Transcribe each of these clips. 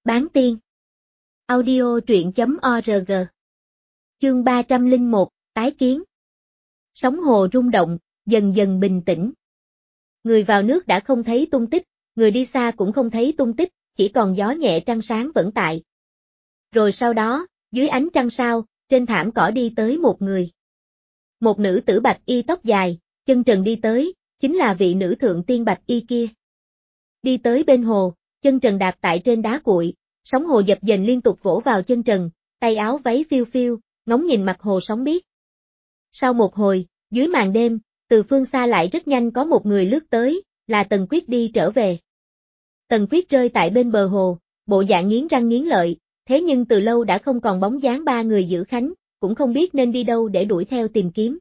Bán tiên. Audio truyện.org. Chương 301, tái kiến. Sóng hồ rung động, dần dần bình tĩnh. Người vào nước đã không thấy tung tích, người đi xa cũng không thấy tung tích, chỉ còn gió nhẹ trăng sáng vẫn tại. Rồi sau đó, dưới ánh trăng sao, trên thảm cỏ đi tới một người. Một nữ tử bạch y tóc dài, chân trần đi tới, chính là vị nữ thượng tiên bạch y kia. Đi tới bên hồ, chân trần đạp tại trên đá cuội, sóng hồ dập dềnh liên tục vỗ vào chân trần, tay áo váy phiêu phiêu, ngóng nhìn mặt hồ sóng biếc. Sau một hồi, dưới màn đêm, từ phương xa lại rất nhanh có một người lướt tới, là Tần Quyết đi trở về. Tần Quyết rơi tại bên bờ hồ, bộ dạng nghiến răng nghiến lợi, thế nhưng từ lâu đã không còn bóng dáng ba người giữ khánh, cũng không biết nên đi đâu để đuổi theo tìm kiếm.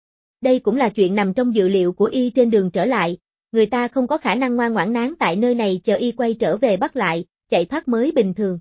Đây cũng là chuyện nằm trong dự liệu của y trên đường trở lại, người ta không có khả năng ngoan ngoãn nán tại nơi này chờ y quay trở về bắt lại, chạy thoát mới bình thường.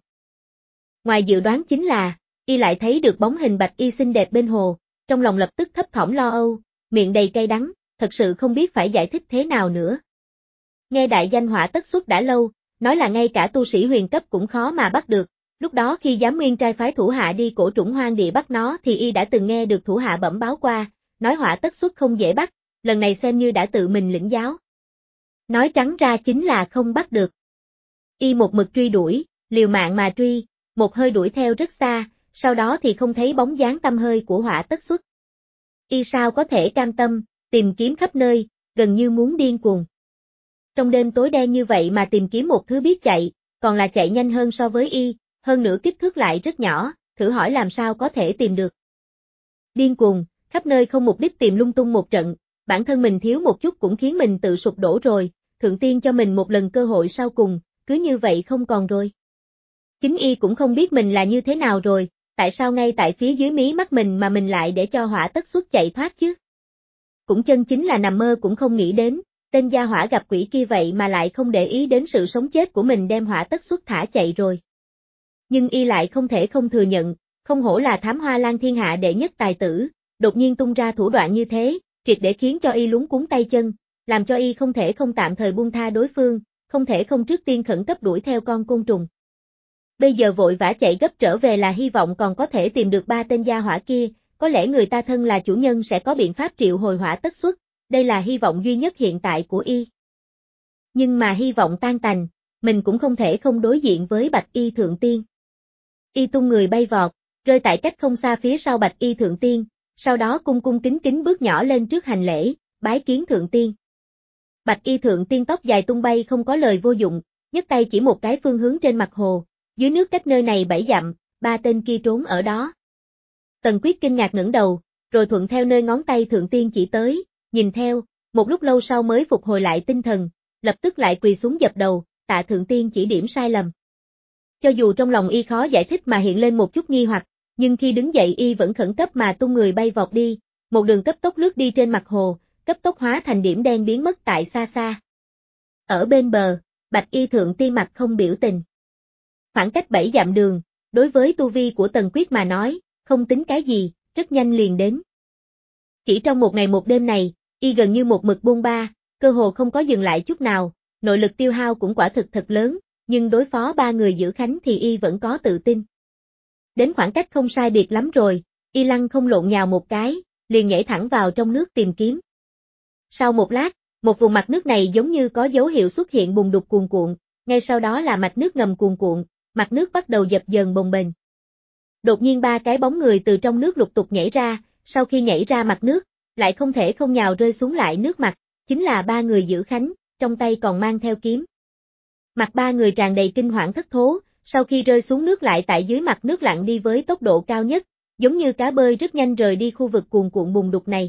Ngoài dự đoán chính là, y lại thấy được bóng hình bạch y xinh đẹp bên hồ, trong lòng lập tức thấp thỏm lo âu, miệng đầy cay đắng, thật sự không biết phải giải thích thế nào nữa. Nghe đại danh Hỏa Tất Xuất đã lâu, nói là ngay cả tu sĩ huyền cấp cũng khó mà bắt được, lúc đó khi Giám Nguyên trai phái thủ hạ đi cổ trũng hoang địa bắt nó thì y đã từng nghe được thủ hạ bẩm báo qua, nói Hỏa Tất Xuất không dễ bắt, lần này xem như đã tự mình lĩnh giáo. Nói trắng ra chính là không bắt được. Y một mực truy đuổi, liều mạng mà truy, một hơi đuổi theo rất xa, sau đó thì không thấy bóng dáng tăm hơi của Hỏa Tất Xuất. Y sao có thể cam tâm, tìm kiếm khắp nơi, gần như muốn điên cuồng. Trong đêm tối đen như vậy mà tìm kiếm một thứ biết chạy, còn là chạy nhanh hơn so với y, hơn nữa kích thước lại rất nhỏ, thử hỏi làm sao có thể tìm được. Điên cuồng, khắp nơi không mục đích tìm lung tung một trận, bản thân mình thiếu một chút cũng khiến mình tự sụp đổ rồi, thượng tiên cho mình một lần cơ hội sau cùng, cứ như vậy không còn rồi. Chính y cũng không biết mình là như thế nào rồi, tại sao ngay tại phía dưới mí mắt mình mà mình lại để cho Hỏa Tất Xuất chạy thoát chứ? Cũng chân chính là nằm mơ cũng không nghĩ đến, tên gia hỏa gặp quỷ kia vậy mà lại không để ý đến sự sống chết của mình đem Hỏa Tất Xuất thả chạy rồi. Nhưng y lại không thể không thừa nhận, không hổ là Thám Hoa Lan thiên hạ đệ nhất tài tử, đột nhiên tung ra thủ đoạn như thế, triệt để khiến cho y luống cuống tay chân, làm cho y không thể không tạm thời buông tha đối phương, không thể không trước tiên khẩn cấp đuổi theo con côn trùng. Bây giờ vội vã chạy gấp trở về là hy vọng còn có thể tìm được ba tên gia hỏa kia, có lẽ người ta thân là chủ nhân sẽ có biện pháp triệu hồi Hỏa Tất Xuất, đây là hy vọng duy nhất hiện tại của y. Nhưng mà hy vọng tan tành, mình cũng không thể không đối diện với Bạch Y Thượng Tiên. Y tung người bay vọt, rơi tại cách không xa phía sau Bạch Y Thượng Tiên, sau đó cung cung kính kính bước nhỏ lên trước hành lễ, bái kiến Thượng Tiên. Bạch Y Thượng Tiên tóc dài tung bay không có lời vô dụng, nhấc tay chỉ một cái phương hướng trên mặt hồ, dưới nước cách nơi này 7 dặm, ba tên kia trốn ở đó. Tần Quyết kinh ngạc ngẩng đầu, rồi thuận theo nơi ngón tay Thượng Tiên chỉ tới, nhìn theo, một lúc lâu sau mới phục hồi lại tinh thần, lập tức lại quỳ xuống dập đầu, tạ Thượng Tiên chỉ điểm sai lầm. Cho dù trong lòng y khó giải thích mà hiện lên một chút nghi hoặc, nhưng khi đứng dậy y vẫn khẩn cấp mà tung người bay vọt đi, một đường cấp tốc lướt đi trên mặt hồ, cấp tốc hóa thành điểm đen biến mất tại xa xa. Ở bên bờ, Bạch Y Thượng Tiên mặt không biểu tình. Khoảng cách 7 dặm đường, đối với tu vi của Tần Quyết mà nói, không tính cái gì, rất nhanh liền đến. Chỉ trong một ngày một đêm này, y gần như một mực buông ba, cơ hồ không có dừng lại chút nào, nội lực tiêu hao cũng quả thực thật lớn, nhưng đối phó ba người giữ khánh thì y vẫn có tự tin. Đến khoảng cách không sai biệt lắm rồi, y lăng không lộn nhào một cái, liền nhảy thẳng vào trong nước tìm kiếm. Sau một lát, một vùng mặt nước này giống như có dấu hiệu xuất hiện bùn đục cuồn cuộn, ngay sau đó là mạch nước ngầm cuồn cuộn, mặt nước bắt đầu dập dờn bồng bềnh. Đột nhiên ba cái bóng người từ trong nước lục tục nhảy ra, sau khi nhảy ra mặt nước, lại không thể không nhào rơi xuống lại nước mặt, chính là ba người giữ khánh, trong tay còn mang theo kiếm. Mặt ba người tràn đầy kinh hoảng thất thố, sau khi rơi xuống nước lại tại dưới mặt nước lặn đi với tốc độ cao nhất, giống như cá bơi rất nhanh rời đi khu vực cuồn cuộn bùn đục này.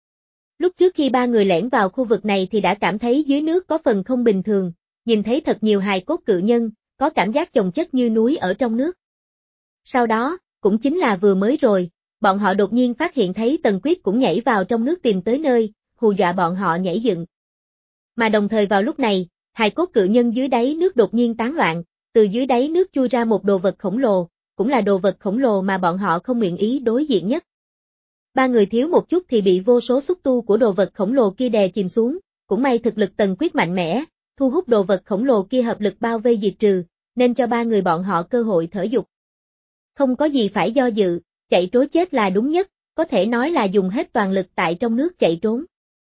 Lúc trước khi ba người lẻn vào khu vực này thì đã cảm thấy dưới nước có phần không bình thường, nhìn thấy thật nhiều hài cốt cự nhân, có cảm giác chồng chất như núi ở trong nước. Sau đó, cũng chính là vừa mới rồi, bọn họ đột nhiên phát hiện thấy Tần Quyết cũng nhảy vào trong nước tìm tới nơi, hù dọa bọn họ nhảy dựng. Mà đồng thời vào lúc này, hài cốt cự nhân dưới đáy nước đột nhiên tán loạn, từ dưới đáy nước chui ra một đồ vật khổng lồ, cũng là đồ vật khổng lồ mà bọn họ không nguyện ý đối diện nhất. Ba người thiếu một chút thì bị vô số xúc tu của đồ vật khổng lồ kia đè chìm xuống, cũng may thực lực Tần Quyết mạnh mẽ, thu hút đồ vật khổng lồ kia hợp lực bao vây diệt trừ, nên cho ba người bọn họ cơ hội thở dục. Không có gì phải do dự, chạy trối chết là đúng nhất, có thể nói là dùng hết toàn lực tại trong nước chạy trốn.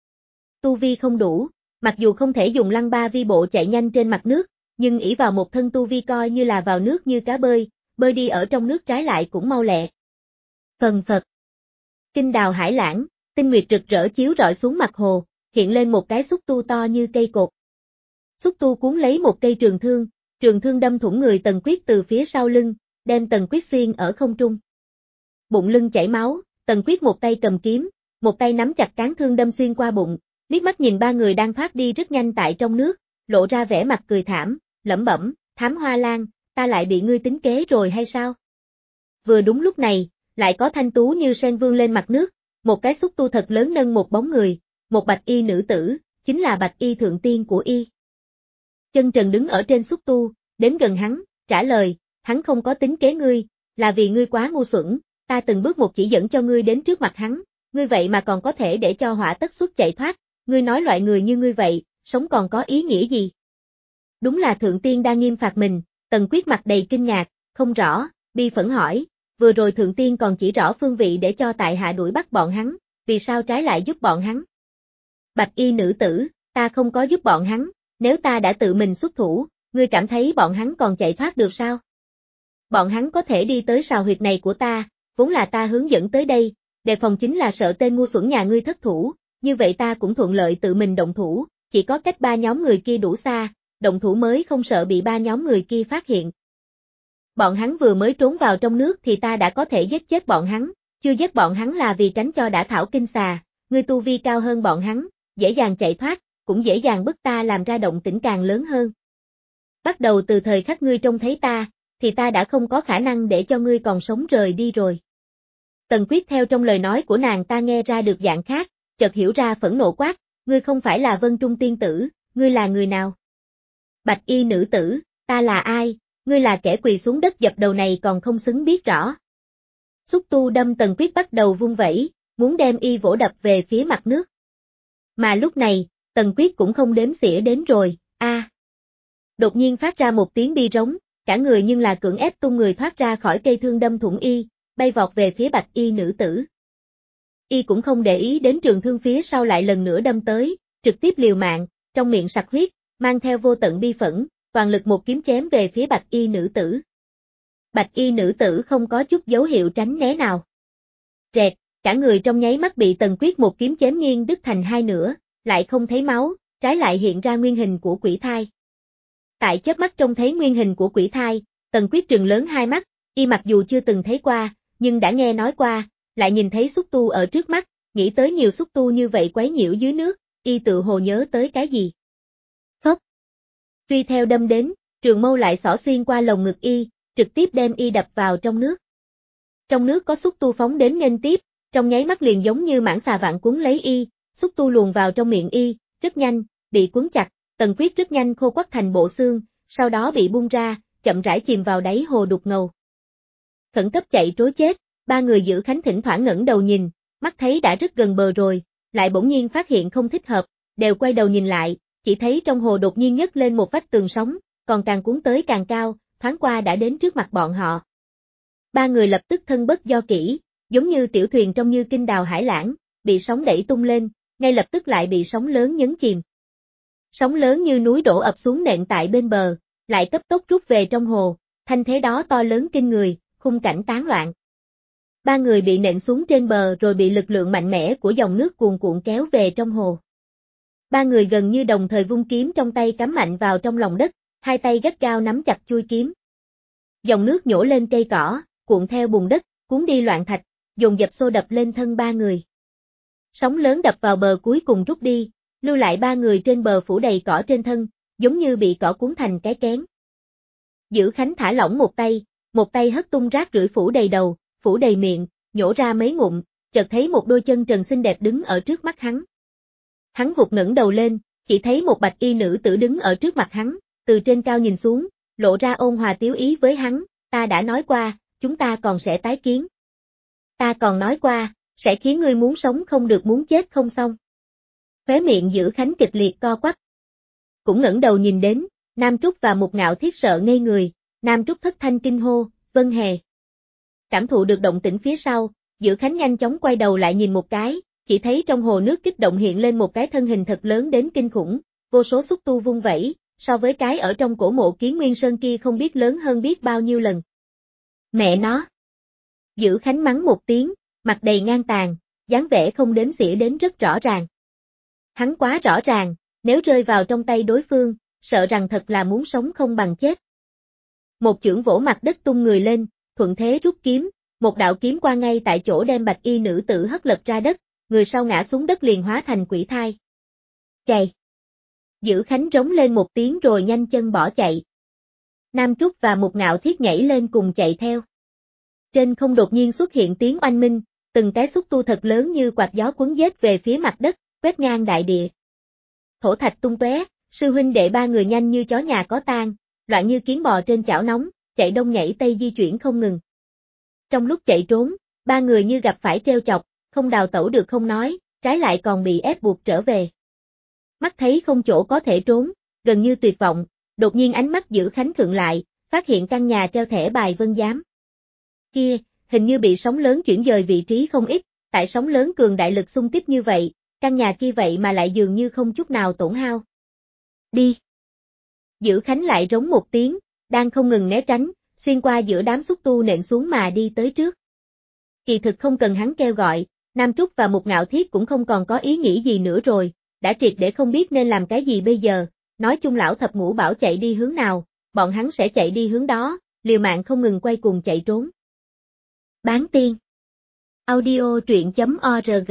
Tu vi không đủ, mặc dù không thể dùng lăng ba vi bộ chạy nhanh trên mặt nước, nhưng ỷ vào một thân tu vi coi như là vào nước như cá bơi đi ở trong nước trái lại cũng mau lẹ. Phần phật. Kinh đào hải lãng, tinh nguyệt rực rỡ chiếu rọi xuống mặt hồ, hiện lên một cái xúc tu to như cây cột. Xúc tu cuốn lấy một cây trường thương đâm thủng người Tần Quyết từ phía sau lưng, đem Tần Quyết xuyên ở không trung. Bụng lưng chảy máu, Tần Quyết một tay cầm kiếm, một tay nắm chặt cán thương đâm xuyên qua bụng, liếc mắt nhìn ba người đang thoát đi rất nhanh tại trong nước, lộ ra vẻ mặt cười thảm, lẩm bẩm, Thám Hoa Lan, ta lại bị ngươi tính kế rồi hay sao? Vừa đúng lúc này, lại có thanh tú như sen vương lên mặt nước, một cái xúc tu thật lớn nâng một bóng người, một bạch y nữ tử, chính là bạch y thượng tiên của y. Chân trần đứng ở trên xúc tu, đến gần hắn, trả lời, hắn không có tính kế ngươi, là vì ngươi quá ngu xuẩn, ta từng bước một chỉ dẫn cho ngươi đến trước mặt hắn, ngươi vậy mà còn có thể để cho hỏa tất xuất chạy thoát, ngươi nói loại người như ngươi vậy, sống còn có ý nghĩa gì? Đúng là thượng tiên đang nghiêm phạt mình, Tần Quyết mặt đầy kinh ngạc, không rõ, bi phẫn hỏi, vừa rồi thượng tiên còn chỉ rõ phương vị để cho tại hạ đuổi bắt bọn hắn, vì sao trái lại giúp bọn hắn? Bạch y nữ tử, ta không có giúp bọn hắn, nếu ta đã tự mình xuất thủ, ngươi cảm thấy bọn hắn còn chạy thoát được sao? Bọn hắn có thể đi tới sào huyệt này của ta, vốn là ta hướng dẫn tới đây, đề phòng chính là sợ tên ngu xuẩn nhà ngươi thất thủ, như vậy ta cũng thuận lợi tự mình động thủ, chỉ có cách ba nhóm người kia đủ xa, động thủ mới không sợ bị ba nhóm người kia phát hiện. Bọn hắn vừa mới trốn vào trong nước thì ta đã có thể giết chết bọn hắn, chưa giết bọn hắn là vì tránh cho đã thảo kinh xà, ngươi tu vi cao hơn bọn hắn, dễ dàng chạy thoát, cũng dễ dàng bức ta làm ra động tĩnh càng lớn hơn. Bắt đầu từ thời khắc ngươi trông thấy ta, thì ta đã không có khả năng để cho ngươi còn sống rời đi rồi. Tần Quyết theo trong lời nói của nàng ta nghe ra được dạng khác, chợt hiểu ra phẫn nộ quát, ngươi không phải là Vân Trung tiên tử, ngươi là người nào? Bạch y nữ tử, ta là ai, ngươi là kẻ quỳ xuống đất dập đầu này còn không xứng biết rõ. Xúc tu đâm Tần Quyết bắt đầu vung vẩy, muốn đem y vỗ đập về phía mặt nước. Mà lúc này, Tần Quyết cũng không đếm xỉa đến rồi, Đột nhiên phát ra một tiếng bi rống, cả người nhưng là cưỡng ép tung người thoát ra khỏi cây thương đâm thủng y, bay vọt về phía bạch y nữ tử. Y cũng không để ý đến trường thương phía sau lại lần nữa đâm tới, trực tiếp liều mạng, trong miệng sặc huyết, mang theo vô tận bi phẫn, toàn lực một kiếm chém về phía bạch y nữ tử. Bạch y nữ tử không có chút dấu hiệu tránh né nào. Rẹt, cả người trong nháy mắt bị Tần Quyết một kiếm chém nghiêng đứt thành hai nửa, lại không thấy máu, trái lại hiện ra nguyên hình của quỷ thai. Tại chớp mắt trông thấy nguyên hình của quỷ thai, Tần Quyết trừng lớn hai mắt, y mặc dù chưa từng thấy qua, nhưng đã nghe nói qua, lại nhìn thấy xúc tu ở trước mắt, nghĩ tới nhiều xúc tu như vậy quấy nhiễu dưới nước, y tự hồ nhớ tới cái gì. Phốc. Truy theo đâm đến, trường mâu lại xỏ xuyên qua lồng ngực y, trực tiếp đem y đập vào trong nước. Trong nước có xúc tu phóng đến nghênh tiếp, trong nháy mắt liền giống như mãng xà vạn cuốn lấy y, xúc tu luồn vào trong miệng y, rất nhanh, bị cuốn chặt, Tần Quyết rất nhanh khô quắt thành bộ xương, sau đó bị bung ra, chậm rãi chìm vào đáy hồ đục ngầu. Khẩn cấp chạy trối chết, ba người giữ khánh thỉnh thoảng ngẩng đầu nhìn, mắt thấy đã rất gần bờ rồi, lại bỗng nhiên phát hiện không thích hợp, đều quay đầu nhìn lại, chỉ thấy trong hồ đột nhiên nhấc lên một vách tường sóng, còn càng cuốn tới càng cao, thoáng qua đã đến trước mặt bọn họ. Ba người lập tức thân bất do kỹ, giống như tiểu thuyền trong như kinh đào hải lãng, bị sóng đẩy tung lên, ngay lập tức lại bị sóng lớn nhấn chìm. Sóng lớn như núi đổ ập xuống nện tại bên bờ, lại cấp tốc rút về trong hồ, thanh thế đó to lớn kinh người, khung cảnh tán loạn. Ba người bị nện xuống trên bờ rồi bị lực lượng mạnh mẽ của dòng nước cuồn cuộn kéo về trong hồ. Ba người gần như đồng thời vung kiếm trong tay cắm mạnh vào trong lòng đất, hai tay gắt gao nắm chặt chuôi kiếm. Dòng nước nhổ lên cây cỏ, cuộn theo bùn đất, cuốn đi loạn thạch, dồn dập xô đập lên thân ba người. Sóng lớn đập vào bờ cuối cùng rút đi, lưu lại ba người trên bờ phủ đầy cỏ trên thân, giống như bị cỏ cuốn thành cái kén. Giữ Khánh thả lỏng một tay hất tung rác rưởi phủ đầy đầu, phủ đầy miệng, nhổ ra mấy ngụm, chợt thấy một đôi chân trần xinh đẹp đứng ở trước mắt hắn. Hắn vụt ngẩng đầu lên, chỉ thấy một bạch y nữ tử đứng ở trước mặt hắn, từ trên cao nhìn xuống, lộ ra ôn hòa tiếu ý với hắn, ta đã nói qua, chúng ta còn sẽ tái kiến. Ta còn nói qua, sẽ khiến ngươi muốn sống không được muốn chết không xong. Khóe miệng Giữ Khánh kịch liệt co quắp. Cũng ngẩng đầu nhìn đến, Nam Trúc và Mục Ngạo Thiết sợ ngây người, Nam Trúc thất thanh kinh hô, Vân Hề. Cảm thụ được động tĩnh phía sau, Dữ Khánh nhanh chóng quay đầu lại nhìn một cái, chỉ thấy trong hồ nước kích động hiện lên một cái thân hình thật lớn đến kinh khủng, vô số xúc tu vung vẩy, so với cái ở trong cổ mộ Kiến Nguyên Sơn kia không biết lớn hơn biết bao nhiêu lần. Mẹ nó! Dữ Khánh mắng một tiếng, mặt đầy ngang tàn, dáng vẻ không đếm xỉa đến rất rõ ràng. Hắn quá rõ ràng, nếu rơi vào trong tay đối phương, sợ rằng thật là muốn sống không bằng chết. Một chưởng vỗ mặt đất tung người lên, thuận thế rút kiếm, một đạo kiếm qua ngay tại chỗ đem bạch y nữ tử hất lật ra đất, người sau ngã xuống đất liền hóa thành quỷ thai. Chạy! Dữ Khánh rống lên một tiếng rồi nhanh chân bỏ chạy. Nam Trúc và Mục Ngạo Thiết nhảy lên cùng chạy theo. Trên không đột nhiên xuất hiện tiếng oanh minh, từng cái xúc tu thật lớn như quạt gió cuốn giết về phía mặt đất, quét ngang đại địa. Thổ thạch tung tóe, sư huynh đệ ba người nhanh như chó nhà có tang, loạn như kiến bò trên chảo nóng, chạy đông nhảy tây di chuyển không ngừng. Trong lúc chạy trốn, ba người như gặp phải trêu chọc, không đào tẩu được không nói, trái lại còn bị ép buộc trở về. Mắt thấy không chỗ có thể trốn, gần như tuyệt vọng, đột nhiên ánh mắt Dữ Khánh khựng lại, phát hiện căn nhà treo thẻ bài vân giám. Kia, hình như bị sóng lớn chuyển dời vị trí không ít, tại sóng lớn cường đại lực xung kích như vậy, căn nhà kia vậy mà lại dường như không chút nào tổn hao. Đi! Dữ Khánh lại rống một tiếng, đang không ngừng né tránh, xuyên qua giữa đám xúc tu nện xuống mà đi tới trước. Kỳ thực không cần hắn kêu gọi, Nam Trúc và Mục Ngạo Thiết cũng không còn có ý nghĩ gì nữa rồi, đã triệt để không biết nên làm cái gì bây giờ, nói chung lão thập ngũ bảo chạy đi hướng nào, bọn hắn sẽ chạy đi hướng đó, liều mạng không ngừng quay cuồng chạy trốn. Bán tiên. Audio truyện.org.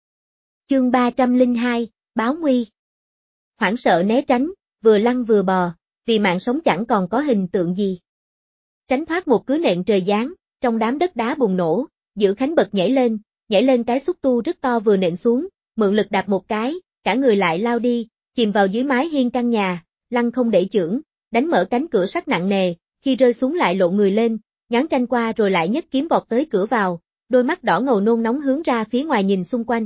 Chương 302, Báo Nguy. Hoảng sợ né tránh, vừa lăn vừa bò, vì mạng sống chẳng còn có hình tượng gì. Tránh thoát một cú nện trời giáng, trong đám đất đá bùng nổ, Dữ Khánh bật nhảy lên cái xúc tu rất to vừa nện xuống, mượn lực đạp một cái, cả người lại lao đi, chìm vào dưới mái hiên căn nhà, lăn không để chưởng, đánh mở cánh cửa sắt nặng nề, khi rơi xuống lại lộ người lên, nhón tranh qua rồi lại nhấc kiếm vọt tới cửa vào, đôi mắt đỏ ngầu nôn nóng hướng ra phía ngoài nhìn xung quanh.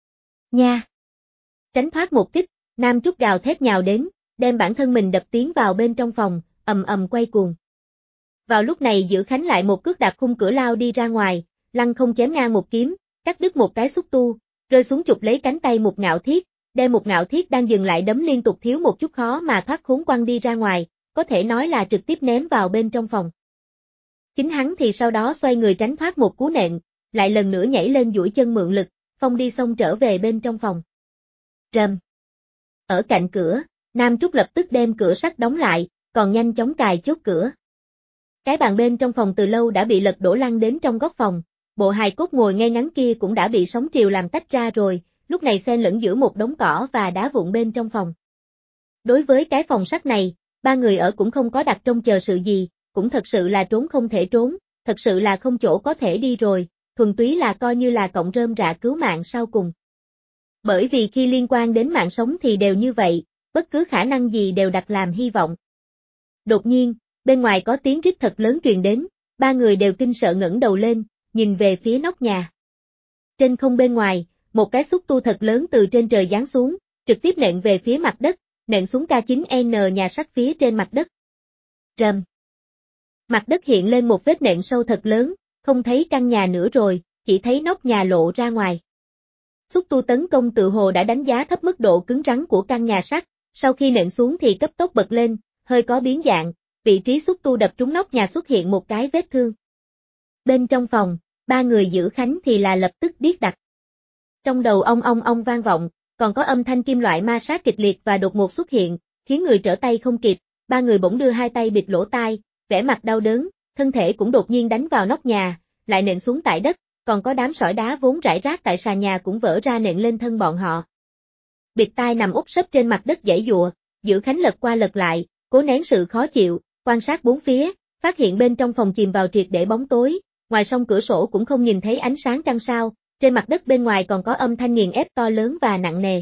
Nha! Tránh thoát một kích, Nam Trúc gào thét nhào đến, đem bản thân mình đập tiến vào bên trong phòng, ầm ầm quay cuồng. Vào lúc này Dữ Khánh lại một cước đạp khung cửa lao đi ra ngoài, lăng không chém ngang một kiếm, cắt đứt một cái xúc tu, rơi xuống chụp lấy cánh tay Mục Ngạo Thiết, đem Mục Ngạo Thiết đang dừng lại đấm liên tục thiếu một chút khó mà thoát khốn quăng đi ra ngoài, có thể nói là trực tiếp ném vào bên trong phòng. Chính hắn thì sau đó xoay người tránh thoát một cú nện, lại lần nữa nhảy lên duỗi chân mượn lực, phong đi xông trở về bên trong phòng. Rầm. Ở cạnh cửa, Nam Trúc lập tức đem cửa sắt đóng lại, còn nhanh chóng cài chốt cửa. Cái bàn bên trong phòng từ lâu đã bị lật đổ lăn đến trong góc phòng, bộ hài cốt ngồi ngay ngắn kia cũng đã bị sóng triều làm tách ra rồi, lúc này xen lẫn giữa một đống cỏ và đá vụn bên trong phòng. Đối với cái phòng sắt này, ba người ở cũng không có đặt trông chờ sự gì, cũng thật sự là trốn không thể trốn, thật sự là không chỗ có thể đi rồi, thuần túy là coi như là cọng rơm rạ cứu mạng sau cùng. Bởi vì khi liên quan đến mạng sống thì đều như vậy, bất cứ khả năng gì đều đặt làm hy vọng. Đột nhiên, bên ngoài có tiếng rít thật lớn truyền đến, ba người đều kinh sợ ngẩng đầu lên, nhìn về phía nóc nhà. Trên không bên ngoài, một cái xúc tu thật lớn từ trên trời giáng xuống, trực tiếp nện về phía mặt đất, nện xuống K9N nhà sắt phía trên mặt đất. Rầm. Mặt đất hiện lên một vết nện sâu thật lớn, không thấy căn nhà nữa rồi, chỉ thấy nóc nhà lộ ra ngoài. Xúc tu tấn công tự hồ đã đánh giá thấp mức độ cứng rắn của căn nhà sắt, sau khi nện xuống thì cấp tốc bật lên, hơi có biến dạng, vị trí xúc tu đập trúng nóc nhà xuất hiện một cái vết thương. Bên trong phòng, ba người Dữ Khánh thì là lập tức điếc đặc. Trong đầu ong vang vọng, còn có âm thanh kim loại ma sát kịch liệt và đột ngột xuất hiện, khiến người trở tay không kịp, ba người bỗng đưa hai tay bịt lỗ tai, vẻ mặt đau đớn, thân thể cũng đột nhiên đánh vào nóc nhà, lại nện xuống tại đất, còn có đám sỏi đá vốn rải rác tại sàn nhà cũng vỡ ra nện lên thân bọn họ. Bịt tai nằm úp sấp trên mặt đất giãy giụa, Dữ Khánh lật qua lật lại, cố nén sự khó chịu, quan sát bốn phía, phát hiện bên trong phòng chìm vào triệt để bóng tối, ngoài song cửa sổ cũng không nhìn thấy ánh sáng trăng sao, trên mặt đất bên ngoài còn có âm thanh nghiền ép to lớn và nặng nề.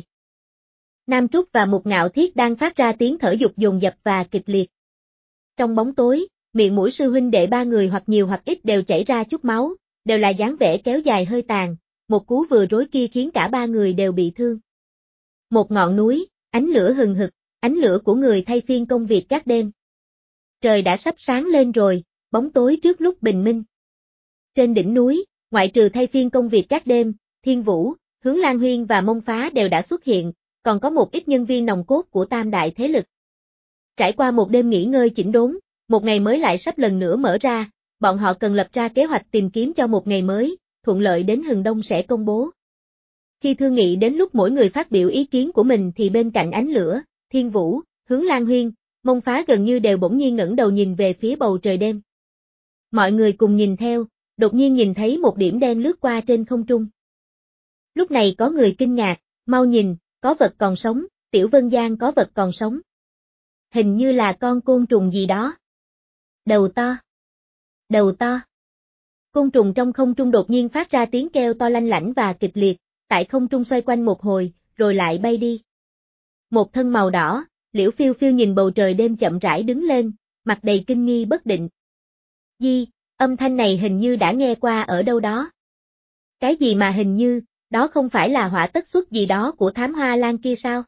Nam Trúc và Mục Ngạo Thiết đang phát ra tiếng thở dục dồn dập và kịch liệt. Trong bóng tối, miệng mũi sư huynh đệ ba người hoặc nhiều hoặc ít đều chảy ra chút máu, đều là dáng vẻ kéo dài hơi tàn, một cú vừa rối kia khiến cả ba người đều bị thương. Một ngọn núi, ánh lửa hừng hực, ánh lửa của người thay phiên công việc các đêm. Trời đã sắp sáng lên rồi, bóng tối trước lúc bình minh. Trên đỉnh núi, ngoại trừ thay phiên công việc các đêm, Thiên Vũ, Hướng Lan Huyên và Mông Phá đều đã xuất hiện, còn có một ít nhân viên nòng cốt của tam đại thế lực. Trải qua một đêm nghỉ ngơi chỉnh đốn, một ngày mới lại sắp lần nữa mở ra, bọn họ cần lập ra kế hoạch tìm kiếm cho một ngày mới, thuận lợi đến Hừng Đông sẽ công bố. Khi thương nghị đến lúc mỗi người phát biểu ý kiến của mình thì bên cạnh ánh lửa, Thiên Vũ, Hướng Lan Huyên, Mông Phá gần như đều bỗng nhiên ngẩng đầu nhìn về phía bầu trời đêm. Mọi người cùng nhìn theo, đột nhiên nhìn thấy một điểm đen lướt qua trên không trung. Lúc này có người kinh ngạc, mau nhìn, có vật còn sống, Tiểu Vân Giang có vật còn sống. Hình như là con côn trùng gì đó. Đầu to. Đầu to. Côn trùng trong không trung đột nhiên phát ra tiếng kêu to lanh lảnh và kịch liệt, tại không trung xoay quanh một hồi, rồi lại bay đi. Một thân màu đỏ, Liễu Phiêu Phiêu nhìn bầu trời đêm chậm rãi đứng lên, mặt đầy kinh nghi bất định. Di, âm thanh này hình như đã nghe qua ở đâu đó. Cái gì mà hình như, đó không phải là hỏa tất xuất gì đó của thám hoa lan kia sao?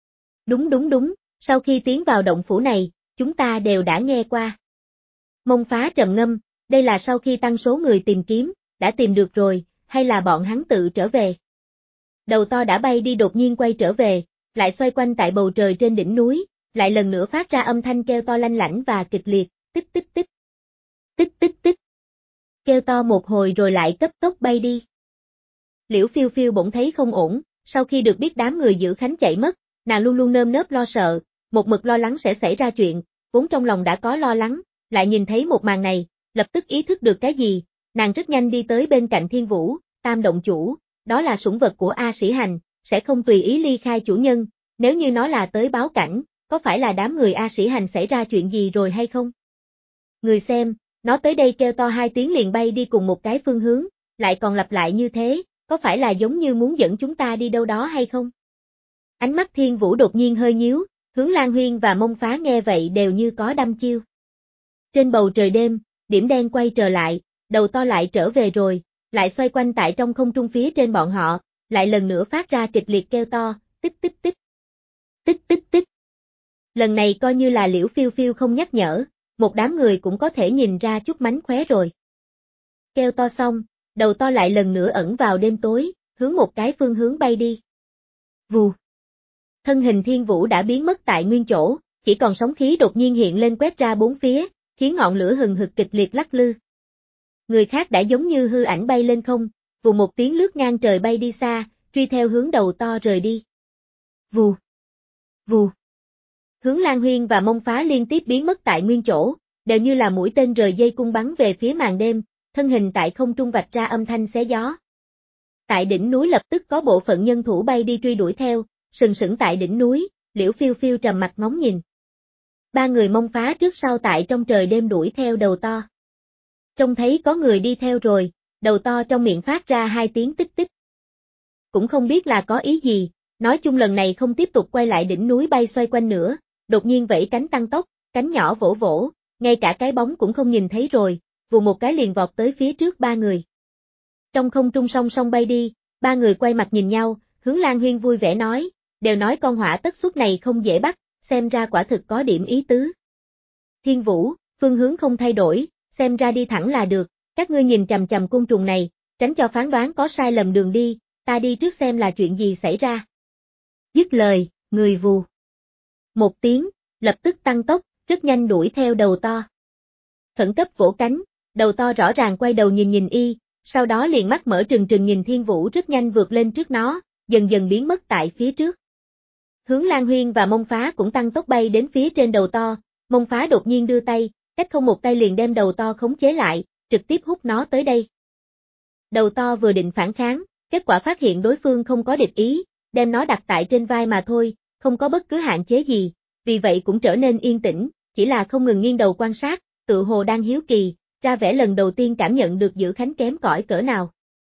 Đúng, sau khi tiến vào động phủ này, chúng ta đều đã nghe qua. Mông Phá trầm ngâm, đây là sau khi tăng số người tìm kiếm, đã tìm được rồi, hay là bọn hắn tự trở về? Đầu to đã bay đi đột nhiên quay trở về, lại xoay quanh tại bầu trời trên đỉnh núi, lại lần nữa phát ra âm thanh kêu to lanh lảnh và kịch liệt, tích tích tích. Tích tích tích. Kêu to một hồi rồi lại cấp tốc bay đi. Liễu Phiêu Phiêu bỗng thấy không ổn, sau khi được biết đám người giữ Khánh chạy mất, nàng luôn luôn nơm nớp lo sợ, một mực lo lắng sẽ xảy ra chuyện, vốn trong lòng đã có lo lắng, lại nhìn thấy một màn này, lập tức ý thức được cái gì, nàng rất nhanh đi tới bên cạnh Thiên Vũ, Tam động chủ, đó là sủng vật của A Sĩ Hành, sẽ không tùy ý ly khai chủ nhân, nếu như nó là tới báo cảnh, có phải là đám người A Sĩ Hành xảy ra chuyện gì rồi hay không? Người xem, nó tới đây kêu to 2 tiếng liền bay đi cùng một cái phương hướng, lại còn lặp lại như thế, có phải là giống như muốn dẫn chúng ta đi đâu đó hay không? Ánh mắt Thiên Vũ đột nhiên hơi nhíu, Hướng Lan Huyên và Mông Phá nghe vậy đều như có đăm chiêu. Trên bầu trời đêm, điểm đen quay trở lại, đầu to lại trở về rồi, lại xoay quanh tại trong không trung phía trên bọn họ, lại lần nữa phát ra kịch liệt kêu to, tích tích tích. Tích tích tích. Lần này coi như là Liễu Phiêu Phiêu không nhắc nhở, một đám người cũng có thể nhìn ra chút mánh khóe rồi. Kêu to xong, đầu to lại lần nữa ẩn vào đêm tối, hướng một cái phương hướng bay đi. Vù. Thân hình Thiên Vũ đã biến mất tại nguyên chỗ, chỉ còn sóng khí đột nhiên hiện lên quét ra bốn phía, khiến ngọn lửa hừng hực kịch liệt lắc lư. Người khác đã giống như hư ảnh bay lên không, vù một tiếng lướt ngang trời bay đi xa, truy theo hướng đầu to rời đi. Vù. Vù. Hướng Lan Huyên và Mông Phá liên tiếp biến mất tại nguyên chỗ, đều như là mũi tên rời dây cung bắn về phía màn đêm, thân hình tại không trung vạch ra âm thanh xé gió. Tại đỉnh núi lập tức có bộ phận nhân thủ bay đi truy đuổi theo, sừng sững tại đỉnh núi, Liễu Phiêu Phiêu trầm mặt ngóng nhìn. Ba người Mông Phá trước sau tại trong trời đêm đuổi theo đầu to. Trông thấy có người đi theo rồi, đầu to trong miệng phát ra 2 tiếng tích tích. Cũng không biết là có ý gì, nói chung lần này không tiếp tục quay lại đỉnh núi bay xoay quanh nữa, đột nhiên vẫy cánh tăng tốc, cánh nhỏ vỗ vỗ, ngay cả cái bóng cũng không nhìn thấy rồi, vù một cái liền vọt tới phía trước ba người. Trong không trung song song bay đi, ba người quay mặt nhìn nhau, Hướng Lan Huyên vui vẻ nói, đều nói con hỏa tất xuất này không dễ bắt, xem ra quả thực có điểm ý tứ. Thiên Vũ, phương hướng không thay đổi, xem ra đi thẳng là được, các ngươi nhìn chằm chằm côn trùng này, tránh cho phán đoán có sai lầm đường đi, ta đi trước xem là chuyện gì xảy ra. Dứt lời, người vù. Một tiếng, lập tức tăng tốc, rất nhanh đuổi theo đầu to. Khẩn cấp vỗ cánh, đầu to rõ ràng quay đầu nhìn y, sau đó liền mắt mở trừng trừng nhìn Thiên Vũ rất nhanh vượt lên trước nó, dần dần biến mất tại phía trước. Hướng Lan Huyên và Mông Phá cũng tăng tốc bay đến phía trên đầu to, Mông Phá đột nhiên đưa tay, cách không một tay liền đem đầu to khống chế lại, trực tiếp hút nó tới đây. Đầu to vừa định phản kháng, kết quả phát hiện đối phương không có địch ý, đem nó đặt tại trên vai mà thôi, không có bất cứ hạn chế gì, vì vậy cũng trở nên yên tĩnh, chỉ là không ngừng nghiêng đầu quan sát, tự hồ đang hiếu kỳ, ra vẻ lần đầu tiên cảm nhận được Giữ Khánh kém cỏi cỡ nào.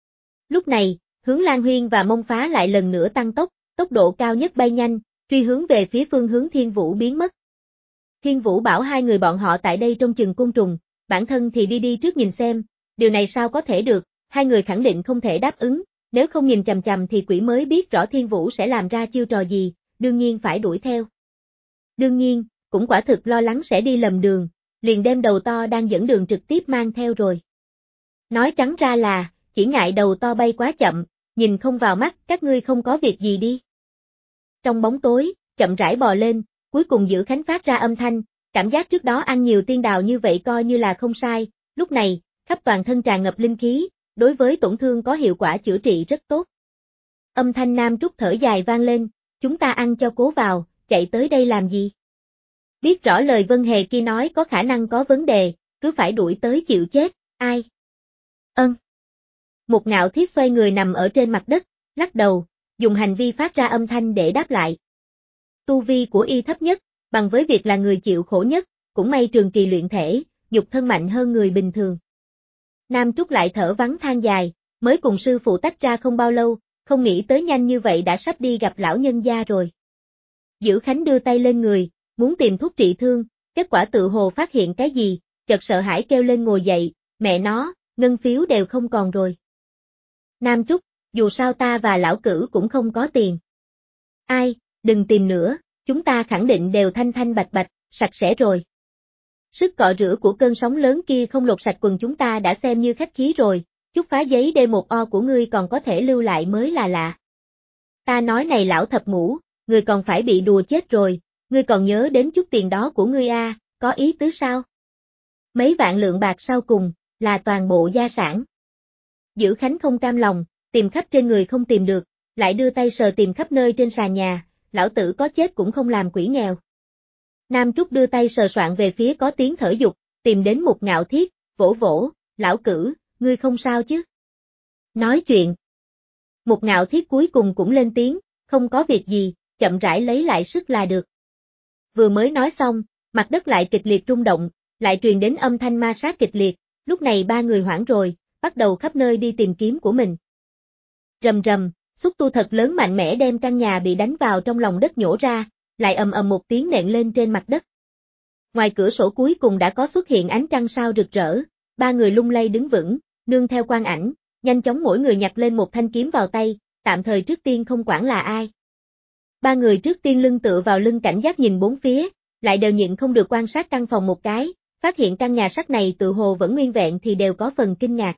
Lúc này, Hướng Lan Huyên và Mông Phá lại lần nữa tăng tốc, tốc độ cao nhất bay nhanh, truy hướng về phía phương hướng Thiên Vũ biến mất. Thiên Vũ bảo hai người bọn họ tại đây trông chừng côn trùng, bản thân thì đi trước nhìn xem, điều này sao có thể được, hai người khẳng định không thể đáp ứng, nếu không nhìn chằm chằm thì quỷ mới biết rõ Thiên Vũ sẽ làm ra chiêu trò gì, đương nhiên phải đuổi theo. Đương nhiên, cũng quả thực lo lắng sẽ đi lầm đường, liền đem đầu to đang dẫn đường trực tiếp mang theo rồi. Nói trắng ra là, chỉ ngại đầu to bay quá chậm, nhìn không vào mắt, các ngươi không có việc gì đi. Trong bóng tối, chậm rãi bò lên, cuối cùng Dữ Khánh phát ra âm thanh, cảm giác trước đó ăn nhiều tiên đào như vậy coi như là không sai, lúc này, khắp toàn thân tràn ngập linh khí, đối với tổn thương có hiệu quả chữa trị rất tốt. Âm thanh Nam Trúc thở dài vang lên, chúng ta ăn cho cố vào, chạy tới đây làm gì? Biết rõ lời Vân Hề kia nói có khả năng có vấn đề, cứ phải đuổi tới chịu chết, ai? Một Ngạo Thiết xoay người nằm ở trên mặt đất, lắc đầu, dùng hành vi phát ra âm thanh để đáp lại. Tu vi của y thấp nhất, bằng với việc là người chịu khổ nhất, cũng may trường kỳ luyện thể, nhục thân mạnh hơn người bình thường. Nam Trúc lại thở vắng than dài, mới cùng sư phụ tách ra không bao lâu, không nghĩ tới nhanh như vậy đã sắp đi gặp lão nhân gia rồi. Dữ Khánh đưa tay lên người, muốn tìm thuốc trị thương, kết quả tự hồ phát hiện cái gì, chợt sợ hãi kêu lên ngồi dậy, mẹ nó, ngân phiếu đều không còn rồi. Nam Trúc, dù sao ta và lão cửu cũng không có tiền. Ai, đừng tìm nữa, chúng ta khẳng định đều thanh thanh bạch bạch, sạch sẽ rồi. Sức cọ rửa của cơn sóng lớn kia không lột sạch quần chúng ta đã xem như khách khí rồi, chút phá giấy D1O của ngươi còn có thể lưu lại mới là lạ. Ta nói này lão thập ngũ, ngươi còn phải bị đùa chết rồi, ngươi còn nhớ đến chút tiền đó của ngươi a, có ý tứ sao? Mấy vạn lượng bạc sau cùng, là toàn bộ gia sản. Dữ Khánh không cam lòng, tìm khắp trên người không tìm được, lại đưa tay sờ tìm khắp nơi trên sàn nhà, lão tử có chết cũng không làm quỷ nghèo. Nam Trúc đưa tay sờ soạn về phía có tiếng thở dục, tìm đến một Ngạo Thiết, vỗ vỗ, lão cửu, ngươi không sao chứ? Nói chuyện. Một Ngạo Thiết cuối cùng cũng lên tiếng, không có việc gì, chậm rãi lấy lại sức là được. Vừa mới nói xong, mặt đất lại kịch liệt rung động, lại truyền đến âm thanh ma sát kịch liệt, lúc này ba người hoảng rồi, bắt đầu khắp nơi đi tìm kiếm của mình. Rầm rầm, xúc tu thật lớn mạnh mẽ đem căn nhà bị đánh vào trong lòng đất nhổ ra, lại ầm ầm một tiếng nện lên trên mặt đất. Ngoài cửa sổ cuối cùng đã có xuất hiện ánh trăng sao rực rỡ, ba người lung lay đứng vững, nương theo quang ảnh, nhanh chóng mỗi người nhặt lên một thanh kiếm vào tay, tạm thời trước tiên không quản là ai. Ba người trước tiên lưng tựa vào lưng cảnh giác nhìn bốn phía, lại đều nhịn không được quan sát căn phòng một cái, phát hiện căn nhà sắt này tự hồ vẫn nguyên vẹn thì đều có phần kinh ngạc.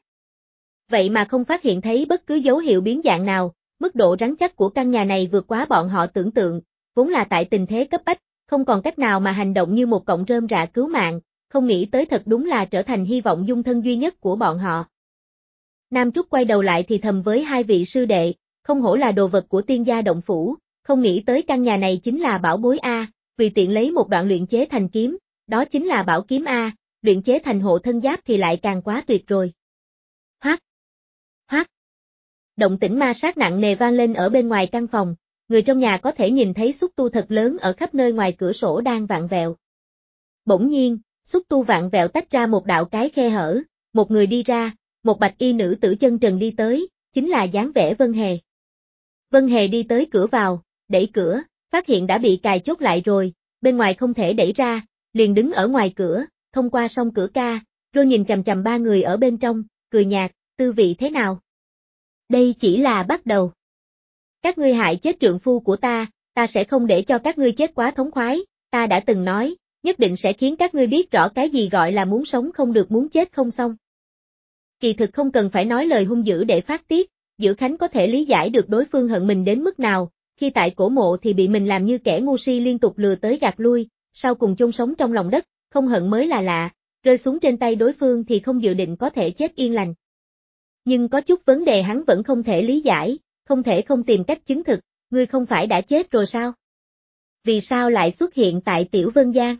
Vậy mà không phát hiện thấy bất cứ dấu hiệu biến dạng nào, mức độ rắn chắc của căn nhà này vượt quá bọn họ tưởng tượng, vốn là tại tình thế cấp bách, không còn cách nào mà hành động như một cọng rơm rạ cứu mạng, không nghĩ tới thật đúng là trở thành hy vọng dung thân duy nhất của bọn họ. Nam Trúc quay đầu lại thì thầm với hai vị sư đệ, không hổ là đồ vật của tiên gia động phủ, không nghĩ tới căn nhà này chính là bảo bối A, vì tiện lấy một đoạn luyện chế thành kiếm, đó chính là bảo kiếm A, luyện chế thành hộ thân giáp thì lại càng quá tuyệt rồi. Hoác! Hoác! Động tĩnh ma sát nặng nề vang lên ở bên ngoài căn phòng, người trong nhà có thể nhìn thấy xúc tu thật lớn ở khắp nơi ngoài cửa sổ đang vặn vẹo. Bỗng nhiên, xúc tu vặn vẹo tách ra một đạo cái khe hở, một người đi ra, một bạch y nữ tử chân trần đi tới, chính là dáng vẻ Vân Hề. Vân Hề đi tới cửa vào, đẩy cửa, phát hiện đã bị cài chốt lại rồi, bên ngoài không thể đẩy ra, liền đứng ở ngoài cửa, thông qua song cửa ca, rồi nhìn chằm chằm ba người ở bên trong, cười nhạt, tư vị thế nào? Đây chỉ là bắt đầu. Các ngươi hại chết trượng phu của ta sẽ không để cho các ngươi chết quá thống khoái, ta đã từng nói, nhất định sẽ khiến các ngươi biết rõ cái gì gọi là muốn sống không được muốn chết không xong. Kỳ thực không cần phải nói lời hung dữ để phát tiết, Dữ Khánh có thể lý giải được đối phương hận mình đến mức nào, khi tại cổ mộ thì bị mình làm như kẻ ngu si liên tục lừa tới gạt lui, sau cùng chôn sống trong lòng đất, không hận mới là lạ, rơi xuống trên tay đối phương thì không dự định có thể chết yên lành. Nhưng có chút vấn đề hắn vẫn không thể lý giải, không thể không tìm cách chứng thực, ngươi không phải đã chết rồi sao? Vì sao lại xuất hiện tại Tiểu Vân Giang?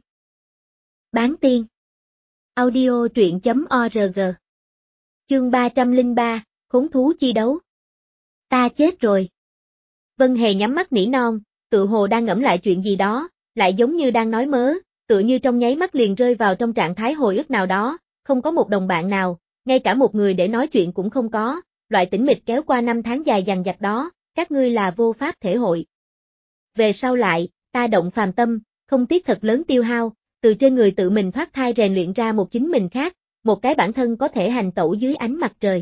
Bán tiên. Audio truyện.org. Chương 303, Khốn thú chi đấu. Ta chết rồi. Vân Hề nhắm mắt nỉ non, tự hồ đang ngẫm lại chuyện gì đó, lại giống như đang nói mớ, tựa như trong nháy mắt liền rơi vào trong trạng thái hồi ức nào đó, không có một đồng bạn nào, ngay cả một người để nói chuyện cũng không có, loại tĩnh mịch kéo qua năm tháng dài dằng dặc đó, các ngươi là vô pháp thể hội. Về sau lại, ta động phàm tâm, không tiếc thật lớn tiêu hao, từ trên người tự mình thoát thai rèn luyện ra một chính mình khác, một cái bản thân có thể hành tẩu dưới ánh mặt trời.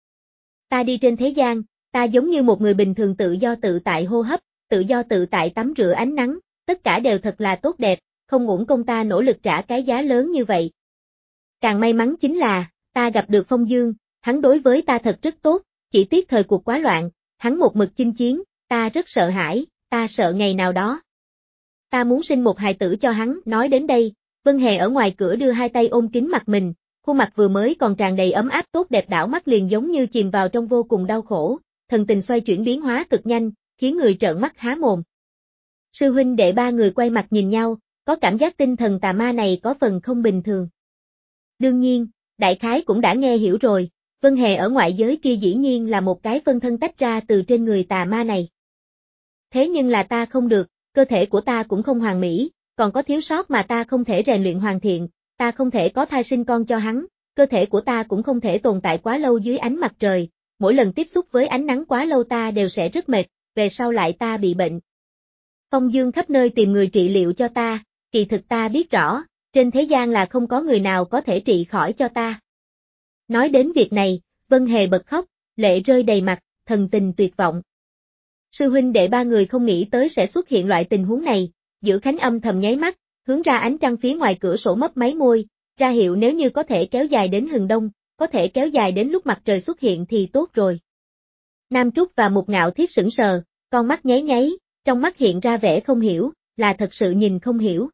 Ta đi trên thế gian, ta giống như một người bình thường tự do tự tại hô hấp, tự do tự tại tắm rửa ánh nắng, tất cả đều thật là tốt đẹp, không uổng công ta nỗ lực trả cái giá lớn như vậy. Càng may mắn chính là, ta gặp được Phong Dương, hắn đối với ta thật rất tốt, chỉ tiếc thời cuộc quá loạn, hắn một mực chinh chiến, ta rất sợ hãi, ta sợ ngày nào đó. Ta muốn sinh một hài tử cho hắn, nói đến đây, Vân Hề ở ngoài cửa đưa hai tay ôm kín mặt mình, khuôn mặt vừa mới còn tràn đầy ấm áp tốt đẹp đảo mắt liền giống như chìm vào trong vô cùng đau khổ, thần tình xoay chuyển biến hóa cực nhanh, khiến người trợn mắt há mồm. Sư huynh đệ ba người quay mặt nhìn nhau, có cảm giác tinh thần tà ma này có phần không bình thường. Đương nhiên, đại khái cũng đã nghe hiểu rồi, Vân Hề ở ngoại giới kia dĩ nhiên là một cái phân thân tách ra từ trên người tà ma này. Thế nhưng là ta không được, cơ thể của ta cũng không hoàn mỹ, còn có thiếu sót mà ta không thể rèn luyện hoàn thiện, ta không thể có thai sinh con cho hắn, cơ thể của ta cũng không thể tồn tại quá lâu dưới ánh mặt trời, mỗi lần tiếp xúc với ánh nắng quá lâu ta đều sẽ rất mệt, về sau lại ta bị bệnh. Phong Dương khắp nơi tìm người trị liệu cho ta, kỳ thực ta biết rõ, trên thế gian là không có người nào có thể trị khỏi cho ta. Nói đến việc này, Vân Hề bật khóc, lệ rơi đầy mặt, thần tình tuyệt vọng. Sư huynh đệ ba người không nghĩ tới sẽ xuất hiện loại tình huống này, Giữ Khánh âm thầm nháy mắt, hướng ra ánh trăng phía ngoài cửa sổ mấp máy môi, ra hiệu nếu như có thể kéo dài đến hừng đông, có thể kéo dài đến lúc mặt trời xuất hiện thì tốt rồi. Nam Trúc và Mục Ngạo Thiết sững sờ, con mắt nháy nháy, trong mắt hiện ra vẻ không hiểu, là thật sự nhìn không hiểu.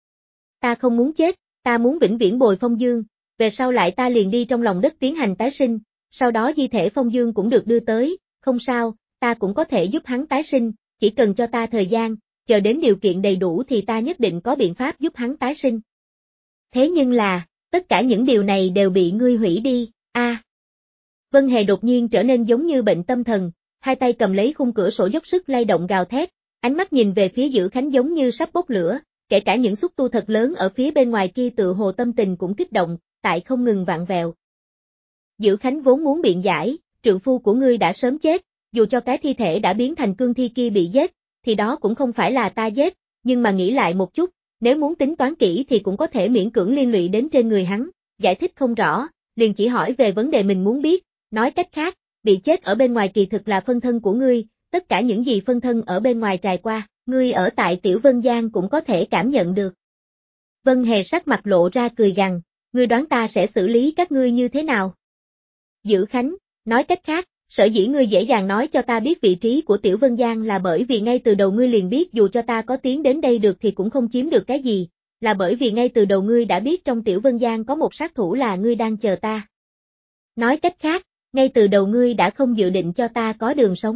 Ta không muốn chết, ta muốn vĩnh viễn bồi Phong Dương, về sau lại ta liền đi trong lòng đất tiến hành tái sinh, sau đó di thể Phong Dương cũng được đưa tới, không sao, ta cũng có thể giúp hắn tái sinh, chỉ cần cho ta thời gian, chờ đến điều kiện đầy đủ thì ta nhất định có biện pháp giúp hắn tái sinh. Thế nhưng là, tất cả những điều này đều bị ngươi hủy đi, a. Vân Hề đột nhiên trở nên giống như bệnh tâm thần, hai tay cầm lấy khung cửa sổ dốc sức lay động gào thét, ánh mắt nhìn về phía Giữ Khánh giống như sắp bốc lửa, kể cả những xúc tu thật lớn ở phía bên ngoài kia tự hồ tâm tình cũng kích động, tại không ngừng vặn vẹo. Giữ Khánh vốn muốn biện giải, trượng phu của ngươi đã sớm chết, dù cho cái thi thể đã biến thành cương thi kia bị giết, thì đó cũng không phải là ta giết, nhưng mà nghĩ lại một chút, nếu muốn tính toán kỹ thì cũng có thể miễn cưỡng liên lụy đến trên người hắn, giải thích không rõ, liền chỉ hỏi về vấn đề mình muốn biết, nói cách khác, bị chết ở bên ngoài kỳ thực là phân thân của ngươi, tất cả những gì phân thân ở bên ngoài trải qua, ngươi ở tại Tiểu Vân Giang cũng có thể cảm nhận được. Vân Hề sắc mặt lộ ra cười gằn, ngươi đoán ta sẽ xử lý các ngươi như thế nào? Giữ Khánh, nói cách khác, sở dĩ ngươi dễ dàng nói cho ta biết vị trí của Tiểu Vân Giang là bởi vì ngay từ đầu ngươi liền biết dù cho ta có tiến đến đây được thì cũng không chiếm được cái gì, là bởi vì ngay từ đầu ngươi đã biết trong Tiểu Vân Giang có một sát thủ là ngươi đang chờ ta. Nói cách khác, ngay từ đầu ngươi đã không dự định cho ta có đường sống.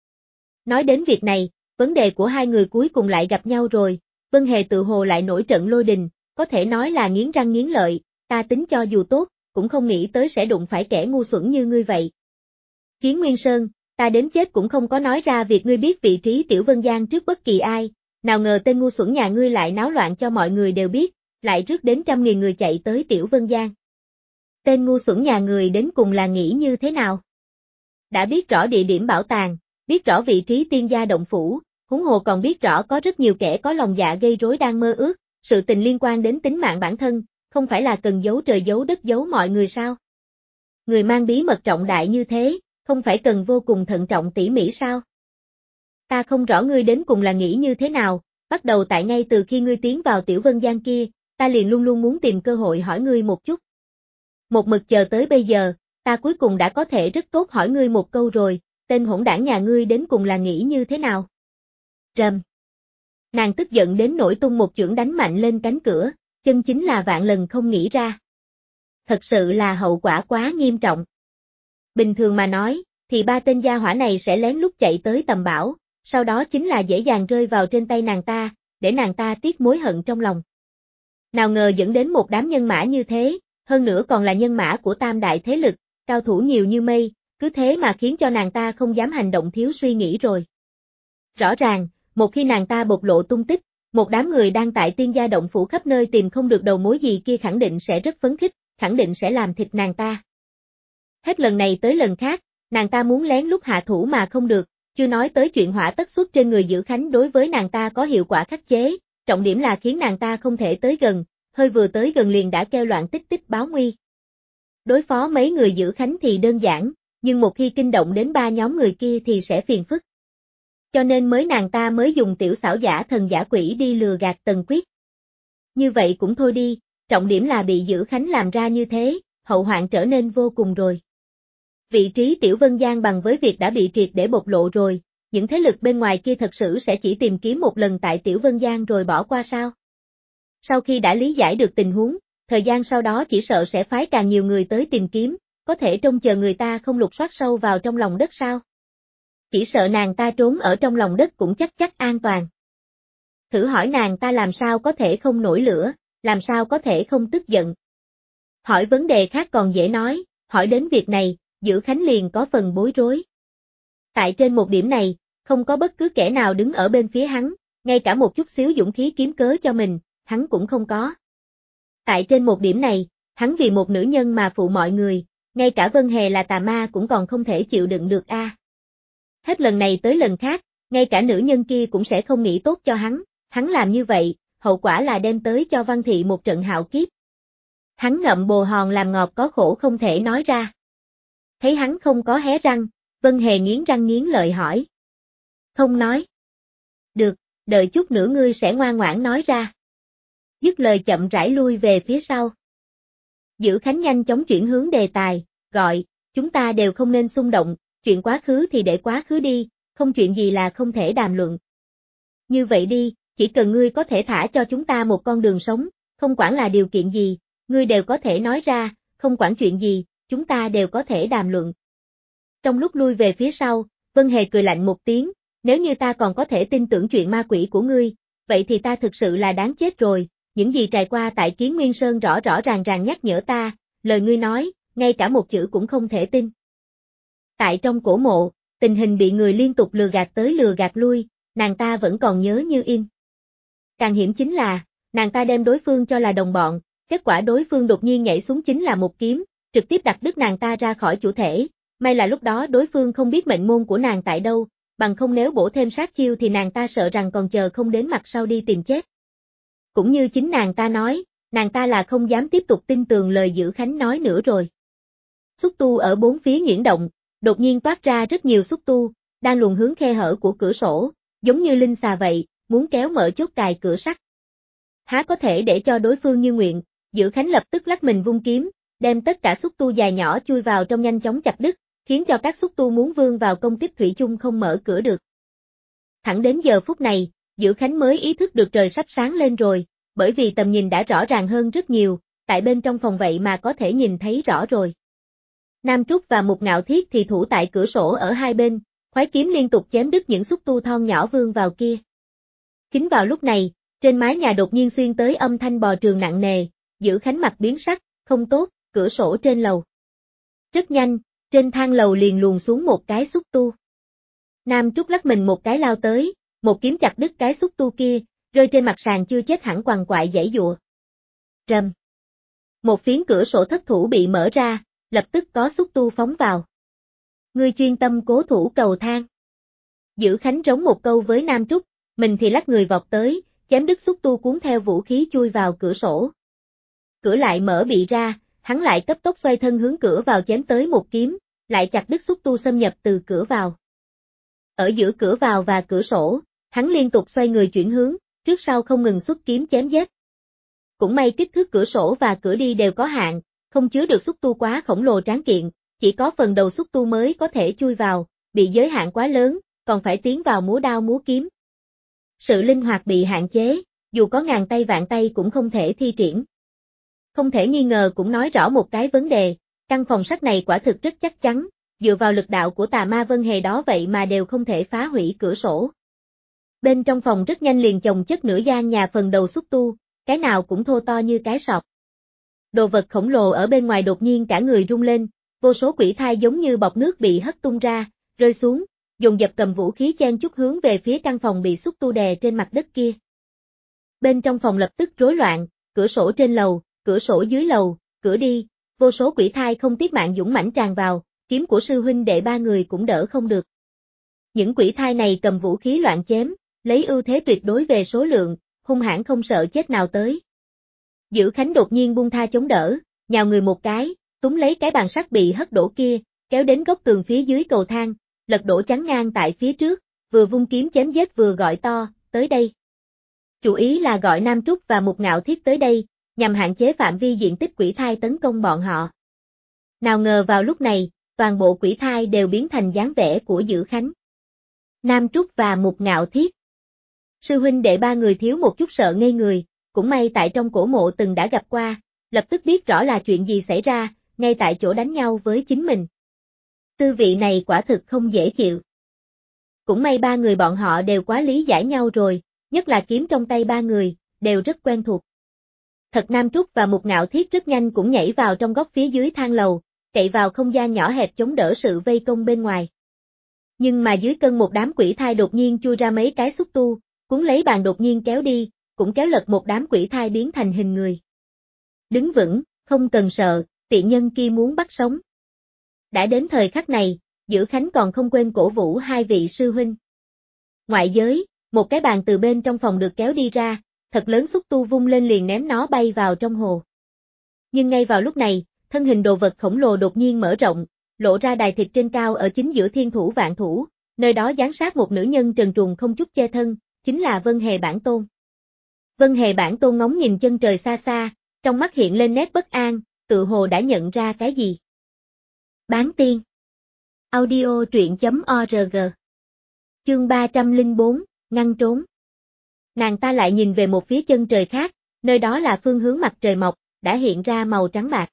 Nói đến việc này, vấn đề của hai người cuối cùng lại gặp nhau rồi, Vân Hề tự hồ lại nổi trận lôi đình, có thể nói là nghiến răng nghiến lợi, ta tính cho dù tốt, cũng không nghĩ tới sẽ đụng phải kẻ ngu xuẩn như ngươi vậy. Kiến Nguyên Sơn, ta đến chết cũng không có nói ra việc ngươi biết vị trí Tiểu Vân Giang trước bất kỳ ai, nào ngờ tên ngu xuẩn nhà ngươi lại náo loạn cho mọi người đều biết, lại rước đến 100.000 người chạy tới Tiểu Vân Giang. Tên ngu xuẩn nhà người đến cùng là nghĩ như thế nào? Đã biết rõ địa điểm bảo tàng, biết rõ vị trí tiên gia động phủ, huống hồ còn biết rõ có rất nhiều kẻ có lòng dạ gây rối đang mơ ước, sự tình liên quan đến tính mạng bản thân, không phải là cần giấu trời giấu đất giấu mọi người sao? Người mang bí mật trọng đại như thế, không phải cần vô cùng thận trọng tỉ mỉ sao? Ta không rõ ngươi đến cùng là nghĩ như thế nào, bắt đầu tại ngay từ khi ngươi tiến vào Tiểu Vân Giang kia, ta liền luôn luôn muốn tìm cơ hội hỏi ngươi một chút. Một mực chờ tới bây giờ, ta cuối cùng đã có thể rất tốt hỏi ngươi một câu rồi, tên hỗn đảng nhà ngươi đến cùng là nghĩ như thế nào? Rầm. Nàng tức giận đến nổi tung một chưởng đánh mạnh lên cánh cửa, chân chính là vạn lần không nghĩ ra. Thật sự là hậu quả quá nghiêm trọng. Bình thường mà nói, thì ba tên gia hỏa này sẽ lén lút chạy tới tầm bảo, sau đó chính là dễ dàng rơi vào trên tay nàng ta, để nàng ta tiếc mối hận trong lòng. Nào ngờ dẫn đến một đám nhân mã như thế, hơn nữa còn là nhân mã của tam đại thế lực, cao thủ nhiều như mây, cứ thế mà khiến cho nàng ta không dám hành động thiếu suy nghĩ rồi. Rõ ràng, một khi nàng ta bộc lộ tung tích, một đám người đang tại tiên gia động phủ khắp nơi tìm không được đầu mối gì kia khẳng định sẽ rất phấn khích, khẳng định sẽ làm thịt nàng ta. Hết lần này tới lần khác, nàng ta muốn lén lút hạ thủ mà không được, chưa nói tới chuyện hỏa tất xuất trên người Giữ Khánh đối với nàng ta có hiệu quả khắc chế, trọng điểm là khiến nàng ta không thể tới gần, hơi vừa tới gần liền đã kêu loạn tích tích báo nguy. Đối phó mấy người Giữ Khánh thì đơn giản, nhưng một khi kinh động đến ba nhóm người kia thì sẽ phiền phức. Cho nên nàng ta mới dùng tiểu xảo giả thần giả quỷ đi lừa gạt Tần Quyết. Như vậy cũng thôi đi, trọng điểm là bị Dữ Khánh làm ra như thế, hậu hoạn trở nên vô cùng rồi. Vị trí Tiểu Vân Giang bằng với việc đã bị triệt để bộc lộ rồi, những thế lực bên ngoài kia thật sự sẽ chỉ tìm kiếm một lần tại Tiểu Vân Giang rồi bỏ qua sao? Sau khi đã lý giải được tình huống, thời gian sau đó chỉ sợ sẽ phái càng nhiều người tới tìm kiếm, có thể trông chờ người ta không lục soát sâu vào trong lòng đất sao? Chỉ sợ nàng ta trốn ở trong lòng đất cũng chắc an toàn. Thử hỏi nàng ta làm sao có thể không nổi lửa, làm sao có thể không tức giận. Hỏi vấn đề khác còn dễ nói, hỏi đến việc này, Dữ Khánh liền có phần bối rối. Tại trên một điểm này, không có bất cứ kẻ nào đứng ở bên phía hắn, ngay cả một chút xíu dũng khí kiếm cớ cho mình, hắn cũng không có. Tại trên một điểm này, hắn vì một nữ nhân mà phụ mọi người, ngay cả Vân Hề là tà ma cũng còn không thể chịu đựng được a. Hết lần này tới lần khác, ngay cả nữ nhân kia cũng sẽ không nghĩ tốt cho hắn làm như vậy, hậu quả là đem tới cho Văn Thị một trận hạo kiếp. Hắn ngậm bồ hòn làm ngọt có khổ không thể nói ra. Thấy hắn không có hé răng, Vân Hề nghiến răng nghiến lợi hỏi. Không nói. Được, đợi chút nữa ngươi sẽ ngoan ngoãn nói ra. Dứt lời chậm rãi lui về phía sau. Dữ Khánh nhanh chóng chuyển hướng đề tài, gọi, chúng ta đều không nên xung động, chuyện quá khứ thì để quá khứ đi, không chuyện gì là không thể đàm luận. Như vậy đi, chỉ cần ngươi có thể thả cho chúng ta một con đường sống, không quản là điều kiện gì, ngươi đều có thể nói ra, không quản chuyện gì, chúng ta đều có thể đàm luận. Trong lúc lui về phía sau, Vân Hề cười lạnh một tiếng, nếu như ta còn có thể tin tưởng chuyện ma quỷ của ngươi, vậy thì ta thực sự là đáng chết rồi, những gì trải qua tại Kiến Nguyên Sơn rõ ràng nhắc nhở ta, lời ngươi nói, ngay cả một chữ cũng không thể tin. Tại trong cổ mộ, tình hình bị người liên tục lừa gạt tới lừa gạt lui, nàng ta vẫn còn nhớ như in. Càng hiểm chính là, nàng ta đem đối phương cho là đồng bọn, kết quả đối phương đột nhiên nhảy xuống chính là một kiếm, trực tiếp đặt đứt nàng ta ra khỏi chủ thể, may là lúc đó đối phương không biết mệnh môn của nàng tại đâu, bằng không nếu bổ thêm sát chiêu thì nàng ta sợ rằng còn chờ không đến mặt sau đi tìm chết. Cũng như chính nàng ta nói, nàng ta là không dám tiếp tục tin tưởng lời Dữ Khánh nói nữa rồi. Xúc tu ở bốn phía nhuyễn động, đột nhiên toát ra rất nhiều xúc tu, đang luồn hướng khe hở của cửa sổ, giống như linh xà vậy, muốn kéo mở chốt cài cửa sắt. Há có thể để cho đối phương như nguyện, Dữ Khánh lập tức lắc mình vung kiếm, đem tất cả xúc tu dài nhỏ chui vào trong nhanh chóng chặt đứt, khiến cho các xúc tu muốn vươn vào công kích thủy chung không mở cửa được. Thẳng đến giờ phút này, Dữ Khánh mới ý thức được trời sắp sáng lên rồi, bởi vì tầm nhìn đã rõ ràng hơn rất nhiều, tại bên trong phòng vậy mà có thể nhìn thấy rõ rồi. Nam Trúc và Mục Ngạo Thiết thì thủ tại cửa sổ ở hai bên, khoái kiếm liên tục chém đứt những xúc tu thon nhỏ vươn vào kia. Chính vào lúc này, trên mái nhà đột nhiên xuyên tới âm thanh bò trường nặng nề, Dữ Khánh mặt biến sắc, không tốt, cửa sổ trên lầu. Rất nhanh, trên thang lầu liền luồn xuống một cái xúc tu. Nam Trúc lắc mình một cái lao tới, một kiếm chặt đứt cái xúc tu kia, rơi trên mặt sàn chưa chết hẳn quằn quại giãy giụa. Rầm. Một phiến cửa sổ thất thủ bị mở ra, lập tức có xúc tu phóng vào. Ngươi chuyên tâm cố thủ cầu thang. Dữ Khánh rống một câu với Nam Trúc, mình thì lắc người vọt tới, chém đứt xúc tu cuốn theo vũ khí chui vào cửa sổ. Cửa lại mở bị ra, hắn lại cấp tốc xoay thân hướng cửa vào chém tới một kiếm, lại chặt đứt xúc tu xâm nhập từ cửa vào. Ở giữa cửa vào và cửa sổ, hắn liên tục xoay người chuyển hướng, trước sau không ngừng xuất kiếm chém giết. Cũng may kích thước cửa sổ và cửa đi đều có hạn, không chứa được xúc tu quá khổng lồ tráng kiện, chỉ có phần đầu xúc tu mới có thể chui vào, bị giới hạn quá lớn, còn phải tiến vào múa đao múa kiếm. Sự linh hoạt bị hạn chế, dù có ngàn tay vạn tay cũng không thể thi triển. Không thể nghi ngờ cũng nói rõ một cái vấn đề, căn phòng sắt này quả thực rất chắc chắn, dựa vào lực đạo của tà ma Vân Hề đó vậy mà đều không thể phá hủy cửa sổ. Bên trong phòng rất nhanh liền chồng chất nửa gian nhà phần đầu xúc tu, cái nào cũng thô to như cái sọt. Đồ vật khổng lồ ở bên ngoài đột nhiên cả người rung lên, vô số quỷ thai giống như bọt nước bị hất tung ra, rơi xuống, dồn dập cầm vũ khí chen chúc hướng về phía căn phòng bị xúc tu đè trên mặt đất kia. Bên trong phòng lập tức rối loạn, cửa sổ trên lầu, cửa sổ dưới lầu, cửa đi, vô số quỷ thai không tiếc mạng dũng mãnh tràn vào, kiếm của sư huynh đệ ba người cũng đỡ không được. Những quỷ thai này cầm vũ khí loạn chém, lấy ưu thế tuyệt đối về số lượng, hung hãn không sợ chết nào tới. Dữ Khánh đột nhiên buông tha chống đỡ, nhào người một cái, túm lấy cái bàn sắt bị hất đổ kia, kéo đến góc tường phía dưới cầu thang, lật đổ chắn ngang tại phía trước, vừa vung kiếm chém giết vừa gọi to, tới đây. Chủ ý là gọi Nam Trúc và Mục Ngạo Thiết tới đây, nhằm hạn chế phạm vi diện tích quỷ thai tấn công bọn họ. Nào ngờ vào lúc này, toàn bộ quỷ thai đều biến thành dáng vẻ của Dữ Khánh. Nam Trúc và Mục Ngạo Thiết. Sư huynh đệ ba người thiếu một chút sợ ngây người, cũng may tại trong cổ mộ từng đã gặp qua, lập tức biết rõ là chuyện gì xảy ra, ngay tại chỗ đánh nhau với chính mình. Tư vị này quả thực không dễ chịu. Cũng may ba người bọn họ đều quá lý giải nhau rồi, nhất là kiếm trong tay ba người, đều rất quen thuộc. Thật Nam Trúc và Mục Ngạo Thiết rất nhanh cũng nhảy vào trong góc phía dưới thang lầu, chạy vào không gian nhỏ hẹp chống đỡ sự vây công bên ngoài. Nhưng mà dưới cơn một đám quỷ thai đột nhiên chui ra mấy cái xúc tu, cuốn lấy bàn đột nhiên kéo đi, cũng kéo lật một đám quỷ thai biến thành hình người. Đứng vững, không cần sợ, tiện nhân kia muốn bắt sống. Đã đến thời khắc này, Dữ Khánh còn không quên cổ vũ hai vị sư huynh. Ngoại giới, một cái bàn từ bên trong phòng được kéo đi ra, thật lớn xúc tu vung lên liền ném nó bay vào trong hồ. Nhưng ngay vào lúc này, thân hình đồ vật khổng lồ đột nhiên mở rộng, lộ ra đài thịt trên cao ở chính giữa thiên thủ vạn thủ, nơi đó giáng sát một nữ nhân trần truồng không chút che thân, chính là Vân Hề Bản Tôn. Vân Hề Bản Tôn ngóng nhìn chân trời xa xa, trong mắt hiện lên nét bất an, tự hồ đã nhận ra cái gì. Bán tiên. Audio truyện.org. Chương 304, ngăn trốn. Nàng ta lại nhìn về một phía chân trời khác, nơi đó là phương hướng mặt trời mọc, đã hiện ra màu trắng bạc.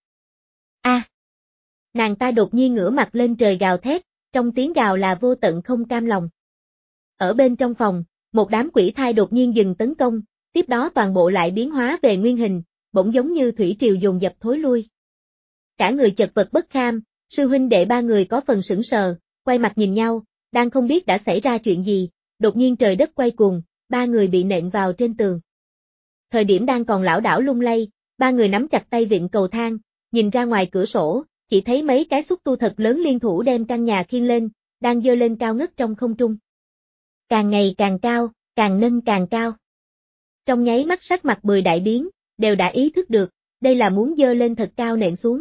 Nàng ta đột nhiên ngửa mặt lên trời gào thét, trong tiếng gào là vô tận không cam lòng. Ở bên trong phòng, một đám quỷ thai đột nhiên dừng tấn công, tiếp đó toàn bộ lại biến hóa về nguyên hình, bỗng giống như thủy triều dồn dập thối lui. Cả người chật vật bất kham, sư huynh đệ ba người có phần sững sờ, quay mặt nhìn nhau, đang không biết đã xảy ra chuyện gì, đột nhiên trời đất quay cuồng, ba người bị nện vào trên tường. Thời điểm đang còn lảo đảo lung lay, ba người nắm chặt tay vịn cầu thang, nhìn ra ngoài cửa sổ, chỉ thấy mấy cái xúc tu thật lớn liên thủ đem căn nhà khiêng lên, đang dơ lên cao ngất trong không trung. Càng ngày càng cao, càng nâng càng cao. Trong nháy mắt sắc mặt 10 đại biến, đều đã ý thức được, đây là muốn dơ lên thật cao nện xuống.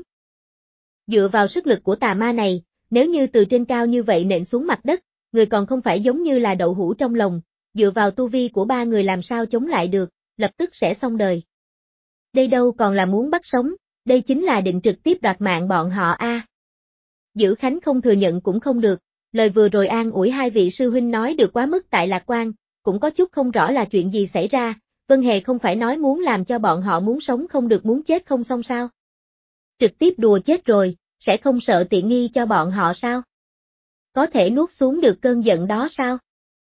Dựa vào sức lực của tà ma này, nếu như từ trên cao như vậy nện xuống mặt đất, người còn không phải giống như là đậu hũ trong lồng, dựa vào tu vi của ba người làm sao chống lại được, lập tức sẽ xong đời. Đây đâu còn là muốn bắt sống, đây chính là định trực tiếp đoạt mạng bọn họ a. Dữ Khánh không thừa nhận cũng không được, lời vừa rồi an ủi hai vị sư huynh nói được quá mức tại lạc quan, cũng có chút không rõ là chuyện gì xảy ra, Vân Hề không phải nói muốn làm cho bọn họ muốn sống không được muốn chết không xong sao? Trực tiếp đùa chết rồi, sẽ không sợ tiện nghi cho bọn họ sao? Có thể nuốt xuống được cơn giận đó sao?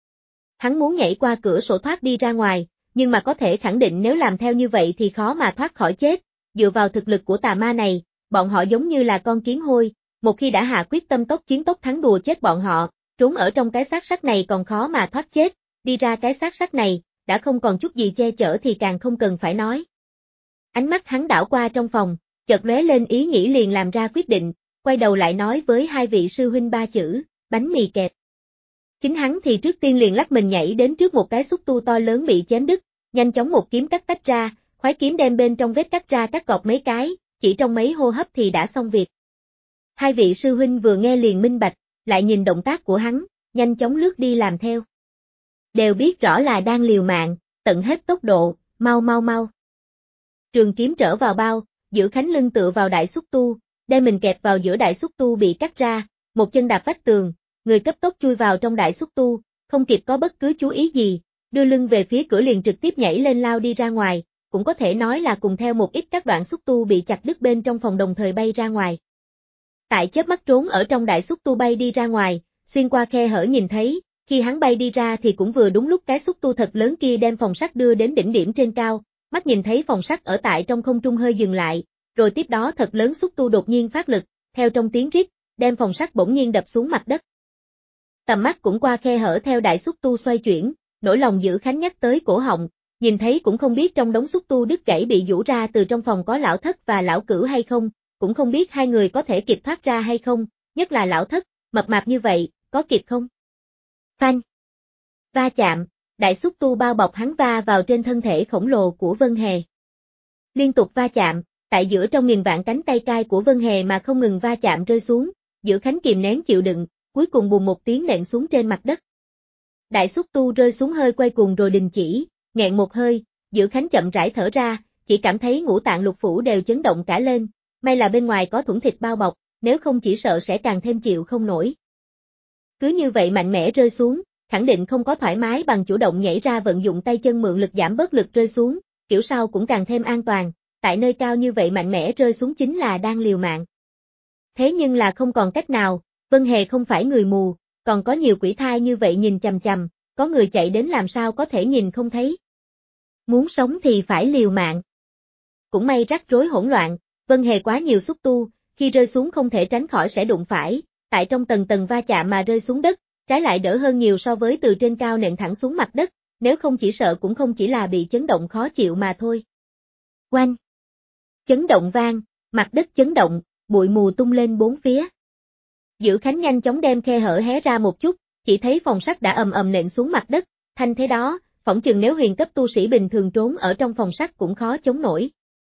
Hắn muốn nhảy qua cửa sổ thoát đi ra ngoài, nhưng mà có thể khẳng định nếu làm theo như vậy thì khó mà thoát khỏi chết, dựa vào thực lực của tà ma này, bọn họ giống như là con kiến hôi, một khi đã hạ quyết tâm tốc chiến tốc thắng đùa chết bọn họ, trốn ở trong cái xác sắt này còn khó mà thoát chết, đi ra cái xác sắt này, đã không còn chút gì che chở thì càng không cần phải nói. Ánh mắt hắn đảo qua trong phòng, chợt lóe lên ý nghĩ liền làm ra quyết định, quay đầu lại nói với hai vị sư huynh ba chữ, bánh mì kẹp. Chính hắn thì trước tiên liền lắc mình nhảy đến trước một cái xúc tu to lớn bị chém đứt, nhanh chóng một kiếm cắt tách ra, khoái kiếm đem bên trong vết cắt ra cắt gọt mấy cái, chỉ trong mấy hô hấp thì đã xong việc. Hai vị sư huynh vừa nghe liền minh bạch, lại nhìn động tác của hắn, nhanh chóng lướt đi làm theo. Đều biết rõ là đang liều mạng, tận hết tốc độ, mau mau mau. Trường kiếm trở vào bao, Dữ Khánh lưng tựa vào đại xúc tu, đem mình kẹp vào giữa đại xúc tu bị cắt ra, một chân đạp vách tường, người cấp tốc chui vào trong đại xúc tu, không kịp có bất cứ chú ý gì, đưa lưng về phía cửa liền trực tiếp nhảy lên lao đi ra ngoài, cũng có thể nói là cùng theo một ít các đoạn xúc tu bị chặt đứt bên trong phòng đồng thời bay ra ngoài. Tại chớp mắt trốn ở trong đại xúc tu bay đi ra ngoài, xuyên qua khe hở nhìn thấy, khi hắn bay đi ra thì cũng vừa đúng lúc cái xúc tu thật lớn kia đem phòng sắt đưa đến đỉnh điểm trên cao, mắt nhìn thấy phòng sắt ở tại trong không trung hơi dừng lại, rồi tiếp đó thật lớn xúc tu đột nhiên phát lực, theo trong tiếng rít, đem phòng sắt bỗng nhiên đập xuống mặt đất. Tầm mắt cũng qua khe hở theo đại xúc tu xoay chuyển, nỗi lòng Dữ Khánh nhắc tới cổ họng, nhìn thấy cũng không biết trong đống xúc tu đứt gãy bị giũ ra từ trong phòng có lão thất và lão cửu hay không, cũng không biết hai người có thể kịp thoát ra hay không, nhất là lão thất, mập mạp như vậy, có kịp không? Phanh! Va chạm, đại xúc tu bao bọc hắn va vào trên thân thể khổng lồ của Vân Hề. Liên tục va chạm, tại giữa trong nghìn vạn cánh tay cai của Vân Hề mà không ngừng va chạm rơi xuống, Dữ Khánh kìm nén chịu đựng, cuối cùng bùng một tiếng nện xuống trên mặt đất. Đại xúc tu rơi xuống hơi quay cuồng rồi đình chỉ, Nghẹn một hơi, Giữ Khánh chậm rãi thở ra, chỉ cảm thấy ngũ tạng lục phủ đều chấn động cả lên, may là bên ngoài có thủng thịt bao bọc, nếu không chỉ sợ sẽ càng thêm chịu không nổi. Cứ như vậy mạnh mẽ rơi xuống, khẳng định không có thoải mái bằng chủ động nhảy ra vận dụng tay chân mượn lực giảm bớt lực rơi xuống, kiểu sau cũng càng thêm an toàn, tại nơi cao như vậy mạnh mẽ rơi xuống chính là đang liều mạng. Thế nhưng là không còn cách nào, Vân Hề không phải người mù, còn có nhiều quỷ thai như vậy nhìn chằm chằm, có người chạy đến làm sao có thể nhìn không thấy. Muốn sống thì phải liều mạng. Cũng may rắc rối hỗn loạn, Vân Hề quá nhiều xúc tu, khi rơi xuống không thể tránh khỏi sẽ đụng phải, tại trong tầng tầng va chạm mà rơi xuống đất, trái lại đỡ hơn nhiều so với từ trên cao nện thẳng xuống mặt đất, nếu không chỉ sợ cũng không chỉ là bị chấn động khó chịu mà thôi. Oanh! Chấn động vang, mặt đất chấn động, bụi mù tung lên bốn phía. Giữ Khánh nhanh chóng đem khe hở hé ra một chút, chỉ thấy phòng sắt đã ầm ầm nện xuống mặt đất, thanh thế đó, phỏng chừng nếu huyền cấp tu sĩ bình thường trốn ở trong phòng sắt cũng khó chống nổi.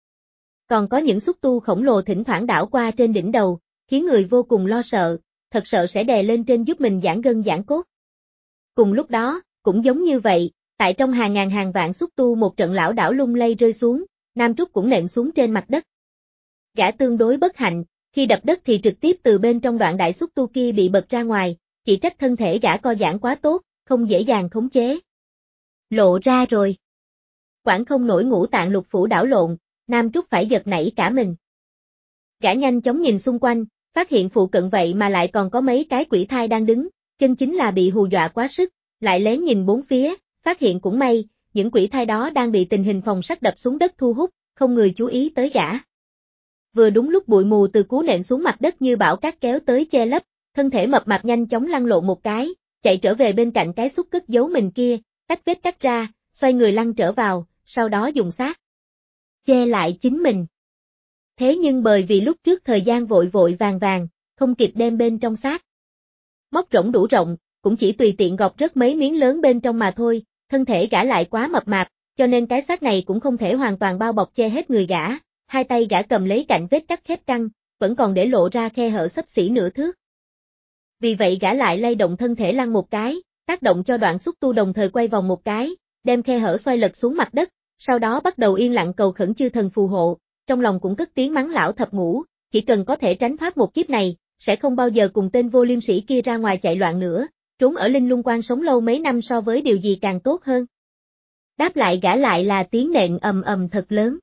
Còn có những xúc tu khổng lồ thỉnh thoảng đảo qua trên đỉnh đầu, khiến người vô cùng lo sợ, thật sợ sẽ đè lên trên giúp mình giãn gân giãn cốt. Cùng lúc đó, cũng giống như vậy, tại trong hàng ngàn hàng vạn xúc tu một trận lảo đảo lung lay rơi xuống, Nam Trúc cũng nện xuống trên mặt đất. Gã tương đối bất hạnh, khi đập đất thì trực tiếp từ bên trong đoạn đại xúc tu kia bị bật ra ngoài, chỉ trách thân thể gã co giãn quá tốt, không dễ dàng khống chế. Lộ ra rồi. Quản không nổi ngũ tạng lục phủ đảo lộn, Nam Trúc phải giật nảy cả mình. Gã nhanh chóng nhìn xung quanh, phát hiện phụ cận vậy mà lại còn có mấy cái quỷ thai đang đứng, chân chính là bị hù dọa quá sức, lại lén nhìn bốn phía, phát hiện cũng may, những quỷ thai đó đang bị tình hình phòng sắt đập xuống đất thu hút, không người chú ý tới gã. Vừa đúng lúc bụi mù từ cú nện xuống mặt đất như bão cát kéo tới che lấp, thân thể mập mạp nhanh chóng lăn lộn một cái, chạy trở về bên cạnh cái xúc cất giấu mình kia, tách vết cắt ra, xoay người lăn trở vào, sau đó dùng xác che lại chính mình. Thế nhưng bởi vì lúc trước thời gian vội vội vàng vàng, không kịp đem bên trong xác móc rỗng đủ rộng, cũng chỉ tùy tiện gọt rớt mấy miếng lớn bên trong mà thôi, thân thể gã lại quá mập mạp, cho nên cái xác này cũng không thể hoàn toàn bao bọc che hết người gã, hai tay gã cầm lấy cạnh vết cắt khép căng, vẫn còn để lộ ra khe hở xấp xỉ nửa thước. Vì vậy gã lại lay động thân thể lăn một cái, tác động cho đoạn xúc tu đồng thời quay vòng một cái, đem khe hở xoay lật xuống mặt đất, sau đó bắt đầu yên lặng cầu khẩn chư thần phù hộ, trong lòng cũng cất tiếng mắng lão thập ngũ, chỉ cần có thể tránh thoát một kiếp này, sẽ không bao giờ cùng tên vô liêm sĩ kia ra ngoài chạy loạn nữa, trốn ở Linh Lung Quan sống lâu mấy năm so với điều gì càng tốt hơn. Đáp lại gã lại là tiếng nện ầm ầm thật lớn.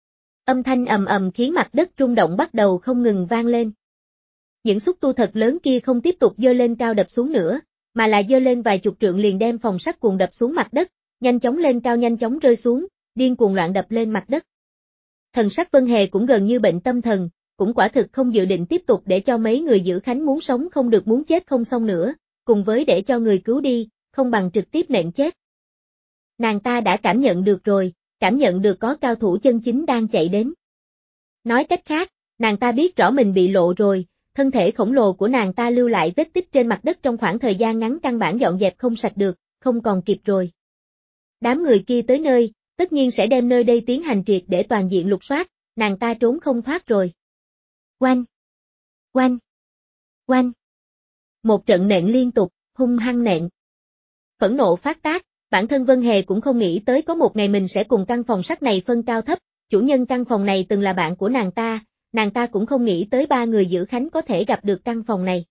Âm thanh ầm ầm khiến mặt đất rung động bắt đầu không ngừng vang lên. Những xúc tu thật lớn kia không tiếp tục dơ lên cao đập xuống nữa, mà là dơ lên vài chục trượng liền đem phòng sắt cuồng đập xuống mặt đất, nhanh chóng lên cao nhanh chóng rơi xuống, điên cuồng loạn đập lên mặt đất. Thần sắc Vân Hề cũng gần như bệnh tâm thần, cũng quả thực không dự định tiếp tục để cho mấy người Giữ Khánh muốn sống không được muốn chết không xong nữa, cùng với để cho người cứu đi, không bằng trực tiếp nện chết. Nàng ta đã cảm nhận được rồi, cảm nhận được có cao thủ chân chính đang chạy đến. Nói cách khác, nàng ta biết rõ mình bị lộ rồi, thân thể khổng lồ của nàng ta lưu lại vết tích trên mặt đất trong khoảng thời gian ngắn căn bản dọn dẹp không sạch được, không còn kịp rồi. Đám người kia tới nơi, tất nhiên sẽ đem nơi đây tiến hành triệt để toàn diện lục soát, nàng ta trốn không thoát rồi. Oanh! Oanh! Oanh! Một trận nện liên tục, hung hăng nện. Phẫn nộ phát tác, bản thân Vân Hề cũng không nghĩ tới có một ngày mình sẽ cùng căn phòng sắt này phân cao thấp, chủ nhân căn phòng này từng là bạn của nàng ta cũng không nghĩ tới ba người Giữ Khánh có thể gặp được căn phòng này.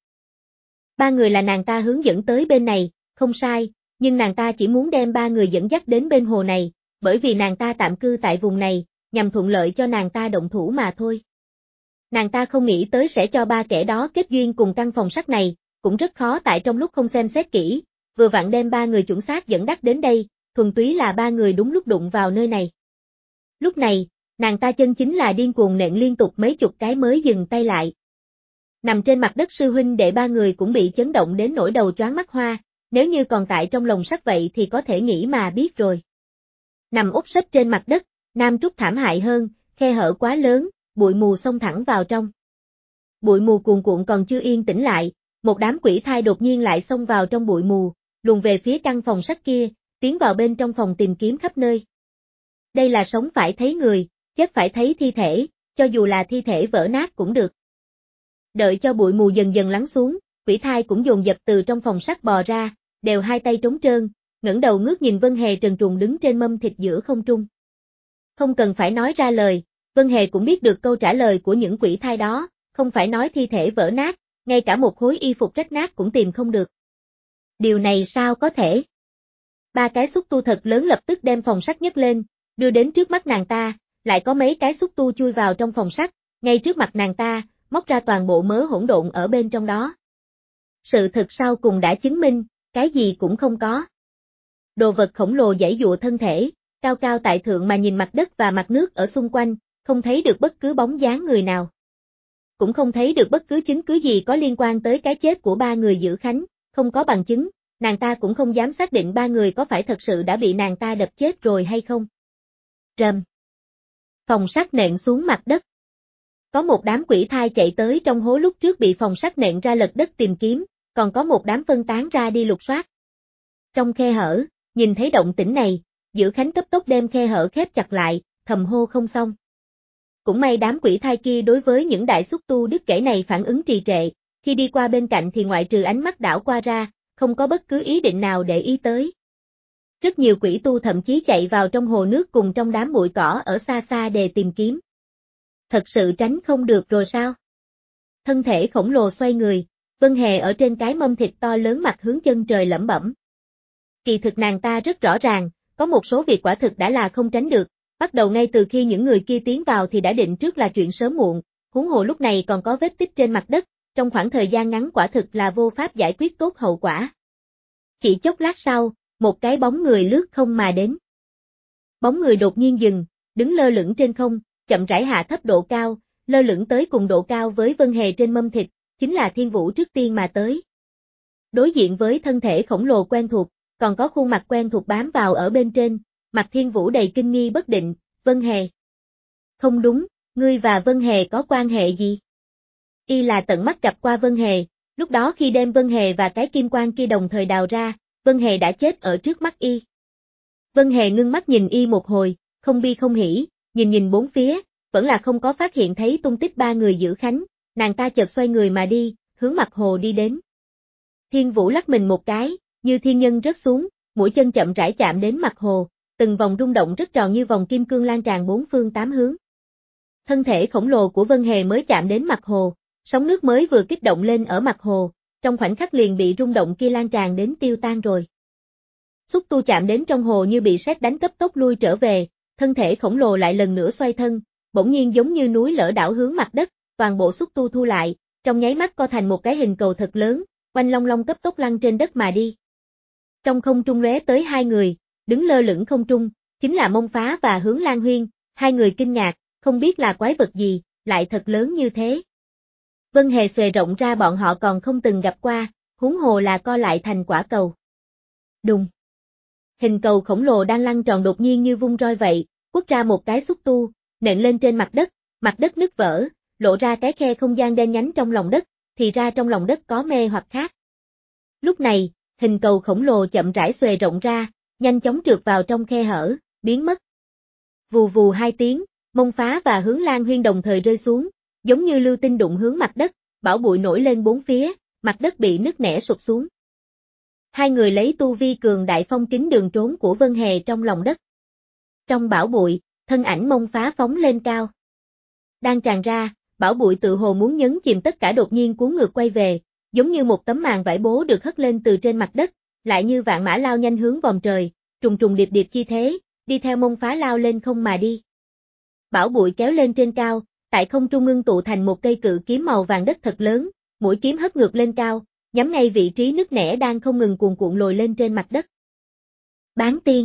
Ba người là nàng ta hướng dẫn tới bên này, không sai, nhưng nàng ta chỉ muốn đem ba người dẫn dắt đến bên hồ này, bởi vì nàng ta tạm cư tại vùng này, nhằm thuận lợi cho nàng ta động thủ mà thôi. Nàng ta không nghĩ tới sẽ cho ba kẻ đó kết duyên cùng căn phòng sắt này, cũng rất khó tại trong lúc không xem xét kỹ, vừa vặn đem ba người chuẩn xác dẫn dắt đến đây, thuần túy là ba người đúng lúc đụng vào nơi này. Lúc này, nàng ta chân chính là điên cuồng nện liên tục mấy chục cái mới dừng tay lại. Nằm trên mặt đất sư huynh đệ ba người cũng bị chấn động đến nỗi đầu choáng mắt hoa, nếu như còn tại trong lồng sắt vậy thì có thể nghĩ mà biết rồi. Nằm úp sấp trên mặt đất, Nam Trúc thảm hại hơn, khe hở quá lớn, bụi mù xông thẳng vào trong. Bụi mù cuồn cuộn còn chưa yên tĩnh lại, một đám quỷ thai đột nhiên lại xông vào trong bụi mù, luồn về phía căn phòng sắt kia, tiến vào bên trong phòng tìm kiếm khắp nơi. Đây là sống phải thấy người, chết phải thấy thi thể, cho dù là thi thể vỡ nát cũng được. Đợi cho bụi mù dần dần lắng xuống, quỷ thai cũng dồn dập từ trong phòng sắt bò ra, đều hai tay trống trơn, ngẩng đầu ngước nhìn Vân Hề trần truồng đứng trên mâm thịt giữa không trung. Không cần phải nói ra lời, Vân Hề cũng biết được câu trả lời của những quỷ thai đó, không phải nói thi thể vỡ nát, ngay cả một khối y phục rách nát cũng tìm không được. Điều này sao có thể? Ba cái xúc tu thật lớn lập tức đem phòng sắt nhấc lên, đưa đến trước mắt nàng ta, lại có mấy cái xúc tu chui vào trong phòng sắt, ngay trước mặt nàng ta, móc ra toàn bộ mớ hỗn độn ở bên trong đó. Sự thật sau cùng đã chứng minh, cái gì cũng không có. Đồ vật khổng lồ giãy giụa thân thể, cao cao tại thượng mà nhìn mặt đất và mặt nước ở xung quanh, không thấy được bất cứ bóng dáng người nào. Cũng không thấy được bất cứ chứng cứ gì có liên quan tới cái chết của ba người giữ Khánh, không có bằng chứng, nàng ta cũng không dám xác định ba người có phải thật sự đã bị nàng ta đập chết rồi hay không. Rầm. Phòng sắt nện xuống mặt đất. Có một đám quỷ thai chạy tới trong hố lúc trước bị phòng sắt nện ra lật đất tìm kiếm, còn có một đám phân tán ra đi lục soát. Trong khe hở, nhìn thấy động tĩnh này, Giữ Khánh cấp tốc đem khe hở khép chặt lại, thầm hô không xong. Cũng may đám quỷ thai kia đối với những đại xúc tu đứt gãy này phản ứng trì trệ, khi đi qua bên cạnh thì ngoại trừ ánh mắt đảo qua ra, không có bất cứ ý định nào để ý tới. Rất nhiều quỷ tu thậm chí chạy vào trong hồ nước cùng trong đám bụi cỏ ở xa xa để tìm kiếm. Thật sự tránh không được rồi sao? Thân thể khổng lồ xoay người, Vân Hề ở trên cái mâm thịt to lớn mặt hướng chân trời lẩm bẩm. Kỳ thực nàng ta rất rõ ràng, có một số việc quả thực đã là không tránh được, bắt đầu ngay từ khi những người kia tiến vào thì đã định trước là chuyện sớm muộn, huống hồ lúc này còn có vết tích trên mặt đất, trong khoảng thời gian ngắn quả thực là vô pháp giải quyết tốt hậu quả. Chỉ chốc lát sau, một cái bóng người lướt không mà đến. Bóng người đột nhiên dừng, đứng lơ lửng trên không, chậm rãi hạ thấp độ cao, lơ lửng tới cùng độ cao với Vân Hề trên mâm thịt, chính là Thiên Vũ trước tiên mà tới. Đối diện với thân thể khổng lồ quen thuộc, còn có khuôn mặt quen thuộc bám vào ở bên trên, mặt Thiên Vũ đầy kinh nghi bất định, Vân Hề. Không đúng, ngươi và Vân Hề có quan hệ gì? Y là tận mắt gặp qua Vân Hề, lúc đó khi đem Vân Hề và cái kim quan kia đồng thời đào ra, Vân Hề đã chết ở trước mắt Y. Vân Hề ngưng mắt nhìn Y một hồi, không bi không hỉ, nhìn bốn phía, vẫn là không có phát hiện thấy tung tích ba người giữ Khánh, nàng ta chợt xoay người mà đi, hướng mặt hồ đi đến. Thiên Vũ lắc mình một cái, như thiên nhân rớt xuống, mũi chân chậm rãi chạm đến mặt hồ, từng vòng rung động rất tròn như vòng kim cương lan tràn bốn phương tám hướng. Thân thể khổng lồ của Vân Hề mới chạm đến mặt hồ, sóng nước mới vừa kích động lên ở mặt hồ, trong khoảnh khắc liền bị rung động kia lan tràn đến tiêu tan rồi. Xúc tu chạm đến trong hồ như bị sét đánh cấp tốc lui trở về, thân thể khổng lồ lại lần nữa xoay thân, bỗng nhiên giống như núi lở đảo hướng mặt đất, toàn bộ xúc tu thu lại, trong nháy mắt co thành một cái hình cầu thật lớn, oanh long long cấp tốc lăn trên đất mà đi. Trong không trung lóe tới hai người, đứng lơ lửng không trung, chính là Mông Phá và Hướng Lan Huyên, hai người kinh ngạc, không biết là quái vật gì, lại thật lớn như thế. Vân Hề xòe rộng ra bọn họ còn không từng gặp qua, huống hồ là co lại thành quả cầu. Đùng. Hình cầu khổng lồ đang lăn tròn đột nhiên như vung roi vậy, quất ra một cái xúc tu, nện lên trên mặt đất nứt vỡ, lộ ra cái khe không gian đen nhánh trong lòng đất, thì ra trong lòng đất có mê hoặc khác. Lúc này, hình cầu khổng lồ chậm rãi xòe rộng ra, nhanh chóng trượt vào trong khe hở, biến mất. Vù vù hai tiếng, Mông Phá và Hướng Lan Huyên đồng thời rơi xuống, giống như lưu tinh đụng hướng mặt đất, bão bụi nổi lên bốn phía, mặt đất bị nứt nẻ sụp xuống. Hai người lấy tu vi cường đại phong kín đường trốn của Vân Hề trong lòng đất. Trong bão bụi, thân ảnh Mông Phá phóng lên cao. Đang tràn ra, bão bụi tự hồ muốn nhấn chìm tất cả đột nhiên cuốn ngược quay về, giống như một tấm màn vải bố được hất lên từ trên mặt đất, lại như vạn mã lao nhanh hướng vòm trời, trùng trùng điệp điệp chi thế, đi theo Mông Phá lao lên không mà đi. Bão bụi kéo lên trên cao, tại không trung ngưng tụ thành một cây cự kiếm màu vàng đất thật lớn, mũi kiếm hất ngược lên cao, nhắm ngay vị trí nứt nẻ đang không ngừng cuồn cuộn lồi lên trên mặt đất. Bán tiên.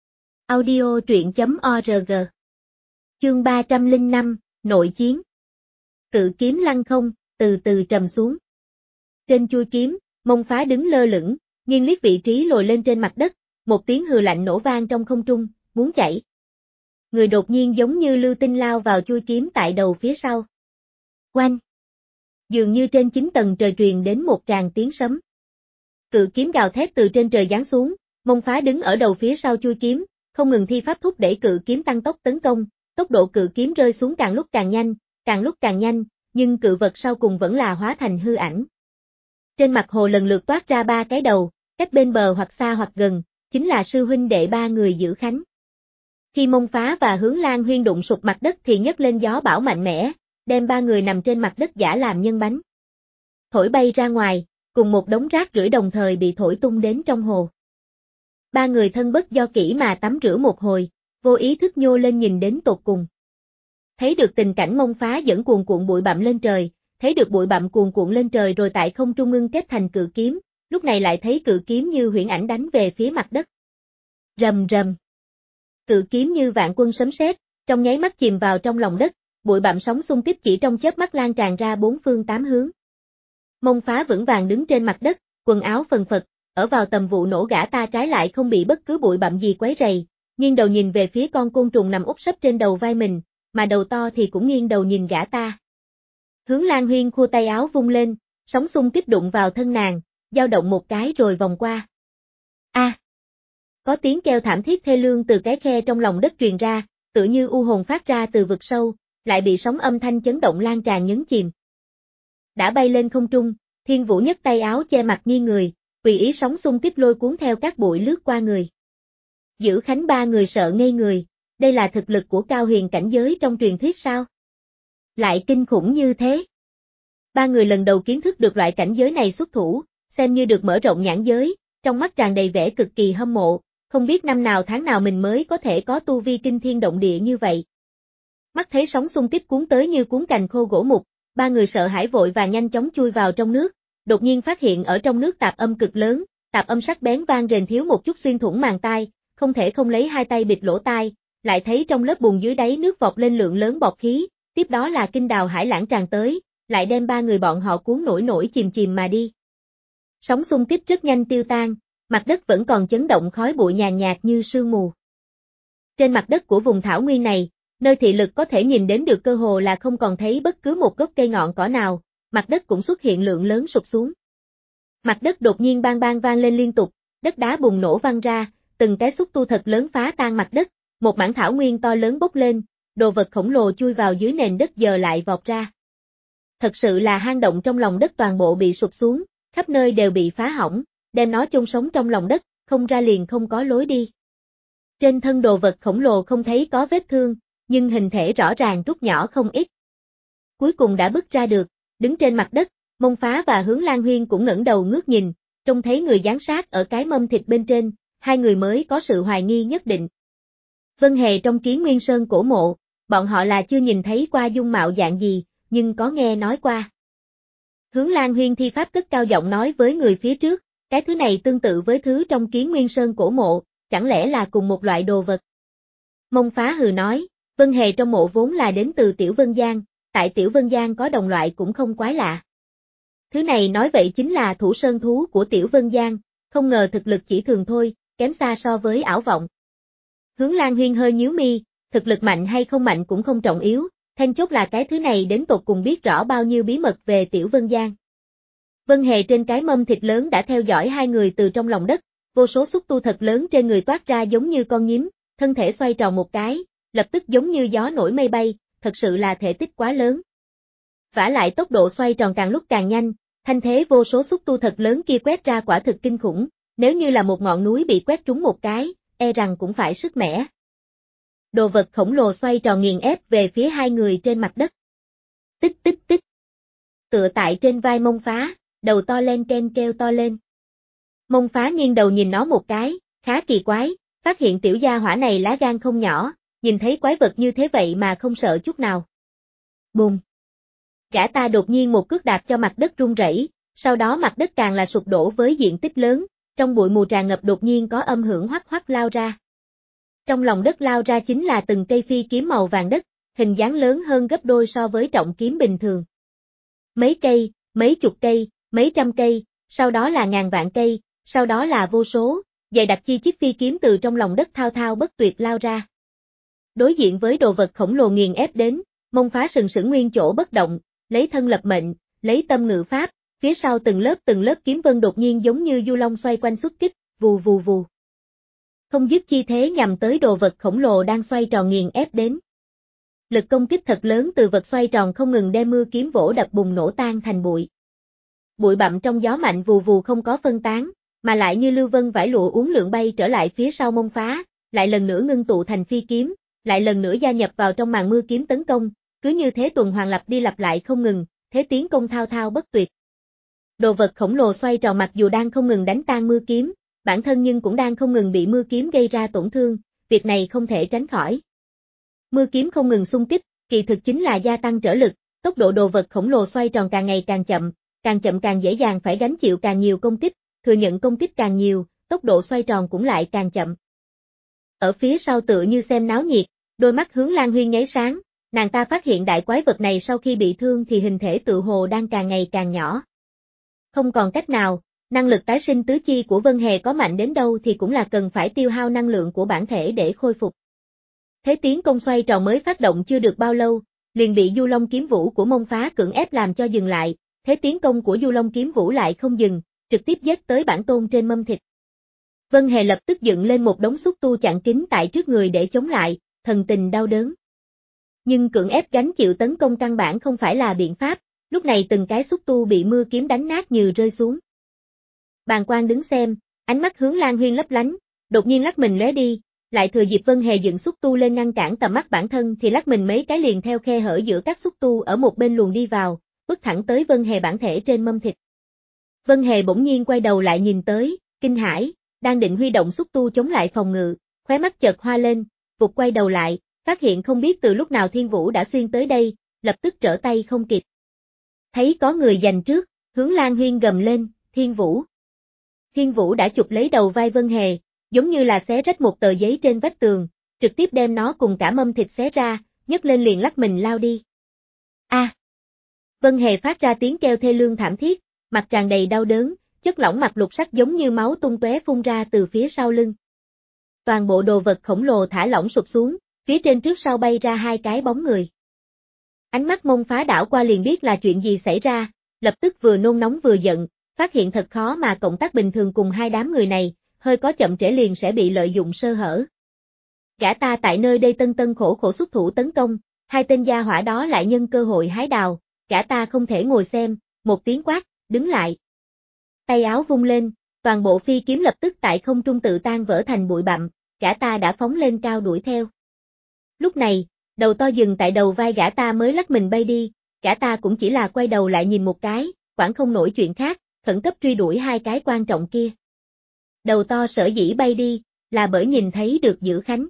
Audio truyện.org. Chương 305, Nội chiến. Cự kiếm lăng không, từ từ trầm xuống. Trên chuôi kiếm, Mông Phá đứng lơ lửng, nghiêng liếc vị trí lồi lên trên mặt đất, một tiếng hừ lạnh nổ vang trong không trung, muốn chạy. Người đột nhiên giống như lưu tinh lao vào chuôi kiếm tại đầu phía sau. Oanh! Dường như trên 9 tầng trời truyền đến một tràng tiếng sấm. Cự kiếm gào thét từ trên trời giáng xuống, Mông Phá đứng ở đầu phía sau chuôi kiếm, không ngừng thi pháp thúc để cự kiếm tăng tốc tấn công, tốc độ cự kiếm rơi xuống càng lúc càng nhanh, nhưng cự vật sau cùng vẫn là hóa thành hư ảnh. Trên mặt hồ lần lượt toát ra ba cái đầu, cách bên bờ hoặc xa hoặc gần, chính là sư huynh đệ ba người giữ khánh. Khi Mông Phá và Hướng Lan Huyên đụng sụp mặt đất thì nhấc lên gió bão mạnh mẽ, đem ba người nằm trên mặt đất giả làm nhân bánh. Thổi bay ra ngoài, cùng một đống rác rưởi đồng thời bị thổi tung đến trong hồ. Ba người thân bất do kỹ mà tắm rửa một hồi, vô ý thức nhô lên nhìn đến tột cùng. Thấy được tình cảnh Mông Phá dẫn cuồn cuộn bụi bặm lên trời, thấy được bụi bặm cuồn cuộn lên trời rồi tại không trung ngưng kết thành cự kiếm, lúc này lại thấy cự kiếm như huyễn ảnh đánh về phía mặt đất. Rầm rầm. Cự kiếm như vạn quân sấm sét, trong nháy mắt chìm vào trong lòng đất, bụi bặm sóng xung kích chỉ trong chớp mắt lan tràn ra bốn phương tám hướng. Mông Phá vững vàng đứng trên mặt đất, quần áo phần phật, ở vào tầm vụ nổ gã ta trái lại không bị bất cứ bụi bặm gì quấy rầy, nghiêng đầu nhìn về phía con côn trùng nằm úp sấp trên đầu vai mình, mà đầu to thì cũng nghiêng đầu nhìn gã ta. Hướng Lan Huyên khua tay áo vung lên, sóng xung kích đụng vào thân nàng, dao động một cái rồi vòng qua. A! Có tiếng kêu thảm thiết thê lương từ cái khe trong lòng đất truyền ra, tựa như u hồn phát ra từ vực sâu, lại bị sóng âm thanh chấn động lan tràn nhấn chìm. Đã bay lên không trung, Thiên Vũ nhấc tay áo che mặt nghiêng người, tùy ý sóng xung kích lôi cuốn theo các bụi lướt qua người. Giữ Khánh ba người sợ ngây người, đây là thực lực của cao huyền cảnh giới trong truyền thuyết sao? Lại kinh khủng như thế. Ba người lần đầu kiến thức được loại cảnh giới này xuất thủ, xem như được mở rộng nhãn giới, trong mắt tràn đầy vẻ cực kỳ hâm mộ, không biết năm nào tháng nào mình mới có thể có tu vi kinh thiên động địa như vậy. Mắt thấy sóng xung kích cuốn tới như cuốn cành khô gỗ mục, ba người sợ hãi vội và nhanh chóng chui vào trong nước, đột nhiên phát hiện ở trong nước tạp âm cực lớn, tạp âm sắc bén vang rền thiếu một chút xuyên thủng màng tai, không thể không lấy hai tay bịt lỗ tai, lại thấy trong lớp bùn dưới đáy nước vọt lên lượng lớn bọt khí, tiếp đó là kinh đào hải lãng tràn tới, lại đem ba người bọn họ cuốn nổi nổi chìm chìm mà đi. Sóng xung kích rất nhanh tiêu tan, mặt đất vẫn còn chấn động khói bụi nhàn nhạt như sương mù. Trên mặt đất của vùng thảo nguyên này, nơi thị lực có thể nhìn đến được cơ hồ là không còn thấy bất cứ một gốc cây ngọn cỏ nào, mặt đất cũng xuất hiện lượng lớn sụp xuống. Mặt đất đột nhiên bang bang vang lên liên tục, đất đá bùng nổ văng ra, từng cái xúc tu thật lớn phá tan mặt đất, một mảng thảo nguyên to lớn bốc lên, đồ vật khổng lồ chui vào dưới nền đất giờ lại vọt ra. Thật sự là hang động trong lòng đất toàn bộ bị sụp xuống, khắp nơi đều bị phá hỏng, đem nó chôn sống trong lòng đất, không ra liền không có lối đi. Trên thân đồ vật khổng lồ không thấy có vết thương, nhưng hình thể rõ ràng rút nhỏ không ít. Cuối cùng đã bước ra được, đứng trên mặt đất, Mông Phá và Hướng Lan Huyên cũng ngẩng đầu ngước nhìn, trông thấy người giáng sát ở cái mâm thịt bên trên, hai người mới có sự hoài nghi nhất định. Vân Hề trong Kiến Nguyên Sơn cổ mộ, bọn họ là chưa nhìn thấy qua dung mạo dạng gì, nhưng có nghe nói qua. Hướng Lan Huyên thi pháp cất cao giọng nói với người phía trước, cái thứ này tương tự với thứ trong Kiến Nguyên Sơn cổ mộ, chẳng lẽ là cùng một loại đồ vật. Mông Phá hừ nói, Vân Hề trong mộ vốn là đến từ Tiểu Vân Giang, tại Tiểu Vân Giang có đồng loại cũng không quái lạ. Thứ này nói vậy chính là thủ sơn thú của Tiểu Vân Giang, không ngờ thực lực chỉ thường thôi, kém xa so với ảo vọng. Hướng Lan Huyên hơi nhíu mi, thực lực mạnh hay không mạnh cũng không trọng yếu, then chốt là cái thứ này đến tột cùng biết rõ bao nhiêu bí mật về Tiểu Vân Giang. Vân Hề trên cái mâm thịt lớn đã theo dõi hai người từ trong lòng đất, vô số xúc tu thật lớn trên người toát ra giống như con nhím, thân thể xoay tròn một cái, lập tức giống như gió nổi mây bay, thật sự là thể tích quá lớn. Vả lại tốc độ xoay tròn càng lúc càng nhanh, thanh thế vô số xúc tu thật lớn kia quét ra quả thực kinh khủng, nếu như là một ngọn núi bị quét trúng một cái, e rằng cũng phải sức mẻ. Đồ vật khổng lồ xoay tròn nghiền ép về phía hai người trên mặt đất. Tích tích tích. Tựa tại trên vai Mông Phá, đầu to lên ken kêu to lên. Mông Phá nghiêng đầu nhìn nó một cái, khá kỳ quái, phát hiện tiểu gia hỏa này lá gan không nhỏ, nhìn thấy quái vật như thế vậy mà không sợ chút nào. Bùm. Gã ta đột nhiên một cước đạp cho mặt đất rung rẩy, sau đó mặt đất càng là sụp đổ với diện tích lớn, trong bụi mù tràn ngập đột nhiên có âm hưởng hoắc hoắc lao ra. Trong lòng đất lao ra chính là từng cây phi kiếm màu vàng đất, hình dáng lớn hơn gấp đôi so với trọng kiếm bình thường. Mấy cây, mấy chục cây, mấy trăm cây, sau đó là ngàn vạn cây, sau đó là vô số, dày đặc chi chiếc phi kiếm từ trong lòng đất thao thao bất tuyệt lao ra. Đối diện với đồ vật khổng lồ nghiền ép đến, Mông Phá sừng sững nguyên chỗ bất động, lấy thân lập mệnh, lấy tâm ngự pháp, phía sau từng lớp kiếm vân đột nhiên giống như du long xoay quanh xuất kích, vù vù vù. Không dứt chi thế nhằm tới đồ vật khổng lồ đang xoay tròn nghiền ép đến. Lực công kích thật lớn từ vật xoay tròn không ngừng đem mưa kiếm vỗ đập bùng nổ tan thành bụi. Bụi bặm trong gió mạnh vù vù không có phân tán, mà lại như lưu vân vải lụa uốn lượn bay trở lại phía sau mông phá, lại lần nữa ngưng tụ thành phi kiếm, lại lần nữa gia nhập vào trong màn mưa kiếm tấn công, cứ như thế tuần hoàn lặp đi lặp lại không ngừng, thế tiến công thao thao bất tuyệt. Đồ vật khổng lồ xoay tròn mặc dù đang không ngừng đánh tan mưa kiếm, bản thân nhưng cũng đang không ngừng bị mưa kiếm gây ra tổn thương, việc này không thể tránh khỏi. Mưa kiếm không ngừng xung kích, kỳ thực chính là gia tăng trở lực, tốc độ đồ vật khổng lồ xoay tròn càng ngày càng chậm càng dễ dàng phải gánh chịu càng nhiều công kích, thừa nhận công kích càng nhiều, tốc độ xoay tròn cũng lại càng chậm. Ở phía sau tựa như xem náo nhiệt, đôi mắt Hướng Lan Huyên nháy sáng, nàng ta phát hiện đại quái vật này sau khi bị thương thì hình thể tự hồ đang càng ngày càng nhỏ. Không còn cách nào, năng lực tái sinh tứ chi của Vân Hề có mạnh đến đâu thì cũng là cần phải tiêu hao năng lượng của bản thể để khôi phục. Thế tiến công xoay tròn mới phát động chưa được bao lâu, liền bị Du Long kiếm vũ của Mông Phá cưỡng ép làm cho dừng lại, thế tiến công của Du Long kiếm vũ lại không dừng, trực tiếp giết tới bản tôn trên mâm thịt. Vân Hề lập tức dựng lên một đống xúc tu chặn kín tại trước người để chống lại, thần tình đau đớn. Nhưng cưỡng ép gánh chịu tấn công căn bản không phải là biện pháp, lúc này từng cái xúc tu bị mưa kiếm đánh nát như rơi xuống. Bàng Quan đứng xem, ánh mắt Hướng Lan Huyên lấp lánh, đột nhiên lắc mình lóe đi, lại thừa dịp Vân Hề dựng xúc tu lên ngăn cản tầm mắt bản thân thì lắc mình mấy cái liền theo khe hở giữa các xúc tu ở một bên luồn đi vào, bước thẳng tới Vân Hề bản thể trên mâm thịt. Vân Hề bỗng nhiên quay đầu lại nhìn tới, kinh hãi, đang định huy động xúc tu chống lại phòng ngự, khóe mắt chợt hoa lên, vụt quay đầu lại, phát hiện không biết từ lúc nào Thiên Vũ đã xuyên tới đây, lập tức trở tay không kịp. Thấy có người giành trước, Hướng Lan Huyên gầm lên, Thiên Vũ. Thiên Vũ đã chụp lấy đầu vai Vân Hề, giống như là xé rách một tờ giấy trên vách tường, trực tiếp đem nó cùng cả mâm thịt xé ra, nhấc lên liền lắc mình lao đi. A! Vân Hề phát ra tiếng kêu thê lương thảm thiết, mặt tràn đầy đau đớn, chất lỏng mặt lục sắc giống như máu tung tóe phun ra từ phía sau lưng. Toàn bộ đồ vật khổng lồ thả lỏng sụp xuống, phía trên trước sau bay ra hai cái bóng người. Ánh mắt Mông Phá đảo qua liền biết là chuyện gì xảy ra, lập tức vừa nôn nóng vừa giận, phát hiện thật khó mà cộng tác bình thường cùng hai đám người này, hơi có chậm trễ liền sẽ bị lợi dụng sơ hở. Gã ta tại nơi đây tân tân khổ khổ xuất thủ tấn công, hai tên gia hỏa đó lại nhân cơ hội hái đào, gã ta không thể ngồi xem, một tiếng quát, đứng lại. Tay áo vung lên, toàn bộ phi kiếm lập tức tại không trung tự tan vỡ thành bụi bặm, gã ta đã phóng lên cao đuổi theo. Lúc này, đầu to dừng tại đầu vai gã ta mới lắc mình bay đi, gã ta cũng chỉ là quay đầu lại nhìn một cái, quản không nổi chuyện khác, khẩn cấp truy đuổi hai cái quan trọng kia. Đầu to sở dĩ bay đi, là bởi nhìn thấy được Dữ Khánh.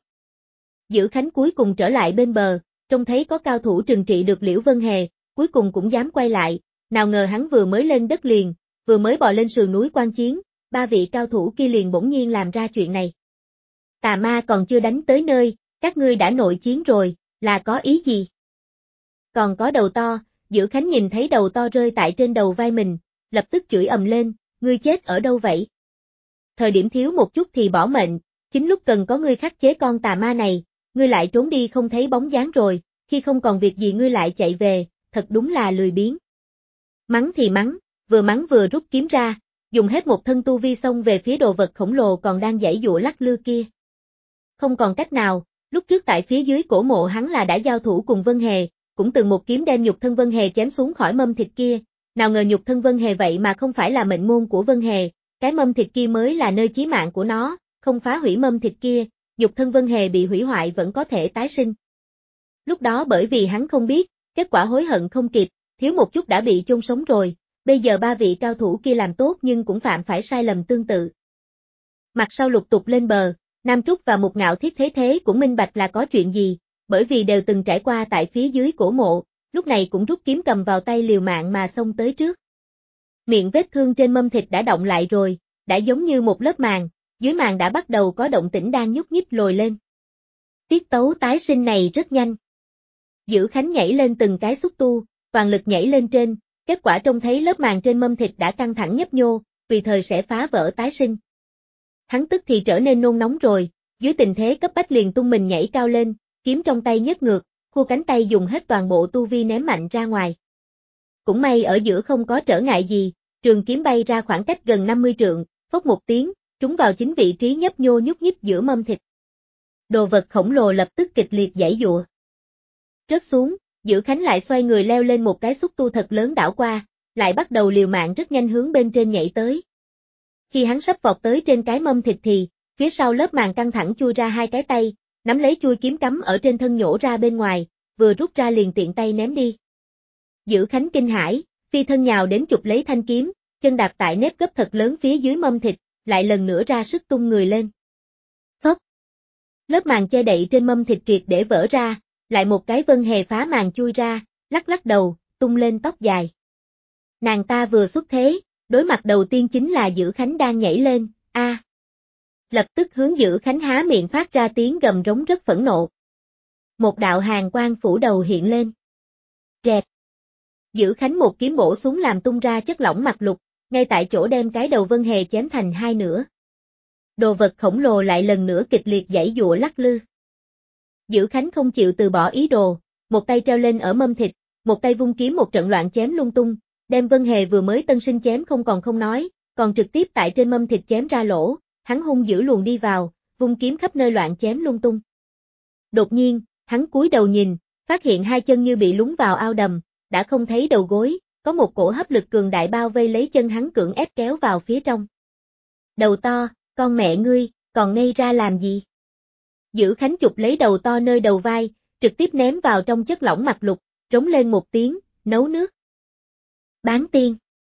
Dữ Khánh cuối cùng trở lại bên bờ, trông thấy có cao thủ trừng trị được Liễu Vân Hề, cuối cùng cũng dám quay lại, nào ngờ hắn vừa mới lên đất liền, vừa mới bò lên sườn núi quan chiến, ba vị cao thủ kia liền bỗng nhiên làm ra chuyện này. Tà ma còn chưa đánh tới nơi, các ngươi đã nội chiến rồi, là có ý gì? Còn có đầu to, Dữ Khánh nhìn thấy đầu to rơi tại trên đầu vai mình, lập tức chửi ầm lên, ngươi chết ở đâu vậy? Thời điểm thiếu một chút thì bỏ mệnh, chính lúc cần có ngươi khắc chế con tà ma này, ngươi lại trốn đi không thấy bóng dáng rồi, khi không còn việc gì ngươi lại chạy về, thật đúng là lười biếng. Mắng thì mắng vừa rút kiếm ra, dùng hết một thân tu vi xông về phía đồ vật khổng lồ còn đang giãy giụa lắc lư kia. Không còn cách nào, lúc trước tại phía dưới cổ mộ hắn là đã giao thủ cùng Vân Hề, cũng từng một kiếm đem nhục thân Vân Hề chém xuống khỏi mâm thịt kia, nào ngờ nhục thân Vân Hề vậy mà không phải là mệnh môn của Vân Hề, cái mâm thịt kia mới là nơi chí mạng của nó, không phá hủy mâm thịt kia, nhục thân Vân Hề bị hủy hoại vẫn có thể tái sinh. Lúc đó bởi vì hắn không biết, kết quả hối hận không kịp, thiếu một chút đã bị chôn sống rồi, bây giờ ba vị cao thủ kia làm tốt nhưng cũng phạm phải sai lầm tương tự. Mặt sau lục tục lên bờ, Nam Trúc và Mục Ngạo Thiết thế cũng minh bạch là có chuyện gì, bởi vì đều từng trải qua tại phía dưới cổ mộ, lúc này cũng rút kiếm cầm vào tay liều mạng mà xông tới trước. Miệng vết thương trên mâm thịt đã động lại rồi, đã giống như một lớp màng, dưới màng đã bắt đầu có động tĩnh đang nhúc nhích lồi lên. Tiết tấu tái sinh này rất nhanh. Dữ Khánh nhảy lên từng cái xúc tu, toàn lực nhảy lên trên, kết quả trông thấy lớp màng trên mâm thịt đã căng thẳng nhấp nhô, tùy thời sẽ phá vỡ tái sinh. Hắn tức thì trở nên nôn nóng rồi, dưới tình thế cấp bách liền tung mình nhảy cao lên, kiếm trong tay nhấc ngược, khua cánh tay dùng hết toàn bộ tu vi ném mạnh ra ngoài. Cũng may ở giữa không có trở ngại gì, trường kiếm bay ra khoảng cách gần 50 trượng, phốc một tiếng, trúng vào chính vị trí nhấp nhô nhúc nhích giữa mâm thịt. Đồ vật khổng lồ lập tức kịch liệt giãy giụa. Rớt xuống, Dữ Khánh lại xoay người leo lên một cái xúc tu thật lớn đảo qua, lại bắt đầu liều mạng rất nhanh hướng bên trên nhảy tới. Khi hắn sắp vọt tới trên cái mâm thịt thì, phía sau lớp màng căng thẳng chui ra hai cái tay, nắm lấy chuôi kiếm cắm ở trên thân nhổ ra bên ngoài, vừa rút ra liền tiện tay ném đi. Dữ Khánh kinh hãi, phi thân nhào đến chụp lấy thanh kiếm, chân đạp tại nếp gấp thật lớn phía dưới mâm thịt, lại lần nữa ra sức tung người lên. Phốc. Lớp màng che đậy trên mâm thịt triệt để vỡ ra, lại một cái Vân Hề phá màng chui ra, lắc lắc đầu, tung lên tóc dài. Nàng ta vừa xuất thế, đối mặt đầu tiên chính là Dữ Khánh đang nhảy lên, a. Lập tức hướng Dữ Khánh há miệng phát ra tiếng gầm rống rất phẫn nộ. Một đạo hàn quang phủ đầu hiện lên. Rẹt. Dữ Khánh một kiếm bổ xuống làm tung ra chất lỏng mặt lục, ngay tại chỗ đem cái đầu Vân Hề chém thành hai nửa. Đồ vật khổng lồ lại lần nữa kịch liệt giãy giụa lắc lư. Dữ Khánh không chịu từ bỏ ý đồ, một tay treo lên ở mâm thịt, một tay vung kiếm một trận loạn chém lung tung, đem Vân Hề vừa mới tân sinh chém không còn không nói, còn trực tiếp tại trên mâm thịt chém ra lỗ, hắn hung dữ luồn đi vào, vung kiếm khắp nơi loạn chém lung tung. Đột nhiên, hắn cúi đầu nhìn, phát hiện hai chân như bị lún vào ao đầm, đã không thấy đầu gối, có một cổ hấp lực cường đại bao vây lấy chân hắn cưỡng ép kéo vào phía trong. Đầu to, con mẹ ngươi, còn ngây ra làm gì? Dữ Khánh chụp lấy đầu to nơi đầu vai, trực tiếp ném vào trong chất lỏng mặt lục, rống lên một tiếng, nấu nước. Bán tiên.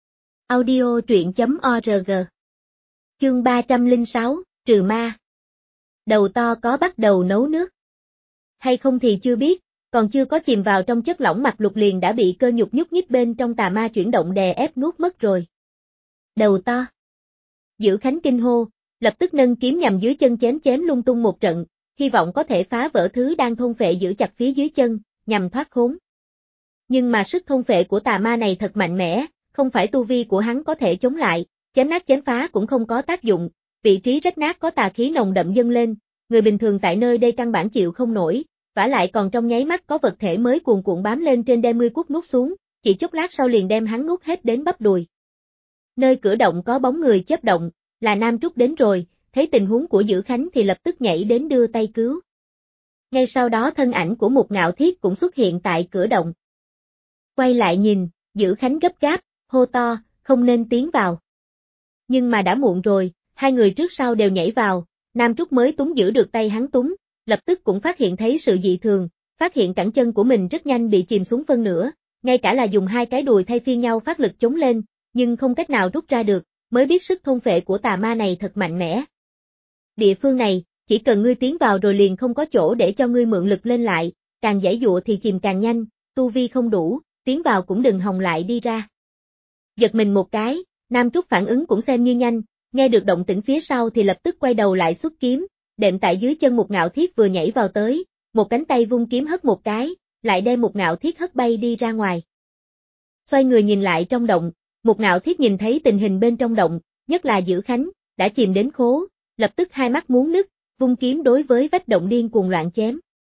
Audio truyện.org. Chương 306, trừ ma. Đầu to có bắt đầu nấu nước. Hay không thì chưa biết, còn chưa có chìm vào trong chất lỏng mặt lục liền đã bị cơ nhục nhúc nhích bên trong tà ma chuyển động đè ép nuốt mất rồi. Đầu to. Dữ Khánh kinh hô, lập tức nâng kiếm nhằm dưới chân chém lung tung một trận, hy vọng có thể phá vỡ thứ đang thôn phệ giữ chặt phía dưới chân, nhằm thoát khốn. Nhưng mà sức thôn phệ của tà ma này thật mạnh mẽ, không phải tu vi của hắn có thể chống lại, chém nát chém phá cũng không có tác dụng, vị trí rách nát có tà khí nồng đậm dâng lên, người bình thường tại nơi đây căn bản chịu không nổi, vả lại còn trong nháy mắt có vật thể mới cuồn cuộn bám lên trên đem mươi cút nuốt xuống, chỉ chốc lát sau liền đem hắn nuốt hết đến bắp đùi. Nơi cửa động có bóng người chớp động, là Nam Trúc đến rồi, thấy tình huống của Dữ Khánh thì lập tức nhảy đến đưa tay cứu. Ngay sau đó thân ảnh của Mục Ngạo Thiết cũng xuất hiện tại cửa động. Quay lại nhìn, Dữ Khánh gấp gáp, hô to, không nên tiến vào. Nhưng mà đã muộn rồi, hai người trước sau đều nhảy vào, Nam Trúc mới túng giữ được tay hắn túng, lập tức cũng phát hiện thấy sự dị thường, phát hiện cẳng chân của mình rất nhanh bị chìm xuống phân nửa, ngay cả là dùng hai cái đùi thay phiên nhau phát lực chống lên, nhưng không cách nào rút ra được, mới biết sức thôn phệ của tà ma này thật mạnh mẽ. Địa phương này, chỉ cần ngươi tiến vào rồi liền không có chỗ để cho ngươi mượn lực lên lại, càng giãy giụa thì chìm càng nhanh, tu vi không đủ, tiến vào cũng đừng hòng lại đi ra. Giật mình một cái, Nam Trúc phản ứng cũng xem như nhanh, nghe được động tĩnh phía sau thì lập tức quay đầu lại xuất kiếm, đệm tại dưới chân Mục Ngạo Thiết vừa nhảy vào tới, một cánh tay vung kiếm hất một cái, lại đem Mục Ngạo Thiết hất bay đi ra ngoài. Xoay người nhìn lại trong động, Mục Ngạo Thiết nhìn thấy tình hình bên trong động, nhất là Dữ Khánh, đã chìm đến khố, lập tức hai mắt muốn nứt, vung kiếm đối với vách động điên cuồng loạn chém.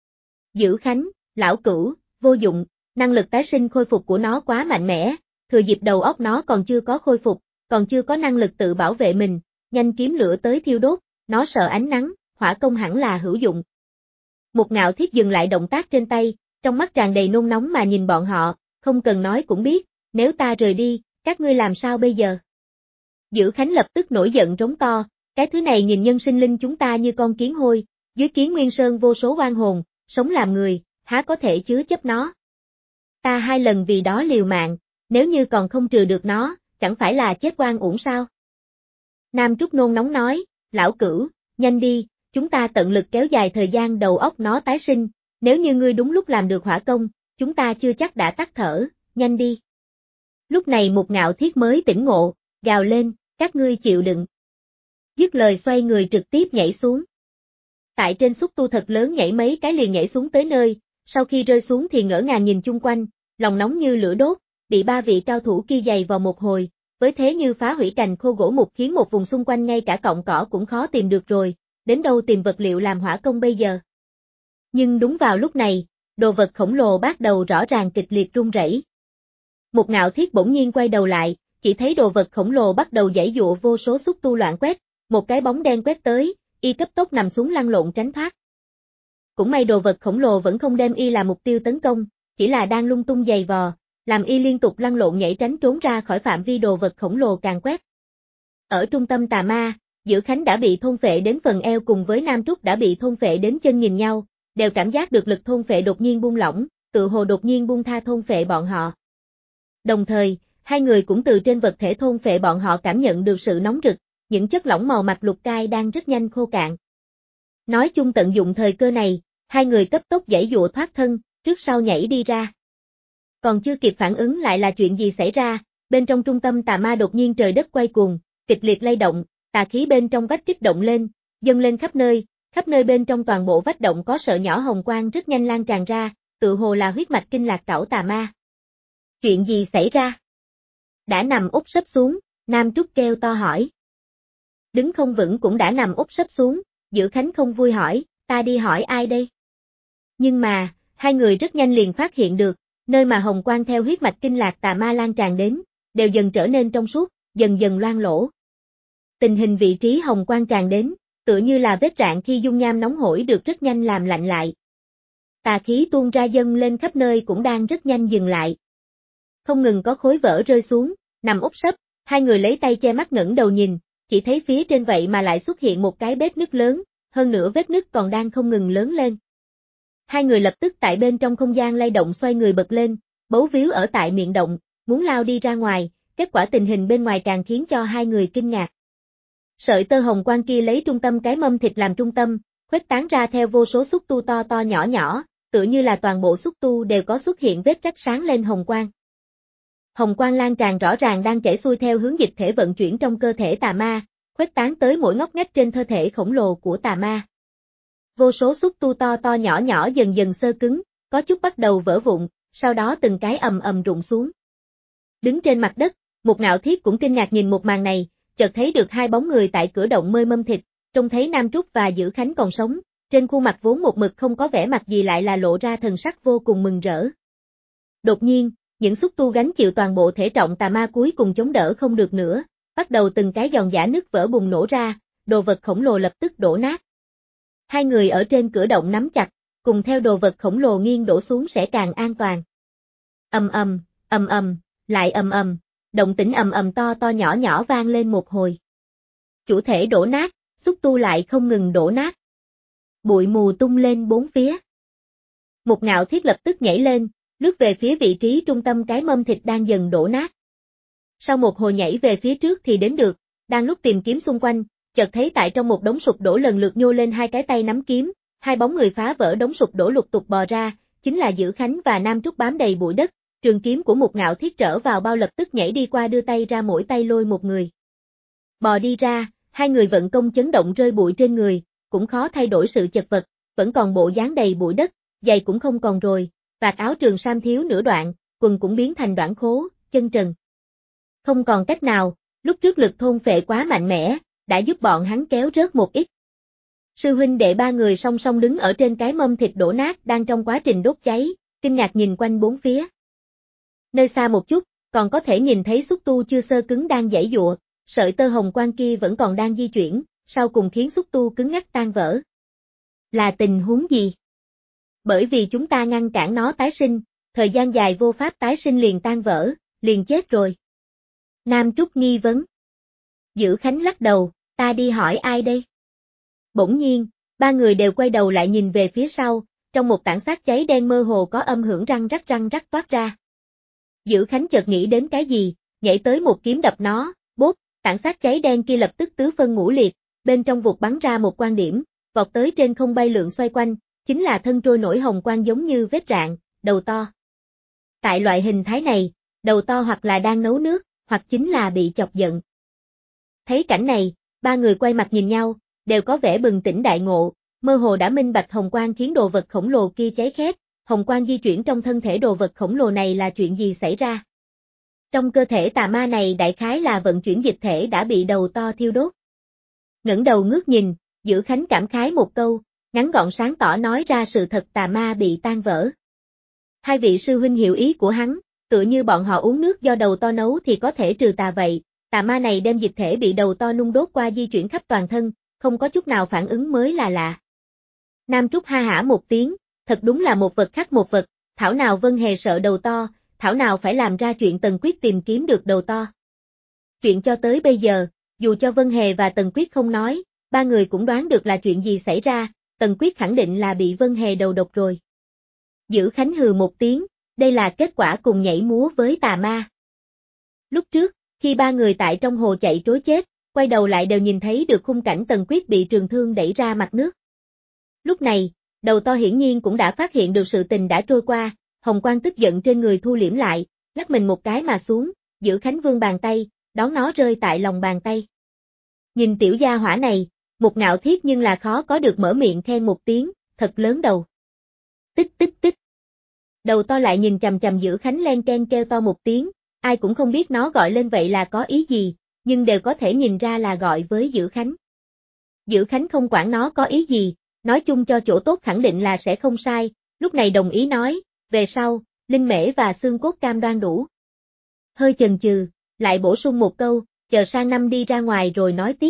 Dữ Khánh, lão cửu, vô dụng, năng lực tái sinh khôi phục của nó quá mạnh mẽ, thừa dịp đầu óc nó còn chưa có khôi phục, còn chưa có năng lực tự bảo vệ mình, nhanh kiếm lửa tới thiêu đốt, nó sợ ánh nắng, hỏa công hẳn là hữu dụng. Mục Ngạo Thiết dừng lại động tác trên tay, trong mắt tràn đầy nôn nóng mà nhìn bọn họ, không cần nói cũng biết, nếu ta rời đi, các ngươi làm sao bây giờ? Dữ Khánh lập tức nổi giận rống to, cái thứ này nhìn nhân sinh linh chúng ta như con kiến hôi, dưới Kiến Nguyên Sơn vô số oan hồn, sống làm người, há có thể chứa chấp nó. Ta hai lần vì đó liều mạng, nếu như còn không trừ được nó, chẳng phải là chết oan uổng sao? Nam Trúc nôn nóng nói, lão cửu, nhanh đi, chúng ta tận lực kéo dài thời gian đầu óc nó tái sinh, nếu như ngươi đúng lúc làm được hỏa công, chúng ta chưa chắc đã tắt thở, nhanh đi. Lúc này Mục Ngạo Thiết mới tỉnh ngộ, gào lên, các ngươi chịu đựng. Dứt lời xoay người trực tiếp nhảy xuống. Tại trên xúc tu thật lớn nhảy mấy cái liền nhảy xuống tới nơi, sau khi rơi xuống thì ngỡ ngàng nhìn chung quanh, lòng nóng như lửa đốt, bị ba vị cao thủ kia giày vào một hồi, với thế như phá hủy cành khô gỗ mục khiến một vùng xung quanh ngay cả cọng cỏ cũng khó tìm được rồi, đến đâu tìm vật liệu làm hỏa công bây giờ. Nhưng đúng vào lúc này, đồ vật khổng lồ bắt đầu rõ ràng kịch liệt rung rẩy. Mục Ngạo Thiết bỗng nhiên quay đầu lại, chỉ thấy đồ vật khổng lồ bắt đầu giãy giụa vô số xúc tu loạn quét, một cái bóng đen quét tới, y cấp tốc nằm xuống lăn lộn tránh thoát. Cũng may đồ vật khổng lồ vẫn không đem y là mục tiêu tấn công, chỉ là đang lung tung giày vò, làm y liên tục lăn lộn nhảy tránh trốn ra khỏi phạm vi đồ vật khổng lồ càng quét. Ở trung tâm tà ma, Dữ Khánh đã bị thôn phệ đến phần eo cùng với Nam Trúc đã bị thôn phệ đến chân, nhìn nhau, đều cảm giác được lực thôn phệ đột nhiên buông lỏng, tự hồ đột nhiên buông tha thôn phệ bọn họ. Đồng thời, hai người cũng từ trên vật thể thôn phệ bọn họ cảm nhận được sự nóng rực, những chất lỏng màu mặt lục cai đang rất nhanh khô cạn. Nói chung tận dụng thời cơ này, hai người cấp tốc giãy giụa thoát thân, trước sau nhảy đi ra. Còn chưa kịp phản ứng lại là chuyện gì xảy ra, bên trong trung tâm tà ma đột nhiên trời đất quay cuồng, kịch liệt lay động, tà khí bên trong vách kích động lên, dâng lên khắp nơi bên trong toàn bộ vách động có sợ nhỏ hồng quang rất nhanh lan tràn ra, tự hồ là huyết mạch kinh lạc cẩu tà ma. Chuyện gì xảy ra? Đã nằm úp sấp xuống, Nam Trúc kêu to hỏi. Đứng không vững cũng đã nằm úp sấp xuống, Dữ Khánh không vui hỏi, ta đi hỏi ai đây? Nhưng mà, hai người rất nhanh liền phát hiện được, nơi mà hồng quang theo huyết mạch kinh lạc tà ma lan tràn đến, đều dần trở nên trong suốt, dần dần loang lỗ. Tình hình vị trí hồng quang tràn đến, tựa như là vết rạn khi dung nham nóng hổi được rất nhanh làm lạnh lại. Tà khí tuôn ra dâng lên khắp nơi cũng đang rất nhanh dừng lại. Không ngừng có khối vỡ rơi xuống, nằm úp sấp, hai người lấy tay che mắt ngẩng đầu nhìn, chỉ thấy phía trên vậy mà lại xuất hiện một cái vết nứt lớn, hơn nữa vết nứt còn đang không ngừng lớn lên. Hai người lập tức tại bên trong không gian lay động xoay người bật lên, bấu víu ở tại miệng động, muốn lao đi ra ngoài, kết quả tình hình bên ngoài càng khiến cho hai người kinh ngạc. Sợi tơ hồng quang kia lấy trung tâm cái mâm thịt làm trung tâm, khuếch tán ra theo vô số xúc tu to to nhỏ nhỏ, tựa như là toàn bộ xúc tu đều có xuất hiện vết rách sáng lên hồng quang. Hồng quang lan tràn rõ ràng đang chảy xuôi theo hướng dịch thể vận chuyển trong cơ thể tà ma, khuếch tán tới mỗi ngóc ngách trên cơ thể khổng lồ của tà ma. Vô số xúc tu to to nhỏ nhỏ dần dần xơ cứng, có chút bắt đầu vỡ vụn, sau đó từng cái ầm ầm rụng xuống. Đứng trên mặt đất, Một Ngạo Thiết cũng kinh ngạc nhìn một màn này, chợt thấy được hai bóng người tại cửa động mơi mâm thịt, trông thấy Nam Trúc và Dữ Khánh còn sống, trên khuôn mặt vốn một mực không có vẻ mặt gì lại là lộ ra thần sắc vô cùng mừng rỡ. Đột nhiên, những xúc tu gánh chịu toàn bộ thể trọng tà ma cuối cùng chống đỡ không được nữa, bắt đầu từng cái giòn giã nứt vỡ bùng nổ ra, đồ vật khổng lồ lập tức đổ nát. Hai người ở trên cửa động nắm chặt, cùng theo đồ vật khổng lồ nghiêng đổ xuống sẽ càng an toàn. Ầm ầm, lại ầm ầm, động tĩnh ầm ầm to to nhỏ nhỏ vang lên một hồi. Chủ thể đổ nát, xúc tu lại không ngừng đổ nát. Bụi mù tung lên bốn phía. Một Ngạo Thiết lập tức nhảy lên, lướt về phía vị trí trung tâm cái mâm thịt đang dần đổ nát. Sau một hồi nhảy về phía trước thì đến được, đang lúc tìm kiếm xung quanh, chợt thấy tại trong một đống sụp đổ lần lượt nhô lên hai cái tay nắm kiếm, hai bóng người phá vỡ đống sụp đổ lục tục bò ra, chính là Dữ Khánh và Nam Trúc bám đầy bụi đất, trường kiếm của Một Ngạo Thiết trở vào bao lập tức nhảy đi qua đưa tay ra mỗi tay lôi một người. Bò đi ra, hai người vận công chấn động rơi bụi trên người, cũng khó thay đổi sự chật vật, vẫn còn bộ dáng đầy bụi đất, giày cũng không còn rồi, vạt áo trường sam thiếu nửa đoạn, quần cũng biến thành đoạn khố, chân trần. Không còn cách nào, lúc trước lực thôn phệ quá mạnh mẽ, đã giúp bọn hắn kéo rớt một ít. Sư huynh đệ ba người song song đứng ở trên cái mâm thịt đổ nát đang trong quá trình đốt cháy, kinh ngạc nhìn quanh bốn phía. Nơi xa một chút, còn có thể nhìn thấy xúc tu chưa xơ cứng đang giãy giụa, sợi tơ hồng quang kia vẫn còn đang di chuyển, sau cùng khiến xúc tu cứng ngắc tan vỡ. Là tình huống gì? Bởi vì chúng ta ngăn cản nó tái sinh, thời gian dài vô pháp tái sinh liền tan vỡ, liền chết rồi. Nam Trúc nghi vấn. Dữ Khánh lắc đầu, ta đi hỏi ai đây? Bỗng nhiên, ba người đều quay đầu lại nhìn về phía sau, trong một tảng xác cháy đen mơ hồ có âm hưởng răng rắc toát ra. Dữ Khánh chợt nghĩ đến cái gì, nhảy tới một kiếm đập nó, bốp, tảng xác cháy đen kia lập tức tứ phân ngũ liệt, bên trong vụt bắn ra một quan điểm, vọt tới trên không bay lượn xoay quanh, chính là thân trôi nổi hồng quang giống như vết rạn, đầu to. Tại loại hình thái này, đầu to hoặc là đang nấu nước, hoặc chính là bị chọc giận. Thấy cảnh này, ba người quay mặt nhìn nhau, đều có vẻ bừng tỉnh đại ngộ, mơ hồ đã minh bạch hồng quang khiến đồ vật khổng lồ kia cháy khét, hồng quang di chuyển trong thân thể đồ vật khổng lồ này là chuyện gì xảy ra. Trong cơ thể tà ma này đại khái là vận chuyển dịch thể đã bị đầu to thiêu đốt. Ngẩng đầu ngước nhìn, Dữ Khánh cảm khái một câu, ngắn gọn sáng tỏ nói ra sự thật tà ma bị tan vỡ. Hai vị sư huynh hiểu ý của hắn, tựa như bọn họ uống nước do đầu to nấu thì có thể trừ tà vậy, tà ma này đem dịch thể bị đầu to nung đốt qua di chuyển khắp toàn thân, không có chút nào phản ứng mới là lạ. Nam Trúc ha hả một tiếng, thật đúng là một vật khắc một vật, thảo nào Vân Hề sợ đầu to, thảo nào phải làm ra chuyện Tần Quyết tìm kiếm được đầu to. Chuyện cho tới bây giờ, Dù cho Vân Hề và Tần Quyết không nói, ba người cũng đoán được là chuyện gì xảy ra, Tần Quyết khẳng định là bị Vân Hề đầu độc rồi. Dữ Khánh hừ một tiếng, đây là kết quả cùng nhảy múa với tà ma. Lúc trước, khi ba người tại trong hồ chạy trối chết, quay đầu lại đều nhìn thấy được khung cảnh Tần Quyết bị trường thương đẩy ra mặt nước. Lúc này, đầu to hiển nhiên cũng đã phát hiện được sự tình đã trôi qua, hồng quang tức giận trên người thu liễm lại, lắc mình một cái mà xuống, Dữ Khánh vươn bàn tay, đón nó rơi tại lòng bàn tay. Nhìn tiểu gia hỏa này, Mục Ngạo Thiết nhưng là khó có được mở miệng khen một tiếng, thật lớn đầu. Tích tích tích. Đầu to lại nhìn chằm chằm Dữ Khánh len ken kêu to một tiếng, ai cũng không biết nó gọi lên vậy là có ý gì, nhưng đều có thể nhìn ra là gọi với Dữ Khánh. Dữ Khánh không quản nó có ý gì, nói chung cho chỗ tốt khẳng định là sẽ không sai, lúc này đồng ý nói, về sau, linh mễ và xương cốt cam đoan đủ. Hơi chần chừ, lại bổ sung một câu, chờ sang năm đi ra ngoài rồi nói tiếp.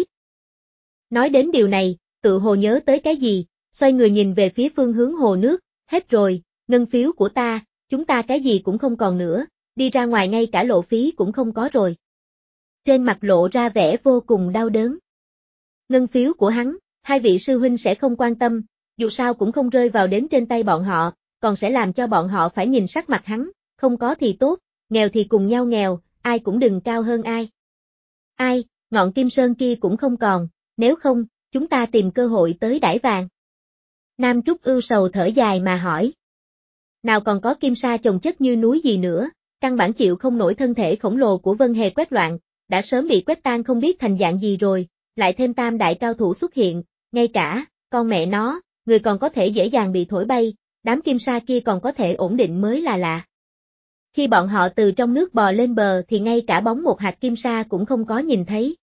Nói đến điều này, tự hồ nhớ tới cái gì, xoay người nhìn về phía phương hướng hồ nước, hết rồi, ngân phiếu của ta, chúng ta cái gì cũng không còn nữa, đi ra ngoài ngay cả lộ phí cũng không có rồi. Trên mặt lộ ra vẻ vô cùng đau đớn. Ngân phiếu của hắn, hai vị sư huynh sẽ không quan tâm, dù sao cũng không rơi vào đến trên tay bọn họ, còn sẽ làm cho bọn họ phải nhìn sắc mặt hắn, không có thì tốt, nghèo thì cùng nhau nghèo, ai cũng đừng cao hơn ai. Ai, ngọn kim sơn kia cũng không còn, nếu không, chúng ta tìm cơ hội tới đãi vàng. Nam Trúc ưu sầu thở dài mà hỏi. Nào còn có kim sa chồng chất như núi gì nữa, căn bản chịu không nổi thân thể khổng lồ của Vân Hề quét loạn, đã sớm bị quét tan không biết thành dạng gì rồi, lại thêm tam đại cao thủ xuất hiện, ngay cả, con mẹ nó, người còn có thể dễ dàng bị thổi bay, đám kim sa kia còn có thể ổn định mới là lạ. Khi bọn họ từ trong nước bò lên bờ thì ngay cả bóng một hạt kim sa cũng không có nhìn thấy.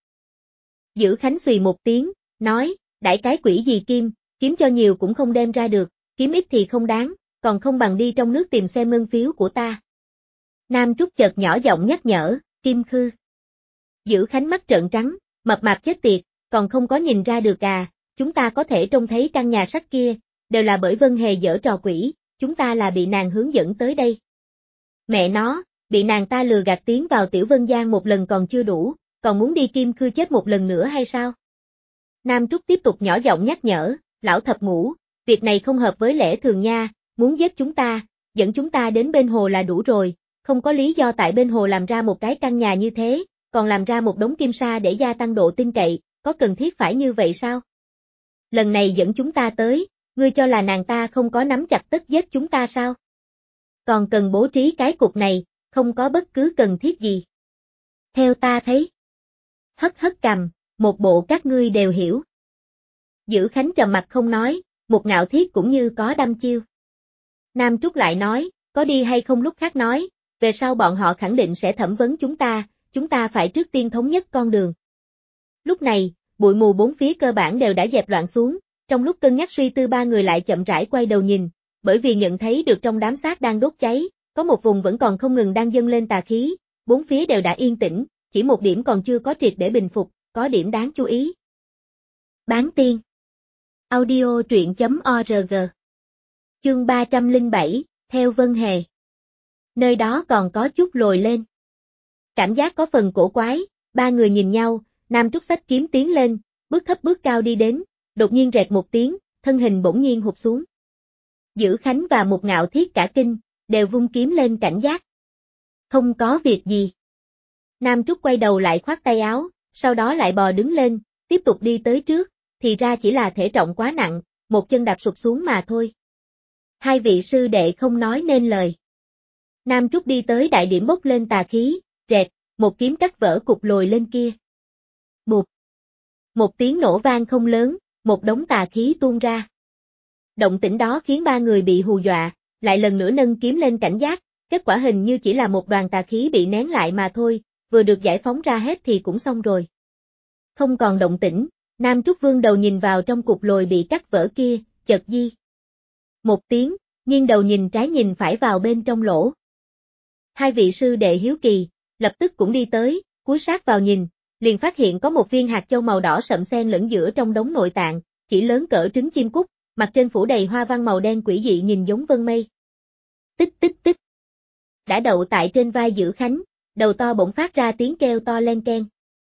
Dữ Khánh xùy một tiếng, nói, đãi cái quỷ gì kim, kiếm cho nhiều cũng không đem ra được, kiếm ít thì không đáng, còn không bằng đi trong nước tìm xem ngân phiếu của ta. Nam Trúc chợt nhỏ giọng nhắc nhở, Kim Khư. Dữ Khánh mắt trợn trắng, mập mạp chết tiệt, còn không có nhìn ra được à, chúng ta có thể trông thấy căn nhà sách kia, đều là bởi Vân Hề giở trò quỷ, chúng ta là bị nàng hướng dẫn tới đây. Mẹ nó, bị nàng ta lừa gạt tiến vào Tiểu Vân Giang một lần còn chưa đủ, còn muốn đi Kim Khư chết một lần nữa hay sao? Nam Trúc tiếp tục nhỏ giọng nhắc nhở, lão thập ngũ, việc này không hợp với lẽ thường nha, muốn giết chúng ta, dẫn chúng ta đến bên hồ là đủ rồi, không có lý do tại bên hồ làm ra một cái căn nhà như thế, còn làm ra một đống kim sa để gia tăng độ tin cậy, có cần thiết phải như vậy sao? Lần này dẫn chúng ta tới, ngươi cho là nàng ta không có nắm chặt tất giết chúng ta sao? Còn cần bố trí cái cục này, không có bất cứ cần thiết gì. Theo ta thấy. Hất hất cằm, một bộ các ngươi đều hiểu. Dữ Khánh trầm mặt không nói, Một Ngạo Thiết cũng như có đăm chiêu. Nam Trúc lại nói, có đi hay không lúc khác nói, về sau bọn họ khẳng định sẽ thẩm vấn chúng ta phải trước tiên thống nhất con đường. Lúc này, bụi mù bốn phía cơ bản đều đã dẹp loạn xuống, trong lúc cân nhắc suy tư ba người lại chậm rãi quay đầu nhìn, bởi vì nhận thấy được trong đám xác đang đốt cháy, có một vùng vẫn còn không ngừng đang dâng lên tà khí, bốn phía đều đã yên tĩnh, chỉ một điểm còn chưa có triệt để bình phục, có điểm đáng chú ý. Bán tiên. Audio truyện.org. Chương 307, theo Vân Hề. Nơi đó còn có chút lồi lên. Cảm giác có phần cổ quái, ba người nhìn nhau, Nam Trúc xách kiếm tiến lên, bước thấp bước cao đi đến, đột nhiên rẹt một tiếng, thân hình bỗng nhiên hụt xuống. Dữ Khánh và Một Ngạo Thiết cả kinh, đều vung kiếm lên cảnh giác. Không có việc gì. Nam Trúc quay đầu lại khoát tay áo, sau đó lại bò đứng lên, tiếp tục đi tới trước, thì ra chỉ là thể trọng quá nặng, một chân đạp sụp xuống mà thôi. Hai vị sư đệ không nói nên lời. Nam Trúc đi tới đại điểm bốc lên tà khí, rẹt, một kiếm cắt vỡ cục lồi lên kia. Bụp. Một tiếng nổ vang không lớn, một đống tà khí tuôn ra. Động tĩnh đó khiến ba người bị hù dọa, lại lần nữa nâng kiếm lên cảnh giác, kết quả hình như chỉ là một đoàn tà khí bị nén lại mà thôi, vừa được giải phóng ra hết thì cũng xong rồi. Không còn động tĩnh, Nam Trúc vương đầu nhìn vào trong cục lồi bị cắt vỡ kia, chợt di. Một tiếng, nghiêng đầu nhìn trái nhìn phải vào bên trong lỗ. Hai vị sư đệ hiếu kỳ, lập tức cũng đi tới, cúi sát vào nhìn, liền phát hiện có một viên hạt châu màu đỏ sậm xen lẫn giữa trong đống nội tạng, chỉ lớn cỡ trứng chim cút, mặt trên phủ đầy hoa văn màu đen quỷ dị nhìn giống vân mây. Tích tích tích. Đã đậu tại trên vai Dữ Khánh, đầu to bỗng phát ra tiếng kêu to len keng.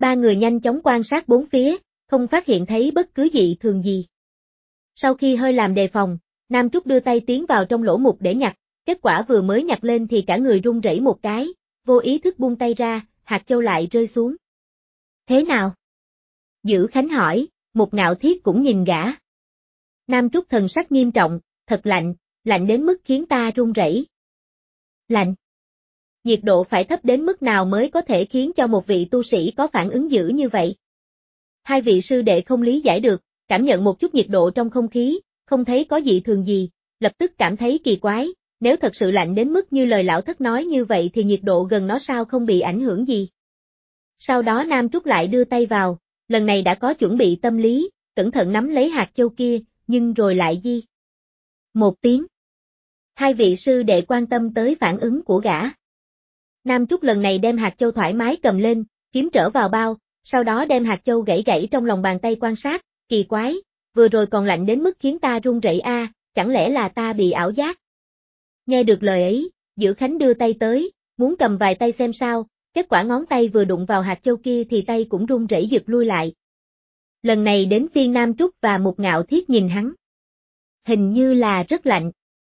Ba người nhanh chóng quan sát bốn phía, không phát hiện thấy bất cứ dị thường gì. Sau khi hơi làm đề phòng, Nam Trúc đưa tay tiến vào trong lỗ mục để nhặt, kết quả vừa mới nhặt lên thì cả người run rẩy một cái, vô ý thức buông tay ra, hạt châu lại rơi xuống. Thế nào? Dữ Khánh hỏi, Một Ngạo Thiết cũng nhìn gã. Nam Trúc thần sắc nghiêm trọng, thật lạnh, lạnh đến mức khiến ta run rẩy. Lạnh. Nhiệt độ phải thấp đến mức nào mới có thể khiến cho một vị tu sĩ có phản ứng dữ như vậy? Hai vị sư đệ không lý giải được, cảm nhận một chút nhiệt độ trong không khí, không thấy có dị thường gì, lập tức cảm thấy kỳ quái, nếu thật sự lạnh đến mức như lời lão thất nói như vậy thì nhiệt độ gần nó sao không bị ảnh hưởng gì. Sau đó Nam Trúc lại đưa tay vào, lần này đã có chuẩn bị tâm lý, cẩn thận nắm lấy hạt châu kia, nhưng rồi lại di. Một tiếng. Hai vị sư đệ quan tâm tới phản ứng của gã. Nam Trúc lần này đem hạt châu thoải mái cầm lên, kiếm trở vào bao, sau đó đem hạt châu gãy gãy trong lòng bàn tay quan sát, kỳ quái, vừa rồi còn lạnh đến mức khiến ta run rẩy chẳng lẽ là ta bị ảo giác? Nghe được lời ấy, Dữ Khánh đưa tay tới, muốn cầm vài tay xem sao, kết quả ngón tay vừa đụng vào hạt châu kia thì tay cũng run rẩy giật lui lại. Lần này đến phiên Nam Trúc và Một Ngạo Thiết nhìn hắn. Hình như là rất lạnh.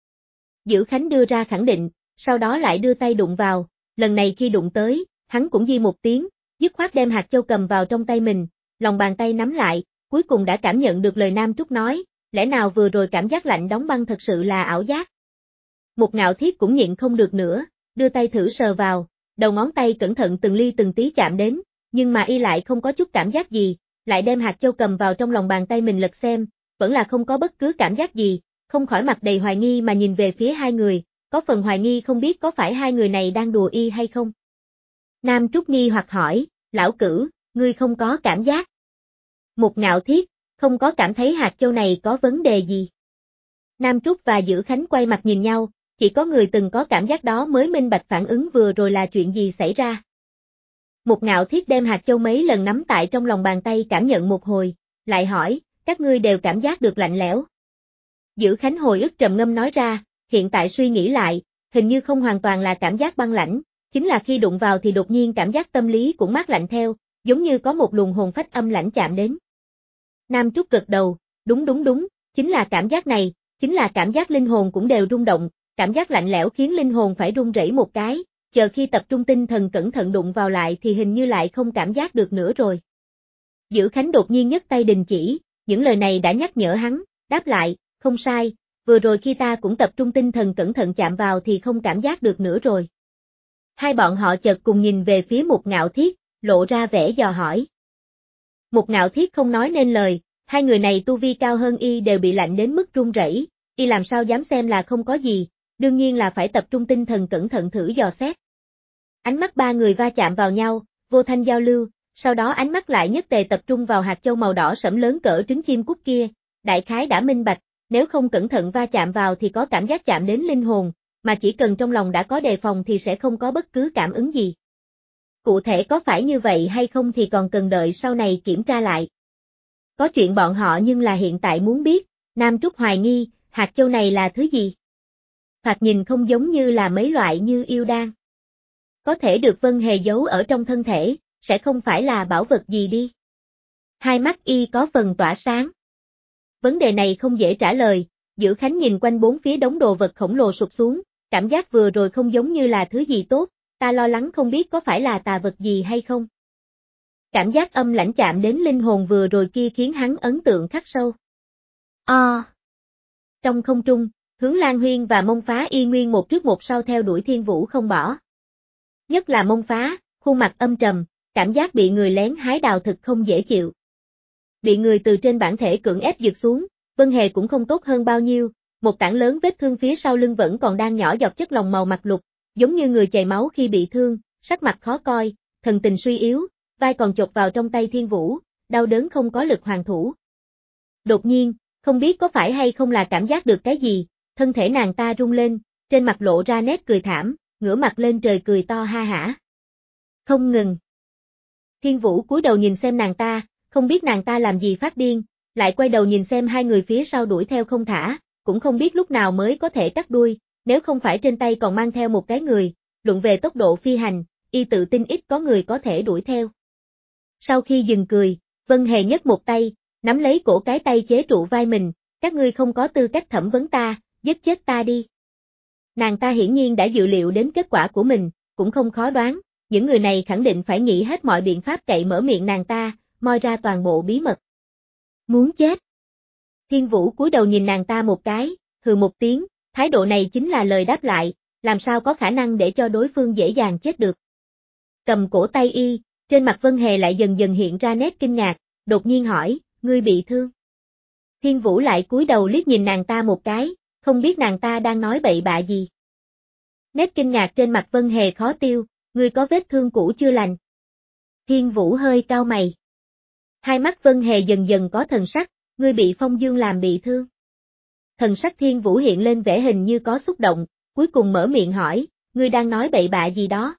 Dữ Khánh đưa ra khẳng định, sau đó lại đưa tay đụng vào, lần này khi đụng tới, hắn cũng di một tiếng, dứt khoát đem hạt châu cầm vào trong tay mình, lòng bàn tay nắm lại, cuối cùng đã cảm nhận được lời Nam Trúc nói, lẽ nào vừa rồi cảm giác lạnh đóng băng thật sự là ảo giác. Một Ngạo Thiết cũng nhịn không được nữa, đưa tay thử sờ vào, đầu ngón tay cẩn thận từng ly từng tí chạm đến, nhưng mà y lại không có chút cảm giác gì, lại đem hạt châu cầm vào trong lòng bàn tay mình lật xem, vẫn là không có bất cứ cảm giác gì, không khỏi mặt đầy hoài nghi mà nhìn về phía hai người, có phần hoài nghi không biết có phải hai người này đang đùa y hay không. Nam Trúc nghi hoặc hỏi, lão cửu, ngươi không có cảm giác. Một Ngạo Thiết, không có cảm thấy hạt châu này có vấn đề gì. Nam Trúc và Dữ Khánh quay mặt nhìn nhau, chỉ có người từng có cảm giác đó mới minh bạch phản ứng vừa rồi là chuyện gì xảy ra. Một Ngạo Thiết đem hạt châu mấy lần nắm tại trong lòng bàn tay cảm nhận một hồi, lại hỏi, các ngươi đều cảm giác được lạnh lẽo. Dữ Khánh hồi ức trầm ngâm nói ra, hiện tại suy nghĩ lại, hình như không hoàn toàn là cảm giác băng lãnh, chính là khi đụng vào thì đột nhiên cảm giác tâm lý cũng mát lạnh theo, giống như có một luồng hồn phách âm lãnh chạm đến. Nam Trúc gật đầu, đúng, chính là cảm giác này, chính là cảm giác linh hồn cũng đều rung động, cảm giác lạnh lẽo khiến linh hồn phải run rẩy một cái, chờ khi tập trung tinh thần cẩn thận đụng vào lại thì hình như lại không cảm giác được nữa rồi. Dữ Khánh đột nhiên nhấc tay đình chỉ, những lời này đã nhắc nhở hắn, đáp lại, không sai, vừa rồi khi ta cũng tập trung tinh thần cẩn thận chạm vào thì không cảm giác được nữa rồi. Hai bọn họ chợt cùng nhìn về phía Một Ngạo Thiết, lộ ra vẻ dò hỏi. Một Ngạo Thiết không nói nên lời, hai người này tu vi cao hơn y đều bị lạnh đến mức run rẩy, y làm sao dám xem là không có gì, đương nhiên là phải tập trung tinh thần cẩn thận thử dò xét. Ánh mắt ba người va chạm vào nhau, vô thanh giao lưu, sau đó ánh mắt lại nhất tề tập trung vào hạt châu màu đỏ sẫm lớn cỡ trứng chim cút kia, đại khái đã minh bạch, nếu không cẩn thận va chạm vào thì có cảm giác chạm đến linh hồn, mà chỉ cần trong lòng đã có đề phòng thì sẽ không có bất cứ cảm ứng gì. Cụ thể có phải như vậy hay không thì còn cần đợi sau này kiểm tra lại. Có chuyện bọn họ nhưng là hiện tại muốn biết, Nam Trúc hoài nghi, hạt châu này là thứ gì? Thoạt nhìn không giống như là mấy loại như yêu đan. Có thể được Vân Hề giấu ở trong thân thể, sẽ không phải là bảo vật gì đi. Hai mắt y có phần tỏa sáng. Vấn đề này không dễ trả lời, Dữ Khánh nhìn quanh bốn phía đống đồ vật khổng lồ sụp xuống, cảm giác vừa rồi không giống như là thứ gì tốt, ta lo lắng không biết có phải là tà vật gì hay không. Cảm giác âm lãnh chạm đến linh hồn vừa rồi kia khiến hắn ấn tượng khắc sâu. Trong không trung, Hướng Lan Huyên và Mông Phá y nguyên một trước một sau theo đuổi Thiên Vũ không bỏ. Nhất là Mông Phá, khuôn mặt âm trầm, cảm giác bị người lén hái đào thực không dễ chịu. Bị người từ trên bản thể cưỡng ép giật xuống, Vân Hề cũng không tốt hơn bao nhiêu, một tảng lớn vết thương phía sau lưng vẫn còn đang nhỏ giọt chất lỏng màu mặt lục, giống như người chảy máu khi bị thương, sắc mặt khó coi, thần tình suy yếu, vai còn chộp vào trong tay Thiên Vũ, đau đớn không có lực hoàn thủ. Đột nhiên, không biết có phải hay không là cảm giác được cái gì, thân thể nàng ta rung lên, trên mặt lộ ra nét cười thảm, ngửa mặt lên trời cười to ha hả. Không ngừng. Thiên Vũ cúi đầu nhìn xem nàng ta, không biết nàng ta làm gì phát điên, lại quay đầu nhìn xem hai người phía sau đuổi theo không thả, cũng không biết lúc nào mới có thể cắt đuôi, nếu không phải trên tay còn mang theo một cái người, luận về tốc độ phi hành, y tự tin ít có người có thể đuổi theo. Sau khi dừng cười, Vân Hề nhấc một tay, nắm lấy cổ cái tay chế trụ vai mình, các ngươi không có tư cách thẩm vấn ta, giết chết ta đi. Nàng ta hiển nhiên đã dự liệu đến kết quả của mình, cũng không khó đoán, những người này khẳng định phải nghĩ hết mọi biện pháp cậy mở miệng nàng ta, moi ra toàn bộ bí mật. Muốn chết. Thiên Vũ cúi đầu nhìn nàng ta một cái, hừ một tiếng, thái độ này chính là lời đáp lại, làm sao có khả năng để cho đối phương dễ dàng chết được. Cầm cổ tay y, trên mặt Vân Hề lại dần dần hiện ra nét kinh ngạc, đột nhiên hỏi, ngươi bị thương. Thiên Vũ lại cúi đầu liếc nhìn nàng ta một cái, không biết nàng ta đang nói bậy bạ gì. Nét kinh ngạc trên mặt Vân Hề khó tiêu, ngươi có vết thương cũ chưa lành. Thiên Vũ hơi cau mày. Hai mắt Vân Hề dần dần có thần sắc, ngươi bị Phong Dương làm bị thương. Thần sắc Thiên Vũ hiện lên vẻ hình như có xúc động, cuối cùng mở miệng hỏi, ngươi đang nói bậy bạ gì đó.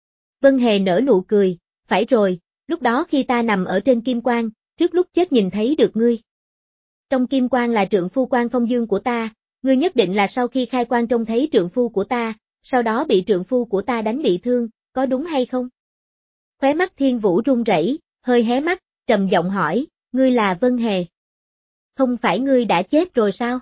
Vân Hề nở nụ cười, phải rồi, lúc đó khi ta nằm ở trên kim quang, trước lúc chết nhìn thấy được ngươi. Trong kim quang là trượng phu Quan Phong Dương của ta, ngươi nhất định là sau khi khai quang trông thấy trượng phu của ta, sau đó bị trượng phu của ta đánh bị thương, có đúng hay không? Khóe mắt Thiên Vũ run rẩy, hơi hé mắt, trầm giọng hỏi, ngươi là Vân Hề. Không phải ngươi đã chết rồi sao?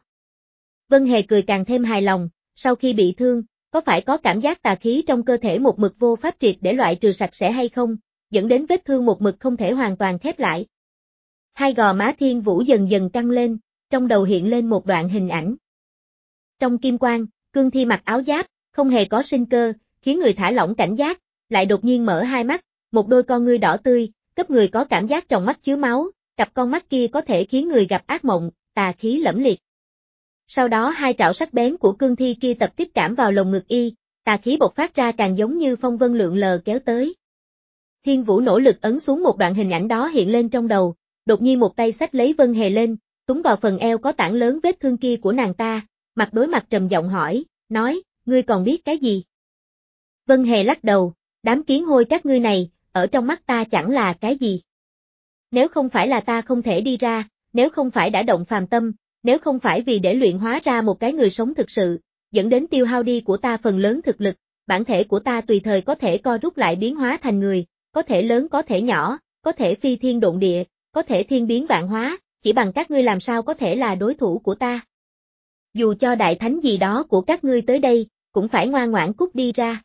Vân Hề cười càng thêm hài lòng, sau khi bị thương, có phải có cảm giác tà khí trong cơ thể một mực vô pháp triệt để loại trừ sạch sẽ hay không, dẫn đến vết thương một mực không thể hoàn toàn khép lại. Hai gò má Thiên Vũ dần dần căng lên, trong đầu hiện lên một đoạn hình ảnh. Trong kim quang, cương thi mặc áo giáp, không hề có sinh cơ, khiến người thả lỏng cảnh giác, lại đột nhiên mở hai mắt, một đôi con ngươi đỏ tươi, cấp người có cảm giác trong mắt chứa máu, cặp con mắt kia có thể khiến người gặp ác mộng, tà khí lẫm liệt. Sau đó hai trảo sắc bén của cương thi kia tập tiếp cảm vào lồng ngực y, tà khí bộc phát ra càng giống như phong vân lượn lờ kéo tới. Thiên Vũ nỗ lực ấn xuống một đoạn hình ảnh đó hiện lên trong đầu, đột nhiên một tay xách lấy Vân Hề lên, túm vào phần eo có tảng lớn vết thương kia của nàng ta, mặt đối mặt trầm giọng hỏi, nói, ngươi còn biết cái gì? Vân Hề lắc đầu, đám kiến hôi các ngươi này, ở trong mắt ta chẳng là cái gì. Nếu không phải là ta không thể đi ra, nếu không phải đã động phàm tâm, nếu không phải vì để luyện hóa ra một cái người sống thực sự, dẫn đến tiêu hao đi của ta phần lớn thực lực, bản thể của ta tùy thời có thể co rút lại biến hóa thành người, có thể lớn có thể nhỏ, có thể phi thiên độn địa, có thể thiên biến vạn hóa, chỉ bằng các ngươi làm sao có thể là đối thủ của ta. Dù cho đại thánh gì đó của các ngươi tới đây, cũng phải ngoan ngoãn cút đi ra.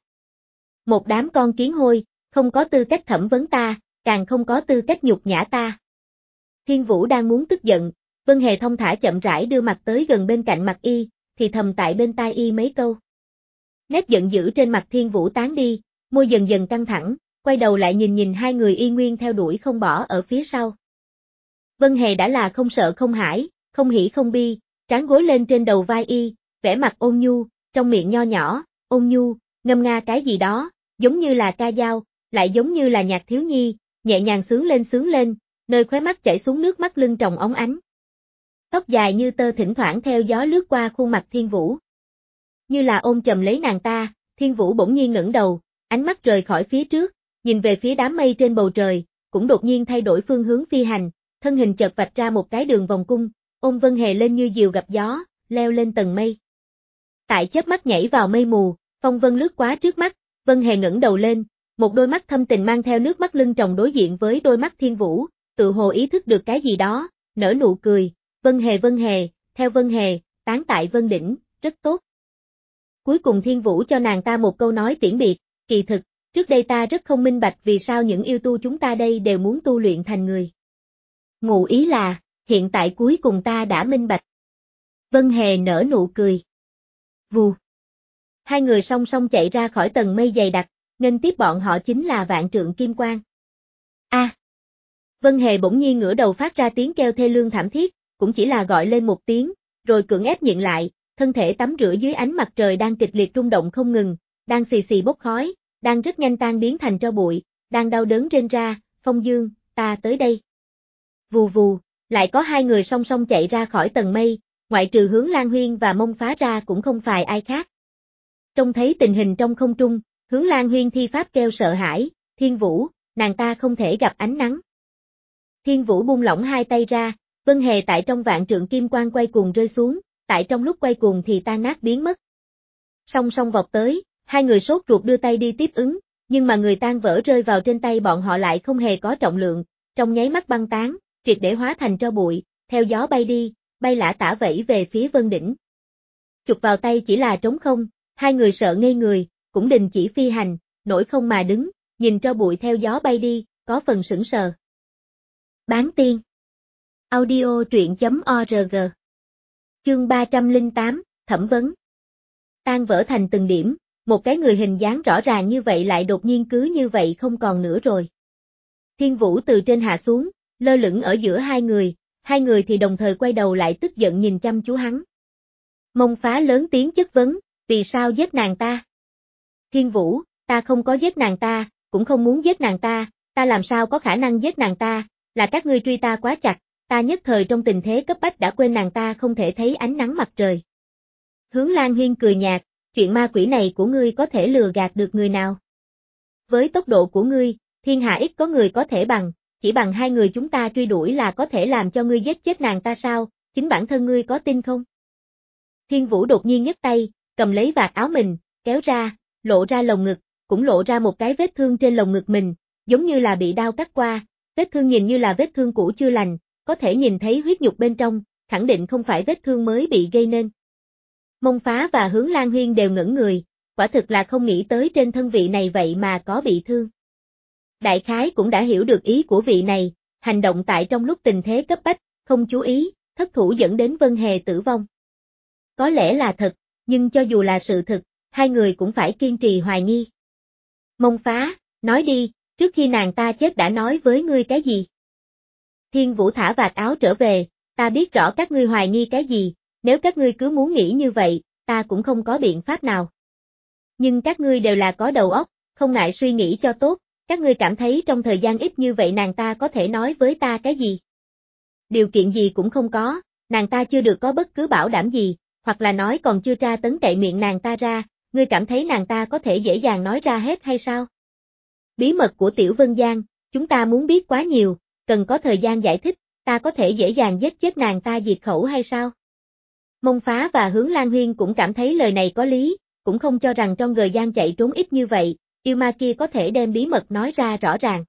Một đám con kiến hôi, không có tư cách thẩm vấn ta, càng không có tư cách nhục nhã ta. Thiên Vũ đang muốn tức giận, Vân Hề thông thả chậm rãi đưa mặt tới gần bên cạnh mặt y, thì thầm tại bên tai y mấy câu. Nét giận dữ trên mặt Thiên Vũ tán đi, môi dần dần căng thẳng, quay đầu lại nhìn hai người y nguyên theo đuổi không bỏ ở phía sau. Vân Hề đã là không sợ không hãi, không hỉ không bi, trán gối lên trên đầu vai y, vẻ mặt ôn nhu, trong miệng nho nhỏ, ôn nhu, ngâm nga cái gì đó, giống như là ca dao, lại giống như là nhạc thiếu nhi, nhẹ nhàng sướng lên, nơi khóe mắt chảy xuống nước mắt lưng tròng óng ánh. Tóc dài như tơ thỉnh thoảng theo gió lướt qua khuôn mặt Thiên Vũ. Như là ôm chầm lấy nàng ta, Thiên Vũ bỗng nhiên ngẩng đầu, ánh mắt rời khỏi phía trước, nhìn về phía đám mây trên bầu trời, cũng đột nhiên thay đổi phương hướng phi hành, thân hình chợt vạch ra một cái đường vòng cung, ôm Vân Hề lên như diều gặp gió, leo lên tầng mây. Tại chớp mắt nhảy vào mây mù, phong vân lướt quá trước mắt, Vân Hề ngẩng đầu lên, một đôi mắt thâm tình mang theo nước mắt lưng tròng đối diện với đôi mắt Thiên Vũ, tự hồ ý thức được cái gì đó, nở nụ cười, Vân Hề, theo Vân Hề, tán tại Vân Đỉnh, rất tốt. Cuối cùng Thiên Vũ cho nàng ta một câu nói tiễn biệt, kỳ thực, trước đây ta rất không minh bạch vì sao những yêu tu chúng ta đây đều muốn tu luyện thành người. Ngụ ý là, hiện tại cuối cùng ta đã minh bạch. Vân Hề nở nụ cười. Vù. Hai người song song chạy ra khỏi tầng mây dày đặc, nghênh tiếp bọn họ chính là Vạn Trượng Kim Quang. A. Vân Hề bỗng nhiên ngửa đầu phát ra tiếng kêu thê lương thảm thiết, cũng chỉ là gọi lên một tiếng, rồi cưỡng ép nhịn lại, thân thể tắm rửa dưới ánh mặt trời đang kịch liệt rung động không ngừng, đang xì xì bốc khói, đang rất nhanh tan biến thành tro bụi, đang đau đớn rên ra, Phong Dương, ta tới đây. Vù vù, lại có hai người song song chạy ra khỏi tầng mây, ngoại trừ Hướng Lan Huyên và Mông Phá ra cũng không phải ai khác. Trông thấy tình hình trong không trung, Hướng Lan Huyên thi pháp kêu sợ hãi, Thiên Vũ, nàng ta không thể gặp ánh nắng. Thiên Vũ buông lỏng hai tay ra, Vân Hề tại trong Vạn Trượng Kim Quang quay cuồng rơi xuống, tại trong lúc quay cuồng thì tan nát biến mất. Song song vọt tới, hai người sốt ruột đưa tay đi tiếp ứng, nhưng mà người tan vỡ rơi vào trên tay bọn họ lại không hề có trọng lượng, trong nháy mắt băng tán, triệt để hóa thành tro bụi, theo gió bay đi, bay lả tả vẫy về phía Vân Đỉnh. Chụp vào tay chỉ là trống không, hai người sợ ngây người, cũng đình chỉ phi hành, nổi không mà đứng, nhìn tro bụi theo gió bay đi, có phần sững sờ. Bán tiên. Audio truyện.org. Chương 308, thẩm vấn. Tan vỡ thành từng điểm, một cái người hình dáng rõ ràng như vậy lại đột nhiên cứ như vậy không còn nữa rồi. Thiên Vũ từ trên hạ xuống, lơ lửng ở giữa hai người thì đồng thời quay đầu lại tức giận nhìn chăm chú hắn. Mông Phá lớn tiếng chất vấn, vì sao giết nàng ta? Thiên Vũ, ta không có giết nàng ta, cũng không muốn giết nàng ta làm sao có khả năng giết nàng ta, là các ngươi truy ta quá chặt, ta nhất thời trong tình thế cấp bách đã quên nàng ta không thể thấy ánh nắng mặt trời. Hướng Lan Huyên cười nhạt, chuyện ma quỷ này của ngươi có thể lừa gạt được người nào? Với tốc độ của ngươi, thiên hạ ít có người có thể bằng, chỉ bằng hai người chúng ta truy đuổi là có thể làm cho ngươi giết chết nàng ta sao, chính bản thân ngươi có tin không? Thiên Vũ đột nhiên nhấc tay, cầm lấy vạt áo mình, kéo ra, lộ ra lồng ngực, cũng lộ ra một cái vết thương trên lồng ngực mình, giống như là bị đao cắt qua, vết thương nhìn như là vết thương cũ chưa lành, có thể nhìn thấy huyết nhục bên trong, khẳng định không phải vết thương mới bị gây nên. Mông Phá và Hướng Lan Huyên đều ngẩn người, quả thực là không nghĩ tới trên thân vị này vậy mà có bị thương. Đại khái cũng đã hiểu được ý của vị này, hành động tại trong lúc tình thế cấp bách, không chú ý, thất thủ dẫn đến Vân Hề tử vong. Có lẽ là thật, nhưng cho dù là sự thật, hai người cũng phải kiên trì hoài nghi. Mông Phá, nói đi, trước khi nàng ta chết đã nói với ngươi cái gì? Thiên Vũ thả vạt áo trở về, ta biết rõ các ngươi hoài nghi cái gì, nếu các ngươi cứ muốn nghĩ như vậy, ta cũng không có biện pháp nào. Nhưng các ngươi đều là có đầu óc, không ngại suy nghĩ cho tốt, các ngươi cảm thấy trong thời gian ít như vậy nàng ta có thể nói với ta cái gì? Điều kiện gì cũng không có, nàng ta chưa được có bất cứ bảo đảm gì, hoặc là nói còn chưa tra tấn cậy miệng nàng ta ra, ngươi cảm thấy nàng ta có thể dễ dàng nói ra hết hay sao? Bí mật của Tiểu Vân Giang, chúng ta muốn biết quá nhiều, cần có thời gian giải thích, ta có thể dễ dàng giết chết nàng ta diệt khẩu hay sao? Mông Phá và Hướng Lan Huyên cũng cảm thấy lời này có lý, cũng không cho rằng trong thời gian chạy trốn ít như vậy, yêu ma kia có thể đem bí mật nói ra rõ ràng.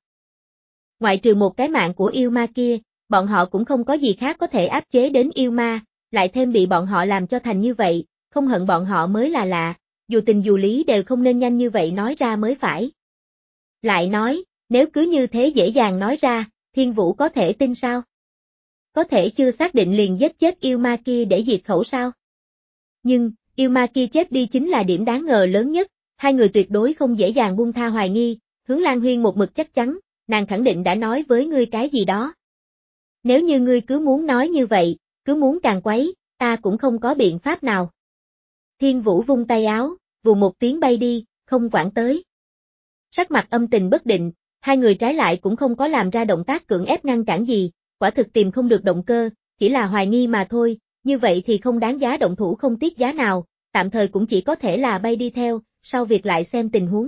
Ngoại trừ một cái mạng của yêu ma kia, bọn họ cũng không có gì khác có thể áp chế đến yêu ma, lại thêm bị bọn họ làm cho thành như vậy, không hận bọn họ mới là lạ, dù tình dù lý đều không nên nhanh như vậy nói ra mới phải. Lại nói, nếu cứ như thế dễ dàng nói ra, Thiên Vũ có thể tin sao? Có thể chưa xác định liền giết chết yêu ma kia để diệt khẩu sao? Nhưng, yêu ma kia chết đi chính là điểm đáng ngờ lớn nhất, hai người tuyệt đối không dễ dàng buông tha hoài nghi, Hướng Lan Huyên một mực chắc chắn, nàng khẳng định đã nói với ngươi cái gì đó. Nếu như ngươi cứ muốn nói như vậy, cứ muốn càng quấy, ta cũng không có biện pháp nào. Thiên Vũ vung tay áo, vù một tiếng bay đi, không quản tới. Sắc mặt âm tình bất định, hai người trái lại cũng không có làm ra động tác cưỡng ép ngăn cản gì, quả thực tìm không được động cơ, chỉ là hoài nghi mà thôi, như vậy thì không đáng giá động thủ không tiếc giá nào, tạm thời cũng chỉ có thể là bay đi theo, sau việc lại xem tình huống.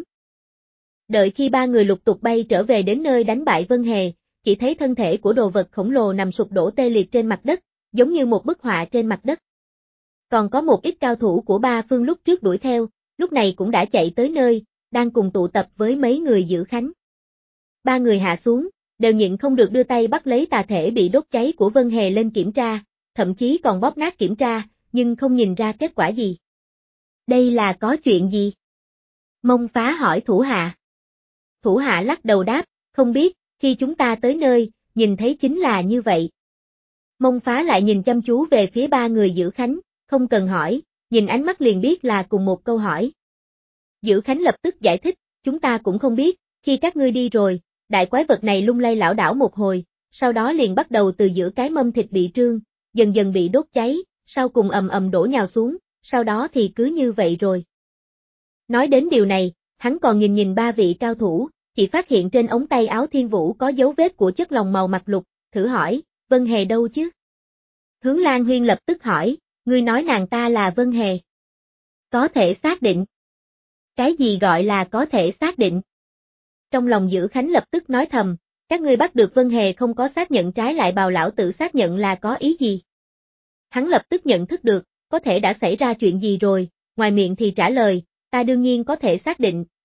Đợi khi ba người lục tục bay trở về đến nơi đánh bại Vân Hề, chỉ thấy thân thể của đồ vật khổng lồ nằm sụp đổ tê liệt trên mặt đất, giống như một bức họa trên mặt đất. Còn có một ít cao thủ của ba phương lúc trước đuổi theo, lúc này cũng đã chạy tới nơi, đang cùng tụ tập với mấy người giữ khánh. Ba người hạ xuống, đều nhịn không được đưa tay bắt lấy tà thể bị đốt cháy của Vân Hề lên kiểm tra, thậm chí còn bóp nát kiểm tra, nhưng không nhìn ra kết quả gì. Đây là có chuyện gì? Mông Phá hỏi thủ hạ. Thủ hạ lắc đầu đáp, không biết, khi chúng ta tới nơi, nhìn thấy chính là như vậy. Mông Phá lại nhìn chăm chú về phía ba người giữ khánh, không cần hỏi, nhìn ánh mắt liền biết là cùng một câu hỏi. Giữ khánh lập tức giải thích, chúng ta cũng không biết, khi các ngươi đi rồi, đại quái vật này lung lay lảo đảo một hồi, sau đó liền bắt đầu từ giữa cái mâm thịt bị trương, dần dần bị đốt cháy, sau cùng ầm ầm đổ nhào xuống, sau đó thì cứ như vậy rồi. Nói đến điều này, hắn còn nhìn ba vị cao thủ, chỉ phát hiện trên ống tay áo Thiên Vũ có dấu vết của chất lỏng màu mặt lục, thử hỏi, Vân Hề đâu chứ? Hướng Lan Huyên lập tức hỏi, ngươi nói nàng ta là Vân Hề. Có thể xác định. Cái gì gọi là có thể xác định? Trong lòng Giữ Khánh lập tức nói thầm, các ngươi bắt được Vân Hề không có xác nhận trái lại bào lão tử xác nhận là có ý gì? Hắn lập tức nhận thức được, có thể đã xảy ra chuyện gì rồi, ngoài miệng thì trả lời, ta đương nhiên có thể xác định,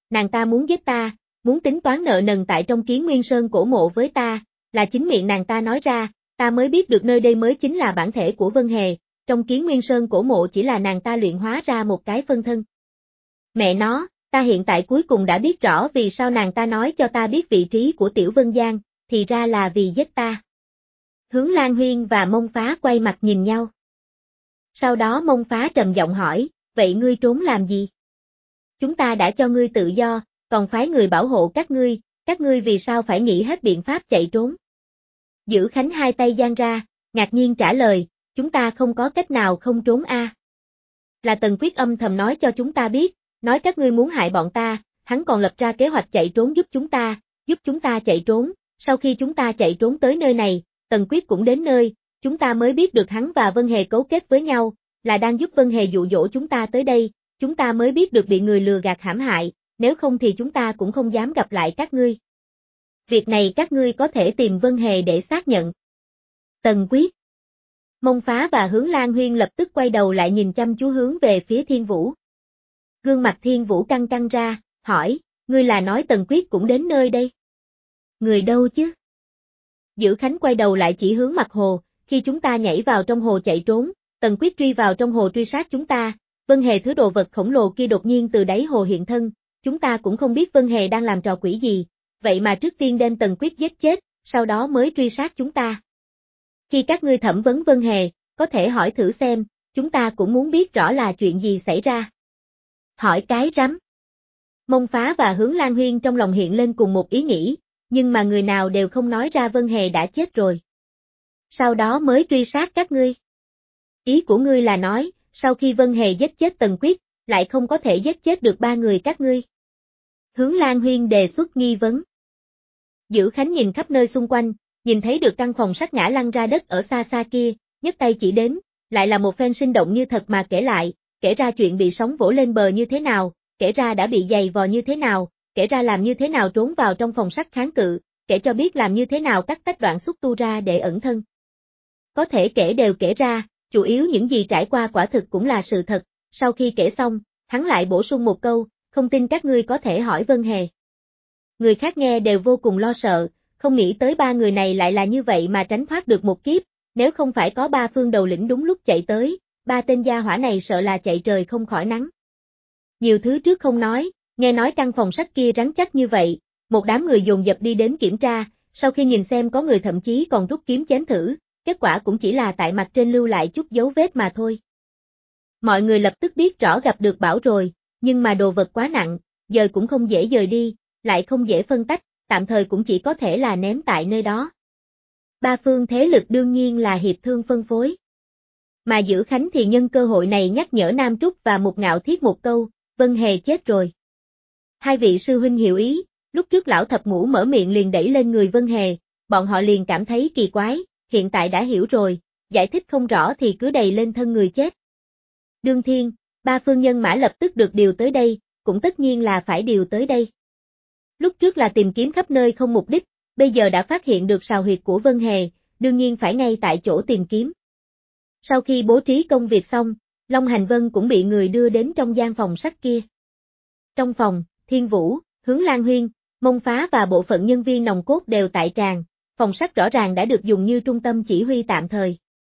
nàng ta muốn giết ta, muốn tính toán nợ nần tại trong Kiến Nguyên Sơn cổ mộ với ta, là chính miệng nàng ta nói ra, ta mới biết được nơi đây mới chính là bản thể của Vân Hề, trong Kiến Nguyên Sơn cổ mộ chỉ là nàng ta luyện hóa ra một cái phân thân. Mẹ nó, ta hiện tại cuối cùng đã biết rõ vì sao nàng ta nói cho ta biết vị trí của Tiểu Vân Giang, thì ra là vì giết ta. Hướng Lan Huyên và Mông Phá quay mặt nhìn nhau. Sau đó Mông Phá trầm giọng hỏi, vậy ngươi trốn làm gì? Chúng ta đã cho ngươi tự do, còn phái người bảo hộ các ngươi vì sao phải nghĩ hết biện pháp chạy trốn? Dữ Khánh hai tay giang ra, ngạc nhiên trả lời, chúng ta không có cách nào không trốn a. Là Tần Quyết âm thầm nói cho chúng ta biết, nói các ngươi muốn hại bọn ta, hắn còn lập ra kế hoạch chạy trốn giúp chúng ta chạy trốn, sau khi chúng ta chạy trốn tới nơi này, Tần Quyết cũng đến nơi, chúng ta mới biết được hắn và Vân Hề cấu kết với nhau, là đang giúp Vân Hề dụ dỗ chúng ta tới đây, chúng ta mới biết được bị người lừa gạt hãm hại, nếu không thì chúng ta cũng không dám gặp lại các ngươi. Việc này các ngươi có thể tìm Vân Hề để xác nhận. Tần Quyết. Mông Phá và Hướng Lan Huyên lập tức quay đầu lại nhìn chăm chú hướng về phía Thiên Vũ. Gương mặt Thiên Vũ căng căng ra, hỏi, ngươi là nói Tần Quyết cũng đến nơi đây? Người đâu chứ? Dữ Khánh quay đầu lại chỉ hướng mặt hồ, khi chúng ta nhảy vào trong hồ chạy trốn, Tần Quyết truy vào trong hồ truy sát chúng ta, Vân Hề thứ đồ vật khổng lồ kia đột nhiên từ đáy hồ hiện thân, chúng ta cũng không biết Vân Hề đang làm trò quỷ gì, vậy mà trước tiên đem Tần Quyết giết chết, sau đó mới truy sát chúng ta. Khi các ngươi thẩm vấn Vân Hề, có thể hỏi thử xem, chúng ta cũng muốn biết rõ là chuyện gì xảy ra. Hỏi cái rắm. Mông Phá và Hướng Lan Huyên trong lòng hiện lên cùng một ý nghĩ, nhưng mà người nào đều không nói ra Vân Hề đã chết rồi. Sau đó mới truy sát các ngươi. Ý của ngươi là nói, sau khi Vân Hề giết chết Tần Quyết, lại không có thể giết chết được ba người các ngươi. Hướng Lan Huyên đề xuất nghi vấn. Dữ Khánh nhìn khắp nơi xung quanh, nhìn thấy được căn phòng sách ngã lăn ra đất ở xa xa kia, nhấc tay chỉ đến, lại là một phen sinh động như thật mà kể lại, kể ra chuyện bị sóng vỗ lên bờ như thế nào, kể ra đã bị giày vò như thế nào, kể ra làm như thế nào trốn vào trong phòng sắt kháng cự, kể cho biết làm như thế nào cắt tách đoạn xúc tu ra để ẩn thân. Có thể kể đều kể ra, chủ yếu những gì trải qua quả thực cũng là sự thật, sau khi kể xong, hắn lại bổ sung một câu, không tin các ngươi có thể hỏi Vân Hề. Người khác nghe đều vô cùng lo sợ, không nghĩ tới ba người này lại là như vậy mà tránh thoát được một kiếp, nếu không phải có ba phương đầu lĩnh đúng lúc chạy tới, ba tên gia hỏa này sợ là chạy trời không khỏi nắng. Nhiều thứ trước không nói, nghe nói căn phòng sách kia rắn chắc như vậy, một đám người dồn dập đi đến kiểm tra, sau khi nhìn xem có người thậm chí còn rút kiếm chém thử, kết quả cũng chỉ là tại mặt trên lưu lại chút dấu vết mà thôi. Mọi người lập tức biết rõ gặp được bão rồi, nhưng mà đồ vật quá nặng, giờ cũng không dễ dời đi, lại không dễ phân tách, tạm thời cũng chỉ có thể là ném tại nơi đó. Ba phương thế lực đương nhiên là hiệp thương phân phối. Mà Dữ Khánh thì nhân cơ hội này nhắc nhở Nam Trúc và Mục Ngạo Thiết một câu, Vân Hề chết rồi. Hai vị sư huynh hiểu ý, lúc trước lão thập ngũ mở miệng liền đẩy lên người Vân Hề, bọn họ liền cảm thấy kỳ quái, hiện tại đã hiểu rồi, giải thích không rõ thì cứ đầy lên thân người chết. Đương thiên, ba phương nhân mã lập tức được điều tới đây, cũng tất nhiên là phải điều tới đây. Lúc trước là tìm kiếm khắp nơi không mục đích, bây giờ đã phát hiện được sào huyệt của Vân Hề, đương nhiên phải ngay tại chỗ tìm kiếm. Sau khi bố trí công việc xong, Long Hành Vân cũng bị người đưa đến trong gian phòng sách kia. Trong phòng, Thiên Vũ, Hướng Lan Huyên, Mông Phá và bộ phận nhân viên nòng cốt đều tại tràng, phòng sách rõ ràng đã được dùng như trung tâm chỉ huy tạm thời.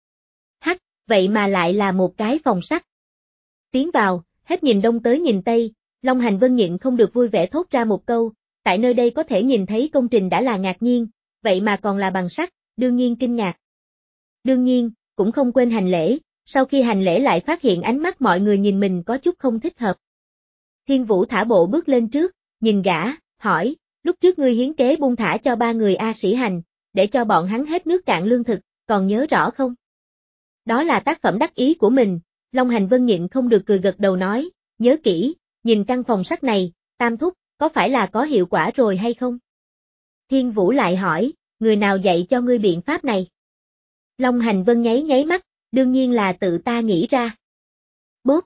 Hắc, vậy mà lại là một cái phòng sách. Tiến vào, hết nhìn đông tới nhìn tây, Long Hành Vân nhịn không được vui vẻ thốt ra một câu, tại nơi đây có thể nhìn thấy công trình đã là ngạc nhiên, vậy mà còn là bằng sắt, đương nhiên kinh ngạc. Đương nhiên, cũng không quên hành lễ, sau khi hành lễ lại phát hiện ánh mắt mọi người nhìn mình có chút không thích hợp. Thiên Vũ thả bộ bước lên trước, nhìn gã, hỏi, lúc trước ngươi hiến kế buông thả cho ba người A Sĩ Hành, để cho bọn hắn hết nước cạn lương thực, còn nhớ rõ không? Đó là tác phẩm đắc ý của mình, Long Hành Vân nhịn không được cười gật đầu nói, nhớ kỹ, nhìn căn phòng sách này, Tam thúc, có phải là có hiệu quả rồi hay không? Thiên Vũ lại hỏi, người nào dạy cho ngươi biện pháp này? Long Hành Vân nháy nháy mắt, đương nhiên là tự ta nghĩ ra. Bốp.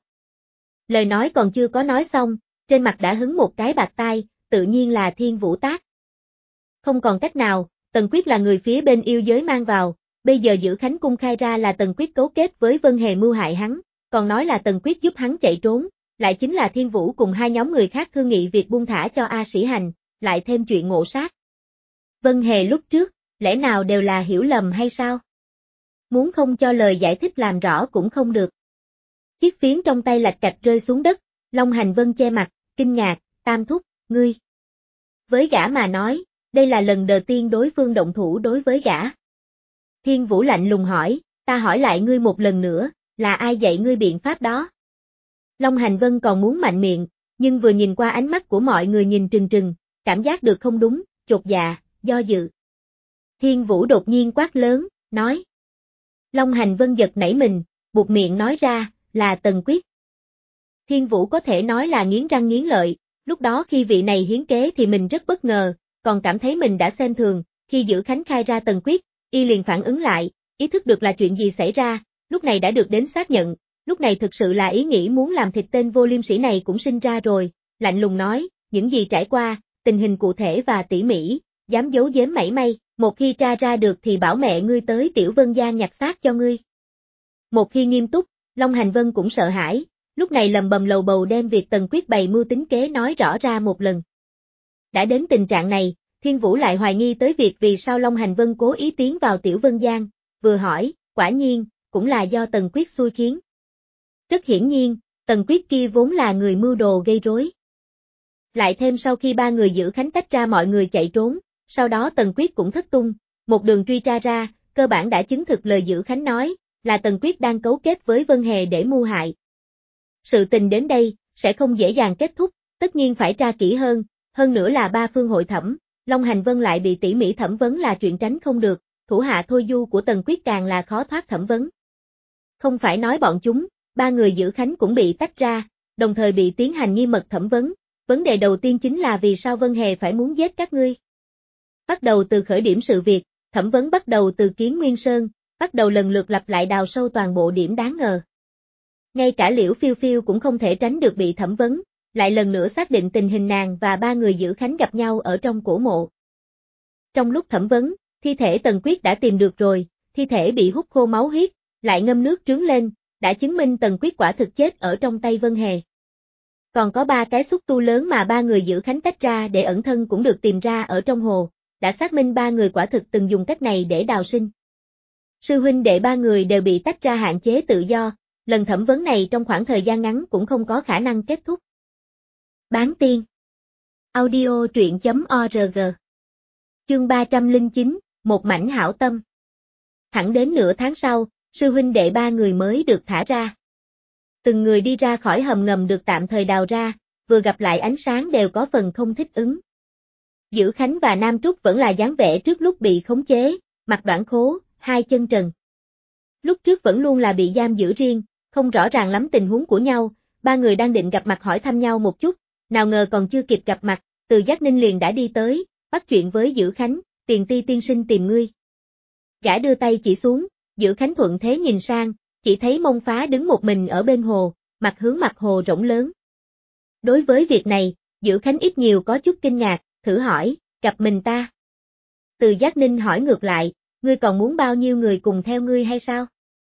Lời nói còn chưa có nói xong, trên mặt đã hứng một cái bạt tai, tự nhiên là Thiên Vũ tác. Không còn cách nào, Tần Quyết là người phía bên yêu giới mang vào, bây giờ Dữ Khánh cung khai ra là Tần Quyết cấu kết với Vân Hề mưu hại hắn, còn nói là Tần Quyết giúp hắn chạy trốn, lại chính là Thiên Vũ cùng hai nhóm người khác thương nghị việc buông thả cho A Sĩ Hành, lại thêm chuyện ngộ sát. Vân Hề lúc trước, lẽ nào đều là hiểu lầm hay sao? Muốn không cho lời giải thích làm rõ cũng không được. Chiếc phiến trong tay lạch cạch rơi xuống đất, Long Hành Vân che mặt, kinh ngạc, Tam thúc, ngươi. Với gã mà nói, đây là lần đầu tiên đối phương động thủ đối với gã. Thiên Vũ lạnh lùng hỏi, ta hỏi lại ngươi một lần nữa, là ai dạy ngươi biện pháp đó? Long Hành Vân còn muốn mạnh miệng, nhưng vừa nhìn qua ánh mắt của mọi người nhìn trừng trừng, cảm giác được không đúng, chột dạ, do dự. Thiên Vũ đột nhiên quát lớn, nói. Long Hành Vân giật nảy mình, buột miệng nói ra, là Tần Quyết. Thiên Vũ có thể nói là nghiến răng nghiến lợi, lúc đó khi vị này hiến kế thì mình rất bất ngờ, còn cảm thấy mình đã xem thường, khi Dữ Khánh khai ra Tần Quyết, y liền phản ứng lại, ý thức được là chuyện gì xảy ra, lúc này đã được đến xác nhận, lúc này thực sự là ý nghĩ muốn làm thịt tên vô liêm sỉ này cũng sinh ra rồi, lạnh lùng nói, những gì trải qua, tình hình cụ thể và tỉ mỉ, dám giấu giếm mảy may, một khi tra ra được thì bảo mẹ ngươi tới Tiểu Vân Giang nhặt xác cho ngươi. Một khi nghiêm túc, Long Hành Vân cũng sợ hãi, lúc này lầm bầm lầu bầu đem việc Tần Quyết bày mưu tính kế nói rõ ra một lần. Đã đến tình trạng này, Thiên Vũ lại hoài nghi tới việc vì sao Long Hành Vân cố ý tiến vào Tiểu Vân Giang, vừa hỏi, quả nhiên, cũng là do Tần Quyết xui khiến. Rất hiển nhiên, Tần Quyết kia vốn là người mưu đồ gây rối. Lại thêm sau khi ba người Dữ Khánh tách ra mọi người chạy trốn, sau đó Tần Quyết cũng thất tung, một đường truy tra ra, cơ bản đã chứng thực lời Dữ Khánh nói, là Tần Quyết đang cấu kết với Vân Hề để mưu hại. Sự tình đến đây, sẽ không dễ dàng kết thúc, tất nhiên phải tra kỹ hơn nữa là ba phương hội thẩm, Long Hành Vân lại bị tỉ mỉ thẩm vấn là chuyện tránh không được, thủ hạ thôi du của Tần Quyết càng là khó thoát thẩm vấn. Không phải nói bọn chúng, ba người Dữ Khánh cũng bị tách ra, đồng thời bị tiến hành nghiêm mật thẩm vấn, vấn đề đầu tiên chính là vì sao Vân Hề phải muốn giết các ngươi. Bắt đầu từ khởi điểm sự việc, thẩm vấn bắt đầu từ Kiến Nguyên Sơn, bắt đầu lần lượt lặp lại đào sâu toàn bộ điểm đáng ngờ. Ngay cả Liễu Phiêu Phiêu cũng không thể tránh được bị thẩm vấn, lại lần nữa xác định tình hình nàng và ba người Dữ Khánh gặp nhau ở trong cổ mộ. Trong lúc thẩm vấn, thi thể Tần Quyết đã tìm được rồi, thi thể bị hút khô máu huyết, lại ngâm nước trướng lên, đã chứng minh Tần Quyết quả thực chết ở trong tay Vân Hề. Còn có ba cái xúc tu lớn mà ba người Dữ Khánh tách ra để ẩn thân cũng được tìm ra ở trong hồ, đã xác minh ba người quả thực từng dùng cách này để đào sinh. Sư huynh đệ ba người đều bị tách ra hạn chế tự do, lần thẩm vấn này trong khoảng thời gian ngắn cũng không có khả năng kết thúc. Bán tiên. Audio truyện.org. Chương 309, một mảnh hảo tâm. Thẳng đến nửa tháng sau, sư huynh đệ ba người mới được thả ra. Từng người đi ra khỏi hầm ngầm được tạm thời đào ra, vừa gặp lại ánh sáng đều có phần không thích ứng. Dữ Khánh và Nam Trúc vẫn là dáng vẻ trước lúc bị khống chế, mặt đoạn khố, hai chân trần. Lúc trước vẫn luôn là bị giam giữ riêng, không rõ ràng lắm tình huống của nhau, ba người đang định gặp mặt hỏi thăm nhau một chút, nào ngờ còn chưa kịp gặp mặt, Từ Giác Ninh liền đã đi tới, bắt chuyện với Dữ Khánh, Tiền Ti tiên sinh tìm ngươi. Gã đưa tay chỉ xuống, Dữ Khánh thuận thế nhìn sang, chỉ thấy Mông Phá đứng một mình ở bên hồ, mặt hướng mặt hồ rộng lớn. Đối với việc này, Dữ Khánh ít nhiều có chút kinh ngạc, thử hỏi, gặp mình ta. Từ Giác Ninh hỏi ngược lại, ngươi còn muốn bao nhiêu người cùng theo ngươi hay sao?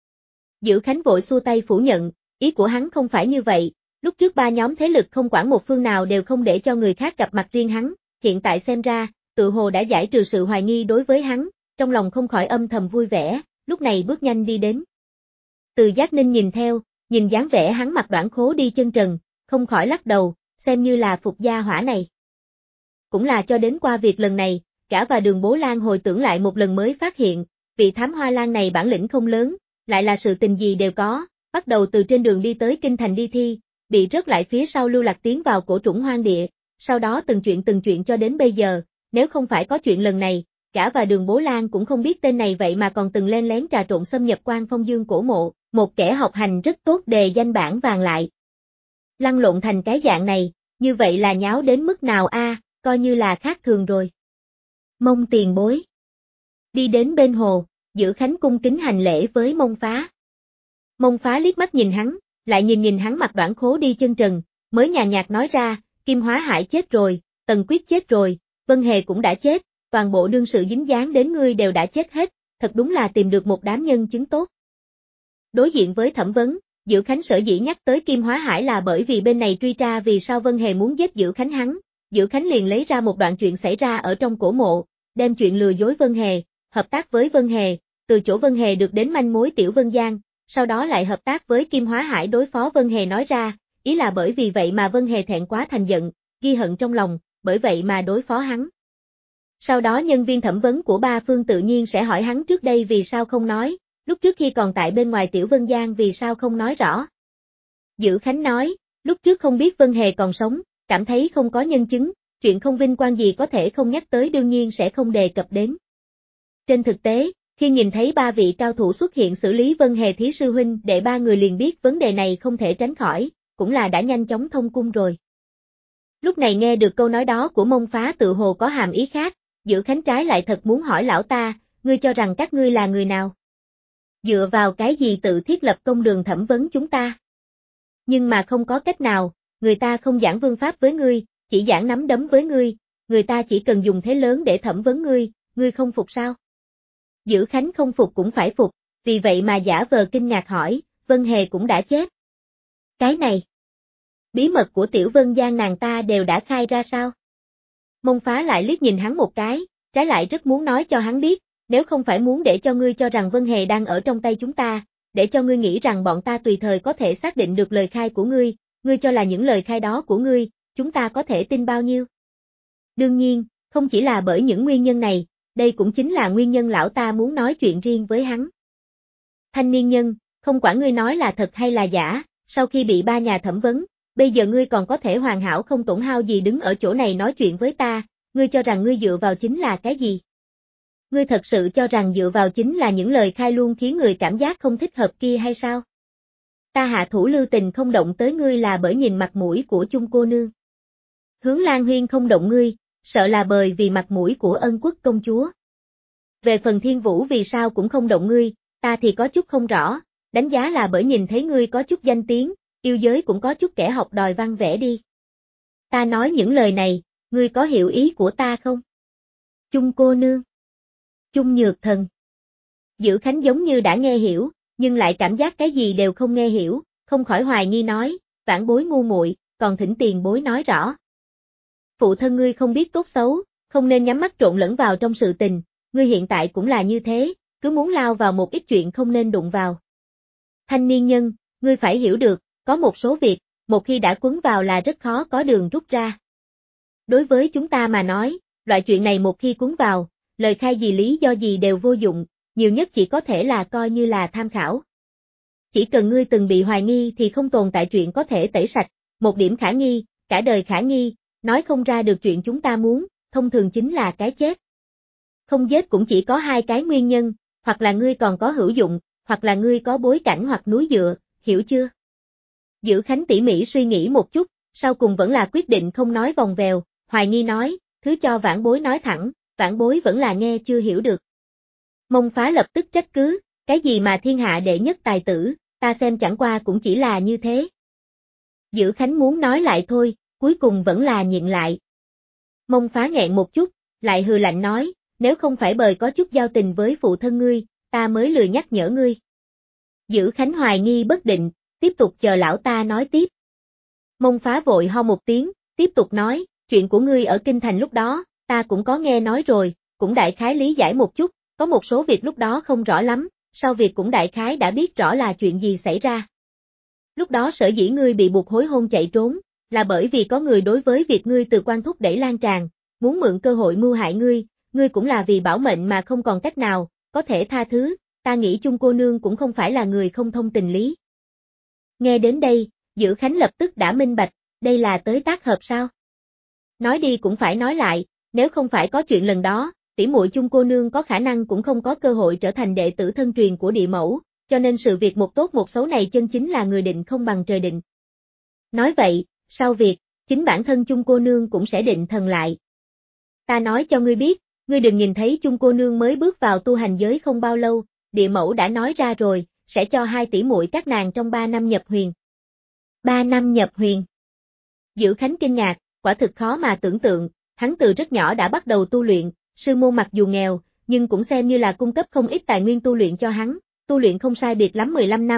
Dữ Khánh vội xua tay phủ nhận, ý của hắn không phải như vậy, lúc trước ba nhóm thế lực không quản một phương nào đều không để cho người khác gặp mặt riêng hắn, hiện tại xem ra, tự hồ đã giải trừ sự hoài nghi đối với hắn, trong lòng không khỏi âm thầm vui vẻ, lúc này bước nhanh đi đến. Từ Giác Ninh nhìn theo, nhìn dáng vẻ hắn mặt đoạn khố đi chân trần, không khỏi lắc đầu, xem như là phục gia hỏa này. Cũng là cho đến qua việc lần này, cả và Đường Bố Lan hồi tưởng lại một lần mới phát hiện, vị thám hoa lan này bản lĩnh không lớn, lại là sự tình gì đều có, bắt đầu từ trên đường đi tới kinh thành đi thi, bị rớt lại phía sau lưu lạc tiến vào cổ trũng hoang địa, sau đó từng chuyện cho đến bây giờ, nếu không phải có chuyện lần này, cả và Đường Bố Lan cũng không biết tên này vậy mà còn từng len lén trà trộn xâm nhập Quan Phong Dương cổ mộ, một kẻ học hành rất tốt đề danh bản vàng lại. Lăn lộn thành cái dạng này, như vậy là nháo đến mức nào a, coi như là khác thường rồi. Mông tiền bối. Đi đến bên hồ, Dữ Khánh cung kính hành lễ với Mông Phá. Mông Phá liếc mắt nhìn hắn, lại nhìn hắn mặt đoạn khố đi chân trần, mới nhàn nhạt nói ra, Kim Hóa Hải chết rồi, Tần Quyết chết rồi, Vân Hề cũng đã chết, toàn bộ đương sự dính dáng đến ngươi đều đã chết hết, thật đúng là tìm được một đám nhân chứng tốt. Đối diện với thẩm vấn, Diệu Khánh sở dĩ nhắc tới Kim Hóa Hải là bởi vì bên này truy tra vì sao Vân Hề muốn giết Diệu Khánh hắn. Diệu Khánh liền lấy ra một đoạn chuyện xảy ra ở trong cổ mộ, đem chuyện lừa dối Vân Hề, hợp tác với Vân Hề, từ chỗ Vân Hề được đến manh mối Tiểu Vân Giang, sau đó lại hợp tác với Kim Hóa Hải đối phó Vân Hề nói ra, ý là bởi vì vậy mà Vân Hề thẹn quá thành giận, ghi hận trong lòng, bởi vậy mà đối phó hắn. Sau đó nhân viên thẩm vấn của ba phương tự nhiên sẽ hỏi hắn trước đây vì sao không nói, lúc trước khi còn tại bên ngoài Tiểu Vân Giang vì sao không nói rõ. Dữ Khánh nói, lúc trước không biết Vân Hề còn sống, cảm thấy không có nhân chứng, chuyện không vinh quang gì có thể không nhắc tới đương nhiên sẽ không đề cập đến. Trên thực tế, khi nhìn thấy ba vị cao thủ xuất hiện xử lý Vân Hề thí sư huynh để ba người liền biết vấn đề này không thể tránh khỏi, cũng là đã nhanh chóng thông cung rồi. Lúc này nghe được câu nói đó của Mông Phá tự hồ có hàm ý khác, Dữ Khánh trái lại thật muốn hỏi lão ta, ngươi cho rằng các ngươi là người nào? Dựa vào cái gì tự thiết lập công đường thẩm vấn chúng ta? Nhưng mà không có cách nào, người ta không giảng vương pháp với ngươi, chỉ giảng nắm đấm với ngươi, người ta chỉ cần dùng thế lớn để thẩm vấn ngươi không phục sao? Dữ Khánh không phục cũng phải phục, vì vậy mà giả vờ kinh ngạc hỏi, Vân Hề cũng đã chết. Cái này, bí mật của Tiểu Vân Giang nàng ta đều đã khai ra sao? Mông Phá lại liếc nhìn hắn một cái, trái lại rất muốn nói cho hắn biết, nếu không phải muốn để cho ngươi cho rằng Vân Hề đang ở trong tay chúng ta, để cho ngươi nghĩ rằng bọn ta tùy thời có thể xác định được lời khai của ngươi cho là những lời khai đó của ngươi, chúng ta có thể tin bao nhiêu? Đương nhiên, không chỉ là bởi những nguyên nhân này, đây cũng chính là nguyên nhân lão ta muốn nói chuyện riêng với hắn. Thanh niên nhân, không quản ngươi nói là thật hay là giả, sau khi bị ba nhà thẩm vấn, bây giờ ngươi còn có thể hoàn hảo không tổn hao gì đứng ở chỗ này nói chuyện với ta, ngươi cho rằng ngươi dựa vào chính là cái gì? Ngươi thật sự cho rằng dựa vào chính là những lời khai luôn khiến người cảm giác không thích hợp kia hay sao? Ta hạ thủ lưu tình không động tới ngươi là bởi nhìn mặt mũi của chung cô nương. Hướng Lan Huyên không động ngươi, sợ là bởi vì mặt mũi của Ân Quốc công chúa. Về phần Thiên Vũ vì sao cũng không động ngươi, ta thì có chút không rõ, đánh giá là bởi nhìn thấy ngươi có chút danh tiếng, yêu giới cũng có chút kẻ học đòi văn vẽ đi. Ta nói những lời này, ngươi có hiểu ý của ta không? Chung cô nương. Chung Nhược Thần. Dữ Khánh giống như đã nghe hiểu, nhưng lại cảm giác cái gì đều không nghe hiểu, không khỏi hoài nghi nói, vãn bối ngu muội, còn thỉnh tiền bối nói rõ. Phụ thân ngươi không biết tốt xấu, không nên nhắm mắt trộn lẫn vào trong sự tình, ngươi hiện tại cũng là như thế, cứ muốn lao vào một ít chuyện không nên đụng vào. Thanh niên nhân, ngươi phải hiểu được, có một số việc, một khi đã quấn vào là rất khó có đường rút ra. Đối với chúng ta mà nói, loại chuyện này một khi cuốn vào, lời khai gì lý do gì đều vô dụng, nhiều nhất chỉ có thể là coi như là tham khảo. Chỉ cần ngươi từng bị hoài nghi thì không tồn tại chuyện có thể tẩy sạch, một điểm khả nghi, cả đời khả nghi, nói không ra được chuyện chúng ta muốn, thông thường chính là cái chết. Không giết cũng chỉ có hai cái nguyên nhân, hoặc là ngươi còn có hữu dụng, hoặc là ngươi có bối cảnh hoặc núi dựa, hiểu chưa? Dữ Khánh tỉ mỉ suy nghĩ một chút, sau cùng vẫn là quyết định không nói vòng vèo, hoài nghi nói, thứ cho vãn bối nói thẳng, vãn bối vẫn là nghe chưa hiểu được. Mông Phá lập tức trách cứ, cái gì mà thiên hạ đệ nhất tài tử, ta xem chẳng qua cũng chỉ là như thế. Dữ Khánh muốn nói lại thôi, cuối cùng vẫn là nhịn lại. Mông Phá nghẹn một chút, lại hừ lạnh nói, nếu không phải bởi có chút giao tình với phụ thân ngươi, ta mới lười nhắc nhở ngươi. Dữ Khánh hoài nghi bất định, tiếp tục chờ lão ta nói tiếp. Mông Phá vội ho một tiếng, tiếp tục nói, chuyện của ngươi ở Kinh Thành lúc đó, ta cũng có nghe nói rồi, cũng đại khái lý giải một chút, có một số việc lúc đó không rõ lắm, sau việc cũng đại khái đã biết rõ là chuyện gì xảy ra. Lúc đó sở dĩ ngươi bị buộc hối hôn chạy trốn, là bởi vì có người đối với việc ngươi từ Quan Thúc đẩy lan tràn, muốn mượn cơ hội mưu hại ngươi cũng là vì bảo mệnh mà không còn cách nào, có thể tha thứ, ta nghĩ chung cô nương cũng không phải là người không thông tình lý. Nghe đến đây, Dữ Khánh lập tức đã minh bạch, đây là tới tác hợp sao? Nói đi cũng phải nói lại, nếu không phải có chuyện lần đó, tỷ muội chung cô nương có khả năng cũng không có cơ hội trở thành đệ tử thân truyền của địa mẫu, cho nên sự việc một tốt một xấu này chân chính là người định không bằng trời định. Nói vậy, sau việc, chính bản thân chung cô nương cũng sẽ định thần lại. Ta nói cho ngươi biết, ngươi đừng nhìn thấy chung cô nương mới bước vào tu hành giới không bao lâu, địa mẫu đã nói ra rồi, sẽ cho hai tỷ muội các nàng trong 3 năm nhập huyền. 3 năm nhập huyền. Dữ Khánh kinh ngạc, quả thực khó mà tưởng tượng, hắn từ rất nhỏ đã bắt đầu tu luyện, sư môn mặc dù nghèo, nhưng cũng xem như là cung cấp không ít tài nguyên tu luyện cho hắn, tu luyện không sai biệt lắm 15 năm,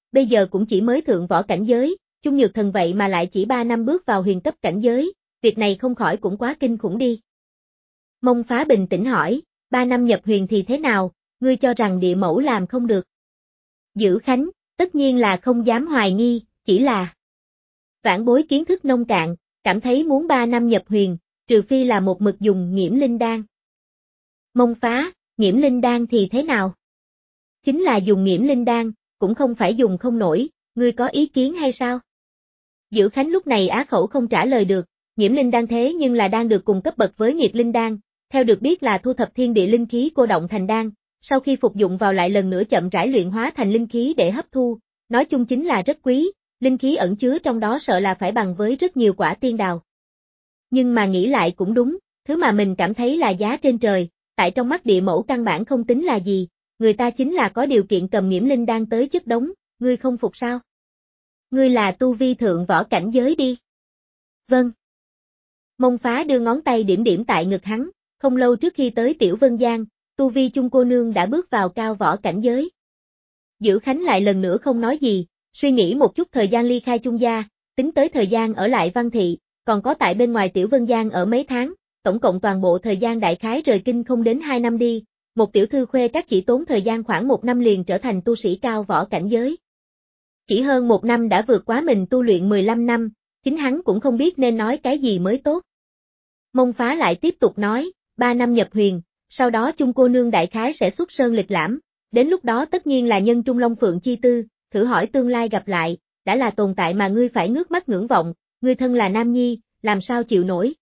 bây giờ cũng chỉ mới thượng võ cảnh giới, Chung Nhược Thần vậy mà lại chỉ 3 năm bước vào huyền cấp cảnh giới, việc này không khỏi cũng quá kinh khủng đi. Mông Phá bình tĩnh hỏi, 3 năm nhập huyền thì thế nào, ngươi cho rằng địa mẫu làm không được? Dữ Khánh, tất nhiên là không dám hoài nghi, chỉ là vãn bối kiến thức nông cạn, cảm thấy muốn 3 năm nhập huyền, trừ phi là một mực dùng Nghiễm Linh Đan. Mông Phá, Nghiễm Linh Đan thì thế nào? Chính là dùng Nghiễm Linh Đan, cũng không phải dùng không nổi, ngươi có ý kiến hay sao? Dữ Khánh lúc này á khẩu không trả lời được, Nghiễm Linh Đan thế nhưng là đang được cùng cấp bậc với Nghiệt Linh Đan, theo được biết là thu thập thiên địa linh khí cô động thành đan, sau khi phục dụng vào lại lần nữa chậm rãi luyện hóa thành linh khí để hấp thu, nói chung chính là rất quý, linh khí ẩn chứa trong đó sợ là phải bằng với rất nhiều quả tiên đào. Nhưng mà nghĩ lại cũng đúng, thứ mà mình cảm thấy là giá trên trời, tại trong mắt địa mẫu căn bản không tính là gì, người ta chính là có điều kiện cầm Nghiễm Linh Đan tới chất đống, ngươi không phục sao? Ngươi là tu vi thượng võ cảnh giới đi. Vâng. Mông Phá đưa ngón tay điểm điểm tại ngực hắn, không lâu trước khi tới Tiểu Vân Giang, tu vi Chung cô nương đã bước vào cao võ cảnh giới. Dữ Khánh lại lần nữa không nói gì, suy nghĩ một chút thời gian ly khai Chung gia, tính tới thời gian ở lại Văn Thị, còn có tại bên ngoài Tiểu Vân Giang ở mấy tháng, tổng cộng toàn bộ thời gian đại khái rời kinh không đến 2 năm đi, một tiểu thư khuê các chỉ tốn thời gian khoảng 1 năm liền trở thành tu sĩ cao võ cảnh giới. Chỉ hơn 1 năm đã vượt quá mình tu luyện 15 năm, chính hắn cũng không biết nên nói cái gì mới tốt. Mông Phá lại tiếp tục nói, 3 năm nhập huyền, sau đó Chung cô nương đại khái sẽ xuất sơn lịch lãm, đến lúc đó tất nhiên là nhân Trung Long Phượng chi tư, thử hỏi tương lai gặp lại, đã là tồn tại mà ngươi phải ngước mắt ngưỡng vọng, ngươi thân là nam nhi, làm sao chịu nổi.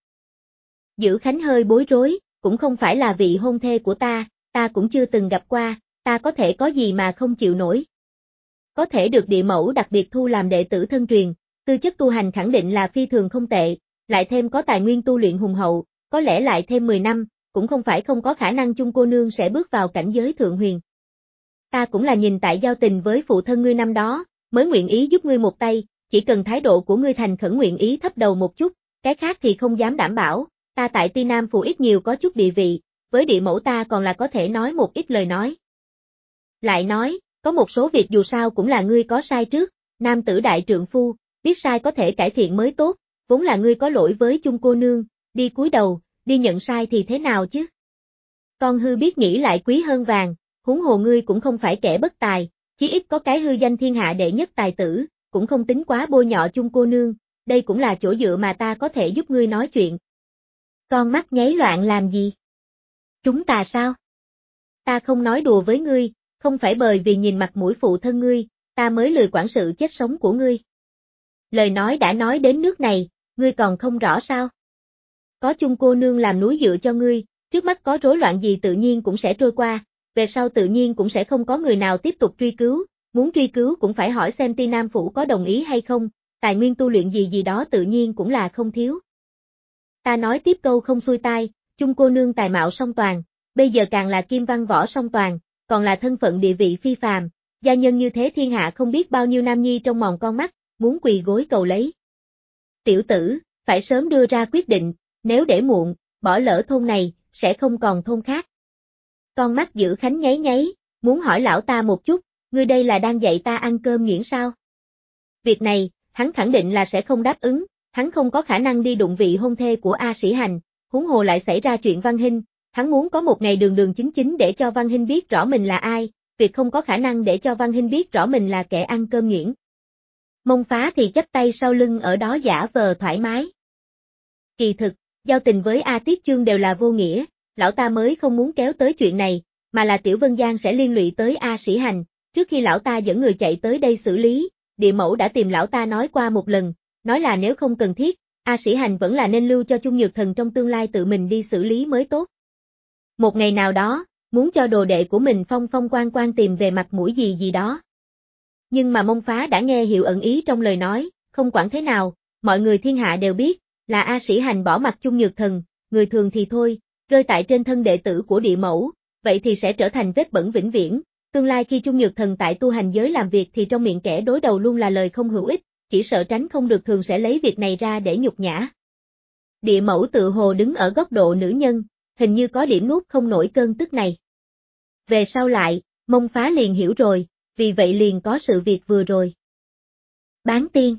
Dữ Khánh hơi bối rối, cũng không phải là vị hôn thê của ta cũng chưa từng gặp qua, ta có thể có gì mà không chịu nổi. Có thể được địa mẫu đặc biệt thu làm đệ tử thân truyền, tư chất tu hành khẳng định là phi thường không tệ, lại thêm có tài nguyên tu luyện hùng hậu, có lẽ lại thêm 10 năm, cũng không phải không có khả năng Chung cô nương sẽ bước vào cảnh giới thượng huyền. Ta cũng là nhìn tại giao tình với phụ thân ngươi năm đó, mới nguyện ý giúp ngươi một tay, chỉ cần thái độ của ngươi thành khẩn nguyện ý thấp đầu một chút, cái khác thì không dám đảm bảo, ta tại Ti Nam Phủ ít nhiều có chút địa vị, với địa mẫu ta còn là có thể nói một ít lời nói. Lại nói, có một số việc dù sao cũng là ngươi có sai trước, nam tử đại trượng phu, biết sai có thể cải thiện mới tốt, vốn là ngươi có lỗi với Chung cô nương, đi cúi đầu, đi nhận sai thì thế nào chứ? Con hư biết nghĩ lại quý hơn vàng, huống hồ ngươi cũng không phải kẻ bất tài, chí ít có cái hư danh thiên hạ đệ nhất tài tử, cũng không tính quá bôi nhọ Chung cô nương, đây cũng là chỗ dựa mà ta có thể giúp ngươi nói chuyện. Con mắt nháy loạn làm gì? Chúng ta sao? Ta không nói đùa với ngươi, không phải bởi vì nhìn mặt mũi phụ thân ngươi, ta mới lười quản sự chết sống của ngươi. Lời nói đã nói đến nước này, ngươi còn không rõ sao? Có Chung cô nương làm núi dựa cho ngươi, trước mắt có rối loạn gì tự nhiên cũng sẽ trôi qua, về sau tự nhiên cũng sẽ không có người nào tiếp tục truy cứu, muốn truy cứu cũng phải hỏi xem Ti Nam Phủ có đồng ý hay không, tài nguyên tu luyện gì gì đó tự nhiên cũng là không thiếu. Ta nói tiếp câu không xuôi tai, Chung cô nương tài mạo song toàn, bây giờ càng là kim văn võ song toàn, còn là thân phận địa vị phi phàm, gia nhân như thế thiên hạ không biết bao nhiêu nam nhi trong mòn con mắt, muốn quỳ gối cầu lấy. Tiểu tử, phải sớm đưa ra quyết định, nếu để muộn, bỏ lỡ thôn này, sẽ không còn thôn khác. Con mắt Dữ Khánh nháy nháy, muốn hỏi lão ta một chút, ngươi đây là đang dạy ta ăn cơm nhuyễn sao? Việc này, hắn khẳng định là sẽ không đáp ứng, hắn không có khả năng đi đụng vị hôn thê của A Sĩ Hành, huống hồ lại xảy ra chuyện Văn Hinh, hắn muốn có một ngày đường đường chính chính để cho Văn Hinh biết rõ mình là ai, việc không có khả năng để cho Văn Hinh biết rõ mình là kẻ ăn cơm nhuyễn. Mông Phá thì chắp tay sau lưng ở đó giả vờ thoải mái. Kỳ thực, giao tình với A Tiết Chương đều là vô nghĩa, lão ta mới không muốn kéo tới chuyện này, mà là Tiểu Vân Giang sẽ liên lụy tới A Sĩ Hành, trước khi lão ta dẫn người chạy tới đây xử lý, địa mẫu đã tìm lão ta nói qua một lần, nói là nếu không cần thiết, A Sĩ Hành vẫn là nên lưu cho Chung Nhược Thần trong tương lai tự mình đi xử lý mới tốt. Một ngày nào đó, muốn cho đồ đệ của mình phong phong quan quan tìm về mặt mũi gì gì đó. Nhưng mà Mông Phá đã nghe hiểu ẩn ý trong lời nói, không quản thế nào, mọi người thiên hạ đều biết, là A Sĩ Hành bỏ mặt Chung Nhược Thần, người thường thì thôi, rơi tại trên thân đệ tử của địa mẫu, vậy thì sẽ trở thành vết bẩn vĩnh viễn, tương lai khi Chung Nhược Thần tại tu hành giới làm việc thì trong miệng kẻ đối đầu luôn là lời không hữu ích, chỉ sợ tránh không được thường sẽ lấy việc này ra để nhục nhã. Địa mẫu tự hồ đứng ở góc độ nữ nhân, hình như có điểm nuốt không nổi cơn tức này. Về sau lại, Mông Phá liền hiểu rồi, vì vậy liền có sự việc vừa rồi. Bán tiên.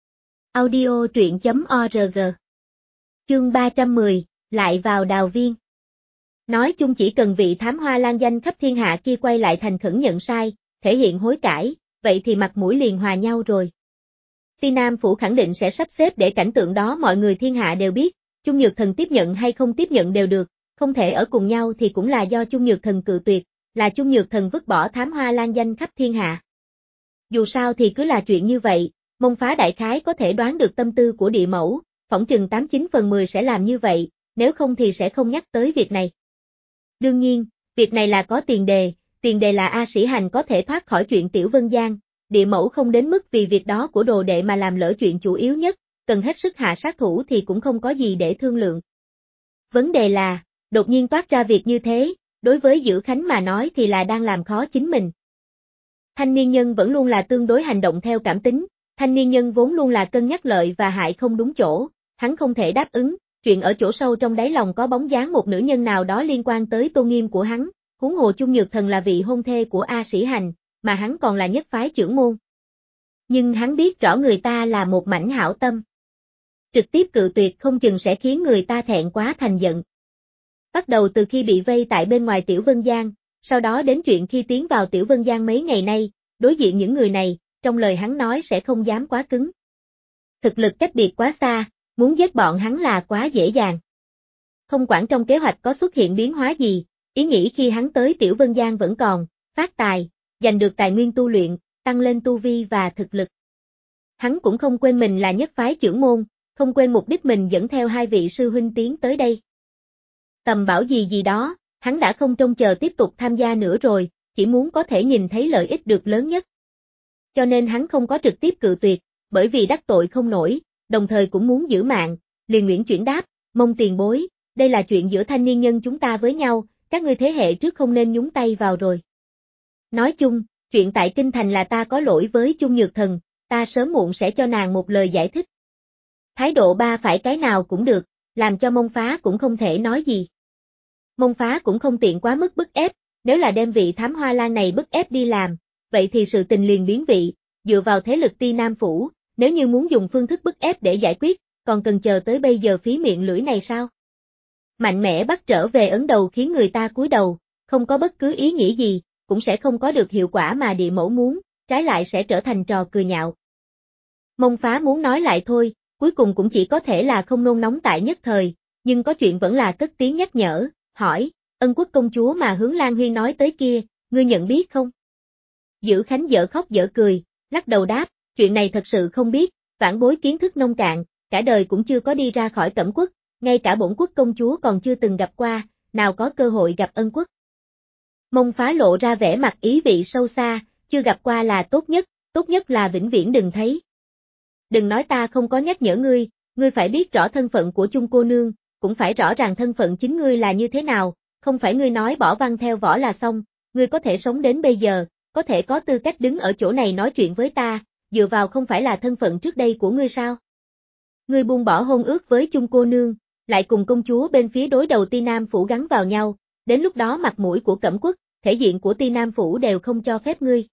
Audio truyện.org. Chương 310, lại vào đào viên. Nói chung chỉ cần vị thám hoa lan danh khắp thiên hạ kia quay lại thành khẩn nhận sai, thể hiện hối cải, vậy thì mặt mũi liền hòa nhau rồi. Ti Nam Phủ khẳng định sẽ sắp xếp để cảnh tượng đó mọi người thiên hạ đều biết, Chung Nhược Thần tiếp nhận hay không tiếp nhận đều được, không thể ở cùng nhau thì cũng là do Chung Nhược Thần cự tuyệt, là Chung Nhược Thần vứt bỏ thám hoa lan danh khắp thiên hạ. Dù sao thì cứ là chuyện như vậy, Mông Phá đại khái có thể đoán được tâm tư của địa mẫu, phỏng chừng 89 phần 10 sẽ làm như vậy, nếu không thì sẽ không nhắc tới việc này. Đương nhiên, việc này là có tiền đề là A Sĩ Hành có thể thoát khỏi chuyện Tiểu Vân Giang, địa mẫu không đến mức vì việc đó của đồ đệ mà làm lỡ chuyện chủ yếu nhất, cần hết sức hạ sát thủ thì cũng không có gì để thương lượng. Vấn đề là, đột nhiên toát ra việc như thế, đối với Dữ Khánh mà nói thì là đang làm khó chính mình. Thanh niên nhân vẫn luôn là tương đối hành động theo cảm tính, thanh niên nhân vốn luôn là cân nhắc lợi và hại không đúng chỗ, hắn không thể đáp ứng, chuyện ở chỗ sâu trong đáy lòng có bóng dáng một nữ nhân nào đó liên quan tới tôn nghiêm của hắn, huống hồ Chung Nhược Thần là vị hôn thê của A Sĩ Hành, mà hắn còn là nhất phái trưởng môn. Nhưng hắn biết rõ người ta là một mảnh hảo tâm. Trực tiếp cự tuyệt không chừng sẽ khiến người ta thẹn quá thành giận. Bắt đầu từ khi bị vây tại bên ngoài Tiểu Vân Giang, sau đó đến chuyện khi tiến vào Tiểu Vân Giang mấy ngày nay, đối diện những người này, trong lời hắn nói sẽ không dám quá cứng. Thực lực cách biệt quá xa, muốn giết bọn hắn là quá dễ dàng. Không quản trong kế hoạch có xuất hiện biến hóa gì, ý nghĩ khi hắn tới Tiểu Vân Giang vẫn còn, phát tài, giành được tài nguyên tu luyện, tăng lên tu vi và thực lực. Hắn cũng không quên mình là nhất phái trưởng môn, không quên mục đích mình dẫn theo hai vị sư huynh tiến tới đây. Tầm bảo gì đó, hắn đã không trông chờ tiếp tục tham gia nữa rồi, chỉ muốn có thể nhìn thấy lợi ích được lớn nhất. Cho nên hắn không có trực tiếp cự tuyệt, bởi vì đắc tội không nổi, đồng thời cũng muốn giữ mạng, liền nguyện chuyển đáp, Mông tiền bối, đây là chuyện giữa thanh niên nhân chúng ta với nhau, các ngươi thế hệ trước không nên nhúng tay vào rồi. Nói chung, chuyện tại Kinh Thành là ta có lỗi với Chung Nhược Thần, ta sớm muộn sẽ cho nàng một lời giải thích. Thái độ ba phải cái nào cũng được, làm cho Mông Phá cũng không thể nói gì. Mông Phá cũng không tiện quá mức bức ép, nếu là đem vị thám hoa lan này bức ép đi làm, vậy thì sự tình liền biến vị, dựa vào thế lực Ti Nam Phủ, nếu như muốn dùng phương thức bức ép để giải quyết, còn cần chờ tới bây giờ phí miệng lưỡi này sao? Mạnh mẽ bắt trở về ấn đầu khiến người ta cúi đầu, không có bất cứ ý nghĩa gì, cũng sẽ không có được hiệu quả mà địa mẫu muốn, trái lại sẽ trở thành trò cười nhạo. Mông Phá muốn nói lại thôi, cuối cùng cũng chỉ có thể là không nôn nóng tại nhất thời, nhưng có chuyện vẫn là cất tiếng nhắc nhở, hỏi, Ân Quốc công chúa mà Hướng Lan Huyên nói tới kia, ngươi nhận biết không? Dữ Khánh dở khóc dở cười, lắc đầu đáp, chuyện này thật sự không biết, vãn bối kiến thức nông cạn, cả đời cũng chưa có đi ra khỏi Cẩm Quốc, ngay cả bổn quốc công chúa còn chưa từng gặp qua, nào có cơ hội gặp Ân Quốc. Mông Phá lộ ra vẻ mặt ý vị sâu xa, chưa gặp qua là tốt nhất là vĩnh viễn đừng thấy. Đừng nói ta không có nhắc nhở ngươi phải biết rõ thân phận của Chung cô nương, cũng phải rõ ràng thân phận chính ngươi là như thế nào, không phải ngươi nói bỏ văn theo võ là xong, ngươi có thể sống đến bây giờ, có thể có tư cách đứng ở chỗ này nói chuyện với ta, dựa vào không phải là thân phận trước đây của ngươi sao? Ngươi buông bỏ hôn ước với Chung cô nương, lại cùng công chúa bên phía đối đầu Ti Nam Phủ gắn vào nhau, đến lúc đó mặt mũi của Cẩm Quốc, thể diện của Ti Nam Phủ đều không cho phép ngươi.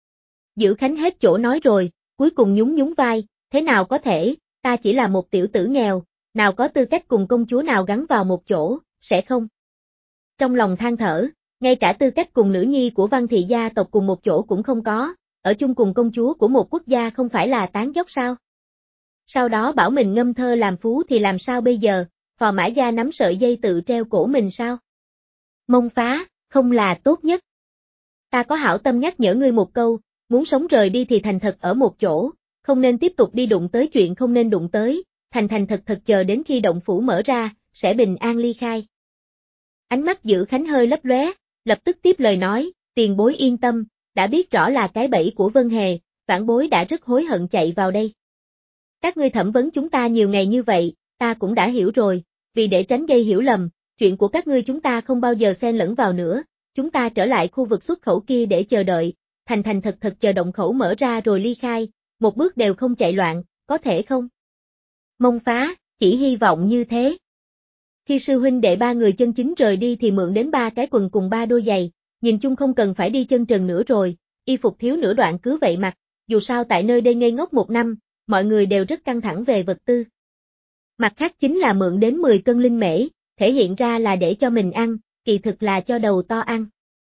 Dữ Khánh hết chỗ nói rồi, cuối cùng nhún nhún vai, thế nào có thể, ta chỉ là một tiểu tử nghèo, nào có tư cách cùng công chúa nào gắn vào một chỗ, sẽ không. Trong lòng than thở, ngay cả tư cách cùng nữ nhi của Văn thị gia tộc cùng một chỗ cũng không có, ở chung cùng công chúa của một quốc gia không phải là tán dóc sao? Sau đó bảo mình ngâm thơ làm phú thì làm sao bây giờ, Phò Mã Gia nắm sợi dây tự treo cổ mình sao? Mông Phá, không là tốt nhất. Ta có hảo tâm nhắc nhở ngươi một câu, muốn sống rời đi thì thành thật ở một chỗ, không nên tiếp tục đi đụng tới chuyện không nên đụng tới, thành thật chờ đến khi động phủ mở ra, sẽ bình an ly khai. Ánh mắt Dữ Khánh hơi lấp lóe, lập tức tiếp lời nói, tiền bối yên tâm, đã biết rõ là cái bẫy của Vân Hề, vãn bối đã rất hối hận chạy vào đây. Các ngươi thẩm vấn chúng ta nhiều ngày như vậy, ta cũng đã hiểu rồi, vì để tránh gây hiểu lầm, chuyện của các ngươi chúng ta không bao giờ xen lẫn vào nữa, chúng ta trở lại khu vực xuất khẩu kia để chờ đợi, thành thật chờ động khẩu mở ra rồi ly khai, một bước đều không chạy loạn, có thể không? Mông Phá, chỉ hy vọng như thế. Khi sư huynh đệ ba người chân chính rời đi thì mượn đến 3 cái quần cùng 3 đôi giày, nhìn chung không cần phải đi chân trần nữa rồi, y phục thiếu nửa đoạn cứ vậy mặc, dù sao tại nơi đây ngây ngốc 1 năm, mọi người đều rất căng thẳng về vật tư. Mặt khác chính là mượn đến 10 cân linh mễ, thể hiện ra là để cho mình ăn, kỳ thực là cho đầu to ăn.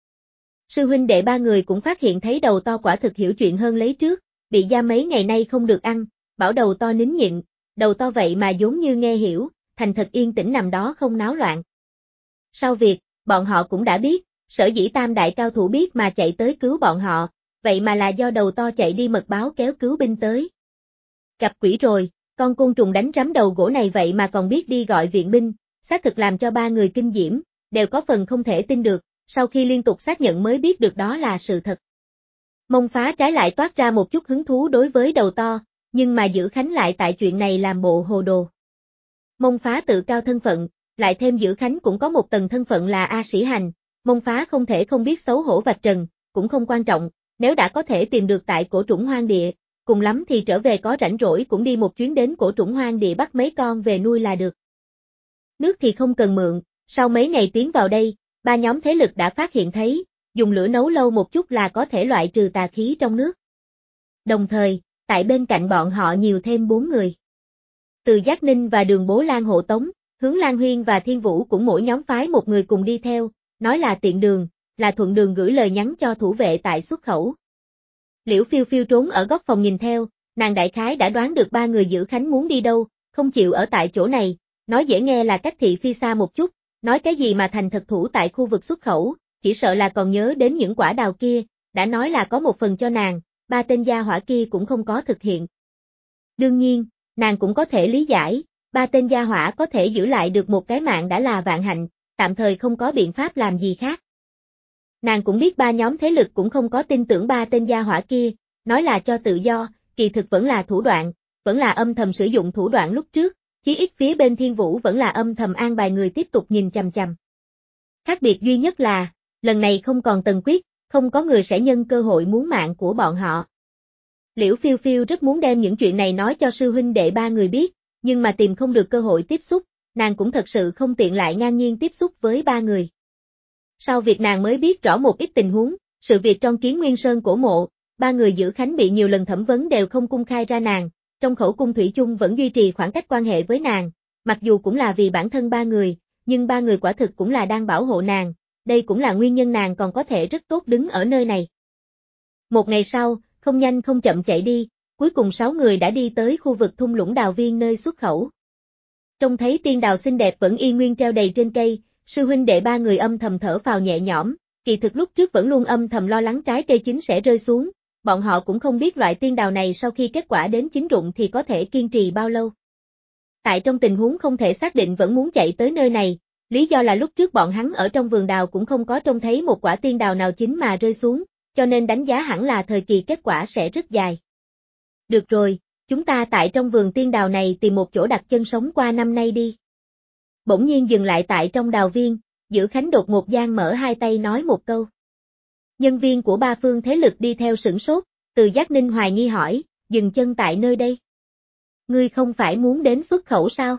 Sư huynh đệ 3 người cũng phát hiện thấy đầu to quả thực hiểu chuyện hơn lấy trước, bị gia mấy ngày nay không được ăn, bảo đầu to nín nhịn, đầu to vậy mà giống như nghe hiểu, thành thật yên tĩnh nằm đó không náo loạn. Sau việc, bọn họ cũng đã biết, sở dĩ tam đại cao thủ biết mà chạy tới cứu bọn họ, vậy mà là do đầu to chạy đi mật báo kéo cứu binh tới. Gặp quỷ rồi, con côn trùng đánh rắm đầu gỗ này vậy mà còn biết đi gọi viện binh, xác thực làm cho 3 người kinh diễm, đều có phần không thể tin được, sau khi liên tục xác nhận mới biết được đó là sự thật. Mông Phá trái lại toát ra một chút hứng thú đối với đầu to, nhưng mà Dữ Khánh lại tại chuyện này làm bộ hồ đồ. Mông Phá tự cao thân phận, lại thêm Dữ Khánh cũng có một tầng thân phận là A Sĩ Hành, Mông Phá không thể không biết xấu hổ vạch trần, cũng không quan trọng, nếu đã có thể tìm được tại cổ trũng hoang địa, cùng lắm thì trở về có rảnh rỗi cũng đi một chuyến đến cổ trũng hoang địa bắt mấy con về nuôi là được. Nước thì không cần mượn, sau mấy ngày tiến vào đây, 3 nhóm thế lực đã phát hiện thấy, dùng lửa nấu lâu một chút là có thể loại trừ tà khí trong nước. Đồng thời, tại bên cạnh bọn họ nhiều thêm 4 người. Từ Giác Ninh và Đường Bố Lan hộ tống, Hướng Lan Huyên và Thiên Vũ cũng mỗi nhóm phái một người cùng đi theo, nói là tiện đường, là thuận đường gửi lời nhắn cho thủ vệ tại xuất khẩu. Liễu Phiêu Phiêu trốn ở góc phòng nhìn theo, nàng đại khái đã đoán được 3 người Dữ Khánh muốn đi đâu, không chịu ở tại chỗ này, nói dễ nghe là cách thị phi xa một chút, nói cái gì mà thành thật thủ tại khu vực xuất khẩu, chỉ sợ là còn nhớ đến những quả đào kia, đã nói là có một phần cho nàng, 3 tên gia hỏa kia cũng không có thực hiện. Đương nhiên, nàng cũng có thể lý giải, 3 tên gia hỏa có thể giữ lại được một cái mạng đã là vạn hạnh, tạm thời không có biện pháp làm gì khác. Nàng cũng biết 3 nhóm thế lực cũng không có tin tưởng 3 tên gia hỏa kia, nói là cho tự do, kỳ thực vẫn là thủ đoạn, vẫn là âm thầm sử dụng thủ đoạn lúc trước, chí ít phía bên Thiên Vũ vẫn là âm thầm an bài người tiếp tục nhìn chằm chằm. Khác biệt duy nhất là, lần này không còn Tần Quyết, không có người sẽ nhân cơ hội muốn mạng của bọn họ. Liễu Phiêu Phiêu rất muốn đem những chuyện này nói cho sư huynh đệ 3 người biết, nhưng mà tìm không được cơ hội tiếp xúc, nàng cũng thật sự không tiện lại ngang nhiên tiếp xúc với 3 người. Sau việc nàng mới biết rõ một ít tình huống, sự việc trong Kiến Nguyên Sơn cổ mộ, 3 người Dữ Khánh bị nhiều lần thẩm vấn đều không cung khai ra nàng, trong khẩu cung thủy chung vẫn duy trì khoảng cách quan hệ với nàng, mặc dù cũng là vì bản thân 3 người, nhưng 3 người quả thực cũng là đang bảo hộ nàng, đây cũng là nguyên nhân nàng còn có thể rất tốt đứng ở nơi này. Một ngày sau, không nhanh không chậm chạy đi, cuối cùng 6 người đã đi tới khu vực thung lũng đào viên nơi xuất khẩu. Trông thấy tiên đào xinh đẹp vẫn y nguyên treo đầy trên cây, sư huynh đệ 3 người âm thầm thở phào nhẹ nhõm, kỳ thực lúc trước vẫn luôn âm thầm lo lắng trái cây chín sẽ rơi xuống, bọn họ cũng không biết loại tiên đào này sau khi kết quả đến chín rụng thì có thể kiên trì bao lâu. Tại trong tình huống không thể xác định vẫn muốn chạy tới nơi này, lý do là lúc trước bọn hắn ở trong vườn đào cũng không có trông thấy một quả tiên đào nào chín mà rơi xuống, cho nên đánh giá hẳn là thời kỳ kết quả sẽ rất dài. Được rồi, chúng ta tại trong vườn tiên đào này tìm một chỗ đặt chân sống qua năm nay đi. Bỗng nhiên dừng lại tại trong đào viên, Dữ Khánh đột ngột giang mở hai tay nói một câu. Nhân viên của 3 phương thế lực đi theo sửng sốt, Từ Giác Ninh hoài nghi hỏi, dừng chân tại nơi đây. Ngươi không phải muốn đến xuất khẩu sao?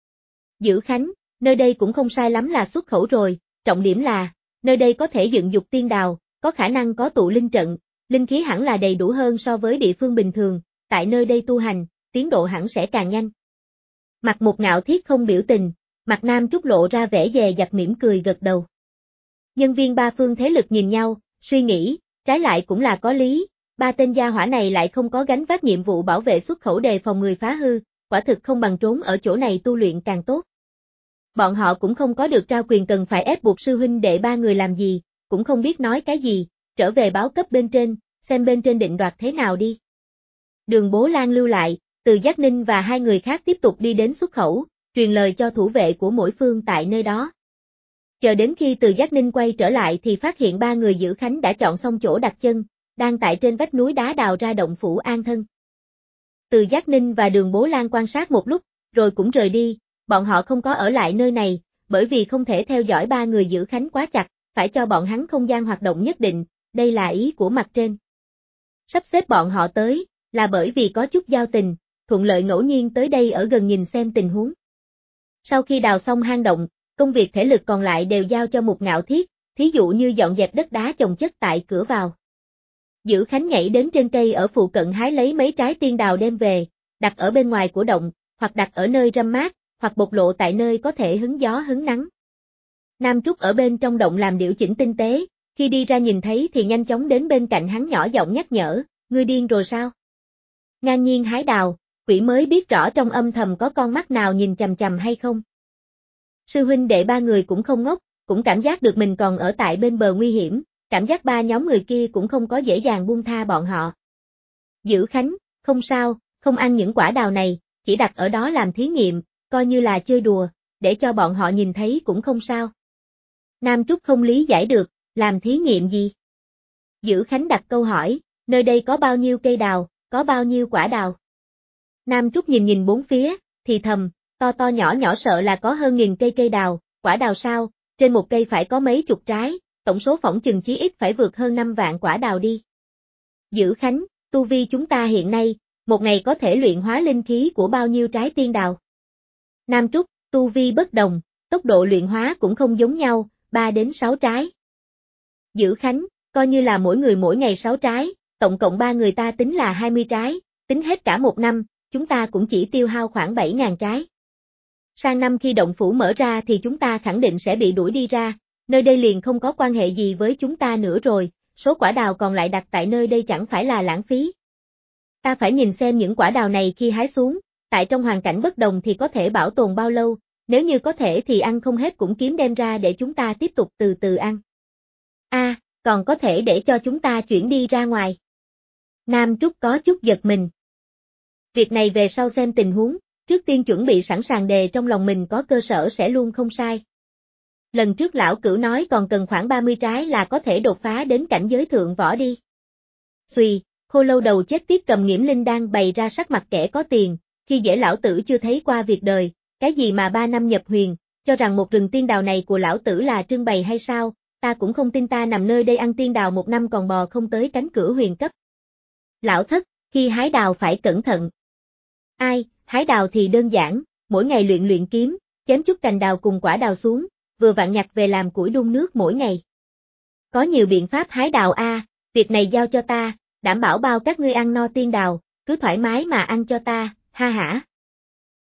Dữ Khánh, nơi đây cũng không sai lắm là xuất khẩu rồi, trọng điểm là, nơi đây có thể dựng dục tiên đào, có khả năng có tụ linh trận, linh khí hẳn là đầy đủ hơn so với địa phương bình thường, tại nơi đây tu hành, tiến độ hẳn sẽ càng nhanh. Mặt Một Ngạo Thiết không biểu tình, mặt Nam Trúc lộ ra vẻ dè dặt mỉm cười gật đầu. Nhân viên 3 phương thế lực nhìn nhau, suy nghĩ, trái lại cũng là có lý, 3 tên gia hỏa này lại không có gánh vác nhiệm vụ bảo vệ xuất khẩu đề phòng người phá hư, quả thực không bằng trốn ở chỗ này tu luyện càng tốt. Bọn họ cũng không có được trao quyền cần phải ép buộc sư huynh đệ 3 người làm gì, cũng không biết nói cái gì, trở về báo cấp bên trên, xem bên trên định đoạt thế nào đi. Đường Bố Lan lưu lại, Từ Giác Ninh và 2 người khác tiếp tục đi đến xuất khẩu, truyền lời cho thủ vệ của mỗi phương tại nơi đó. Chờ đến khi Từ Giác Ninh quay trở lại thì phát hiện 3 người Dữ Khánh đã chọn xong chỗ đặt chân, đang tại trên vách núi đá đào ra động phủ an thân. Từ Giác Ninh và Đường Bố Lan quan sát một lúc, rồi cũng rời đi, bọn họ không có ở lại nơi này, bởi vì không thể theo dõi 3 người Dữ Khánh quá chặt, phải cho bọn hắn không gian hoạt động nhất định, đây là ý của mặt trên. Sắp xếp bọn họ tới, là bởi vì có chút giao tình, thuận lợi ngẫu nhiên tới đây ở gần nhìn xem tình huống. Sau khi đào xong hang động, công việc thể lực còn lại đều giao cho Một Ngạo Thiết, thí dụ như dọn dẹp đất đá chồng chất tại cửa vào. Dữ Khánh nhảy đến trên cây ở phụ cận hái lấy mấy trái tiên đào đem về, đặt ở bên ngoài của động, hoặc đặt ở nơi râm mát, hoặc bộc lộ tại nơi có thể hứng gió hứng nắng. Nam Trúc ở bên trong động làm điều chỉnh tinh tế, khi đi ra nhìn thấy thì nhanh chóng đến bên cạnh hắn nhỏ giọng nhắc nhở, ngươi điên rồi sao? Ngang nhiên hái đào, quỷ mới biết rõ trong âm thầm có con mắt nào nhìn chằm chằm hay không. Sư huynh đệ ba người cũng không ngốc, cũng cảm giác được mình còn ở tại bên bờ nguy hiểm, cảm giác ba nhóm người kia cũng không có dễ dàng buông tha bọn họ. Dữ Khánh, không sao, không ăn những quả đào này, chỉ đặt ở đó làm thí nghiệm, coi như là chơi đùa, để cho bọn họ nhìn thấy cũng không sao. Nam Trúc không lý giải được, làm thí nghiệm gì? Dữ Khánh đặt câu hỏi, nơi đây có bao nhiêu cây đào, có bao nhiêu quả đào? Nam Trúc nhìn nhìn bốn phía, thì thầm, to to nhỏ nhỏ sợ là có hơn 1000 cây đào, quả đào sao, trên một cây phải có mấy chục trái, tổng số phỏng chừng chí ít phải vượt hơn 5 vạn quả đào đi. Dữ Khánh, tu vi chúng ta hiện nay, một ngày có thể luyện hóa linh khí của bao nhiêu trái tiên đào? Nam Trúc, tu vi bất đồng, tốc độ luyện hóa cũng không giống nhau, 3 đến 6 trái. Dữ Khánh, coi như là mỗi người mỗi ngày 6 trái, tổng cộng 3 người ta tính là 20 trái, tính hết cả một năm, chúng ta cũng chỉ tiêu hao khoảng 7.000 trái. Sang năm khi động phủ mở ra thì chúng ta khẳng định sẽ bị đuổi đi ra, nơi đây liền không có quan hệ gì với chúng ta nữa rồi, số quả đào còn lại đặt tại nơi đây chẳng phải là lãng phí. Ta phải nhìn xem những quả đào này khi hái xuống, tại trong hoàn cảnh bất đồng thì có thể bảo tồn bao lâu, nếu như có thể thì ăn không hết cũng kiếm đem ra để chúng ta tiếp tục từ từ ăn. Còn có thể để cho chúng ta chuyển đi ra ngoài. Nam Trúc có chút giật mình. Việc này về sau xem tình huống, trước tiên chuẩn bị sẵn sàng đề trong lòng mình có cơ sở sẽ luôn không sai. Lần trước lão cửu nói còn cần khoảng 30 trái là có thể đột phá đến cảnh giới thượng võ đi. Xùy, Khô Lâu đầu chết tiết cầm Nghiễm Linh đang bày ra sắc mặt kẻ có tiền, khi dễ lão tử chưa thấy qua việc đời, cái gì mà 3 năm nhập huyền, cho rằng một rừng tiên đào này của lão tử là trưng bày hay sao, ta cũng không tin ta nằm nơi đây ăn tiên đào một năm còn bò không tới cánh cửa huyền cấp. Lão thất, khi hái đào phải cẩn thận. Hái đào thì đơn giản, mỗi ngày luyện kiếm, chém chút cành đào cùng quả đào xuống, vừa vặn nhặt về làm củi đun nước mỗi ngày. Có nhiều biện pháp hái đào việc này giao cho ta, đảm bảo bao các ngươi ăn no tiên đào, cứ thoải mái mà ăn cho ta, ha hả.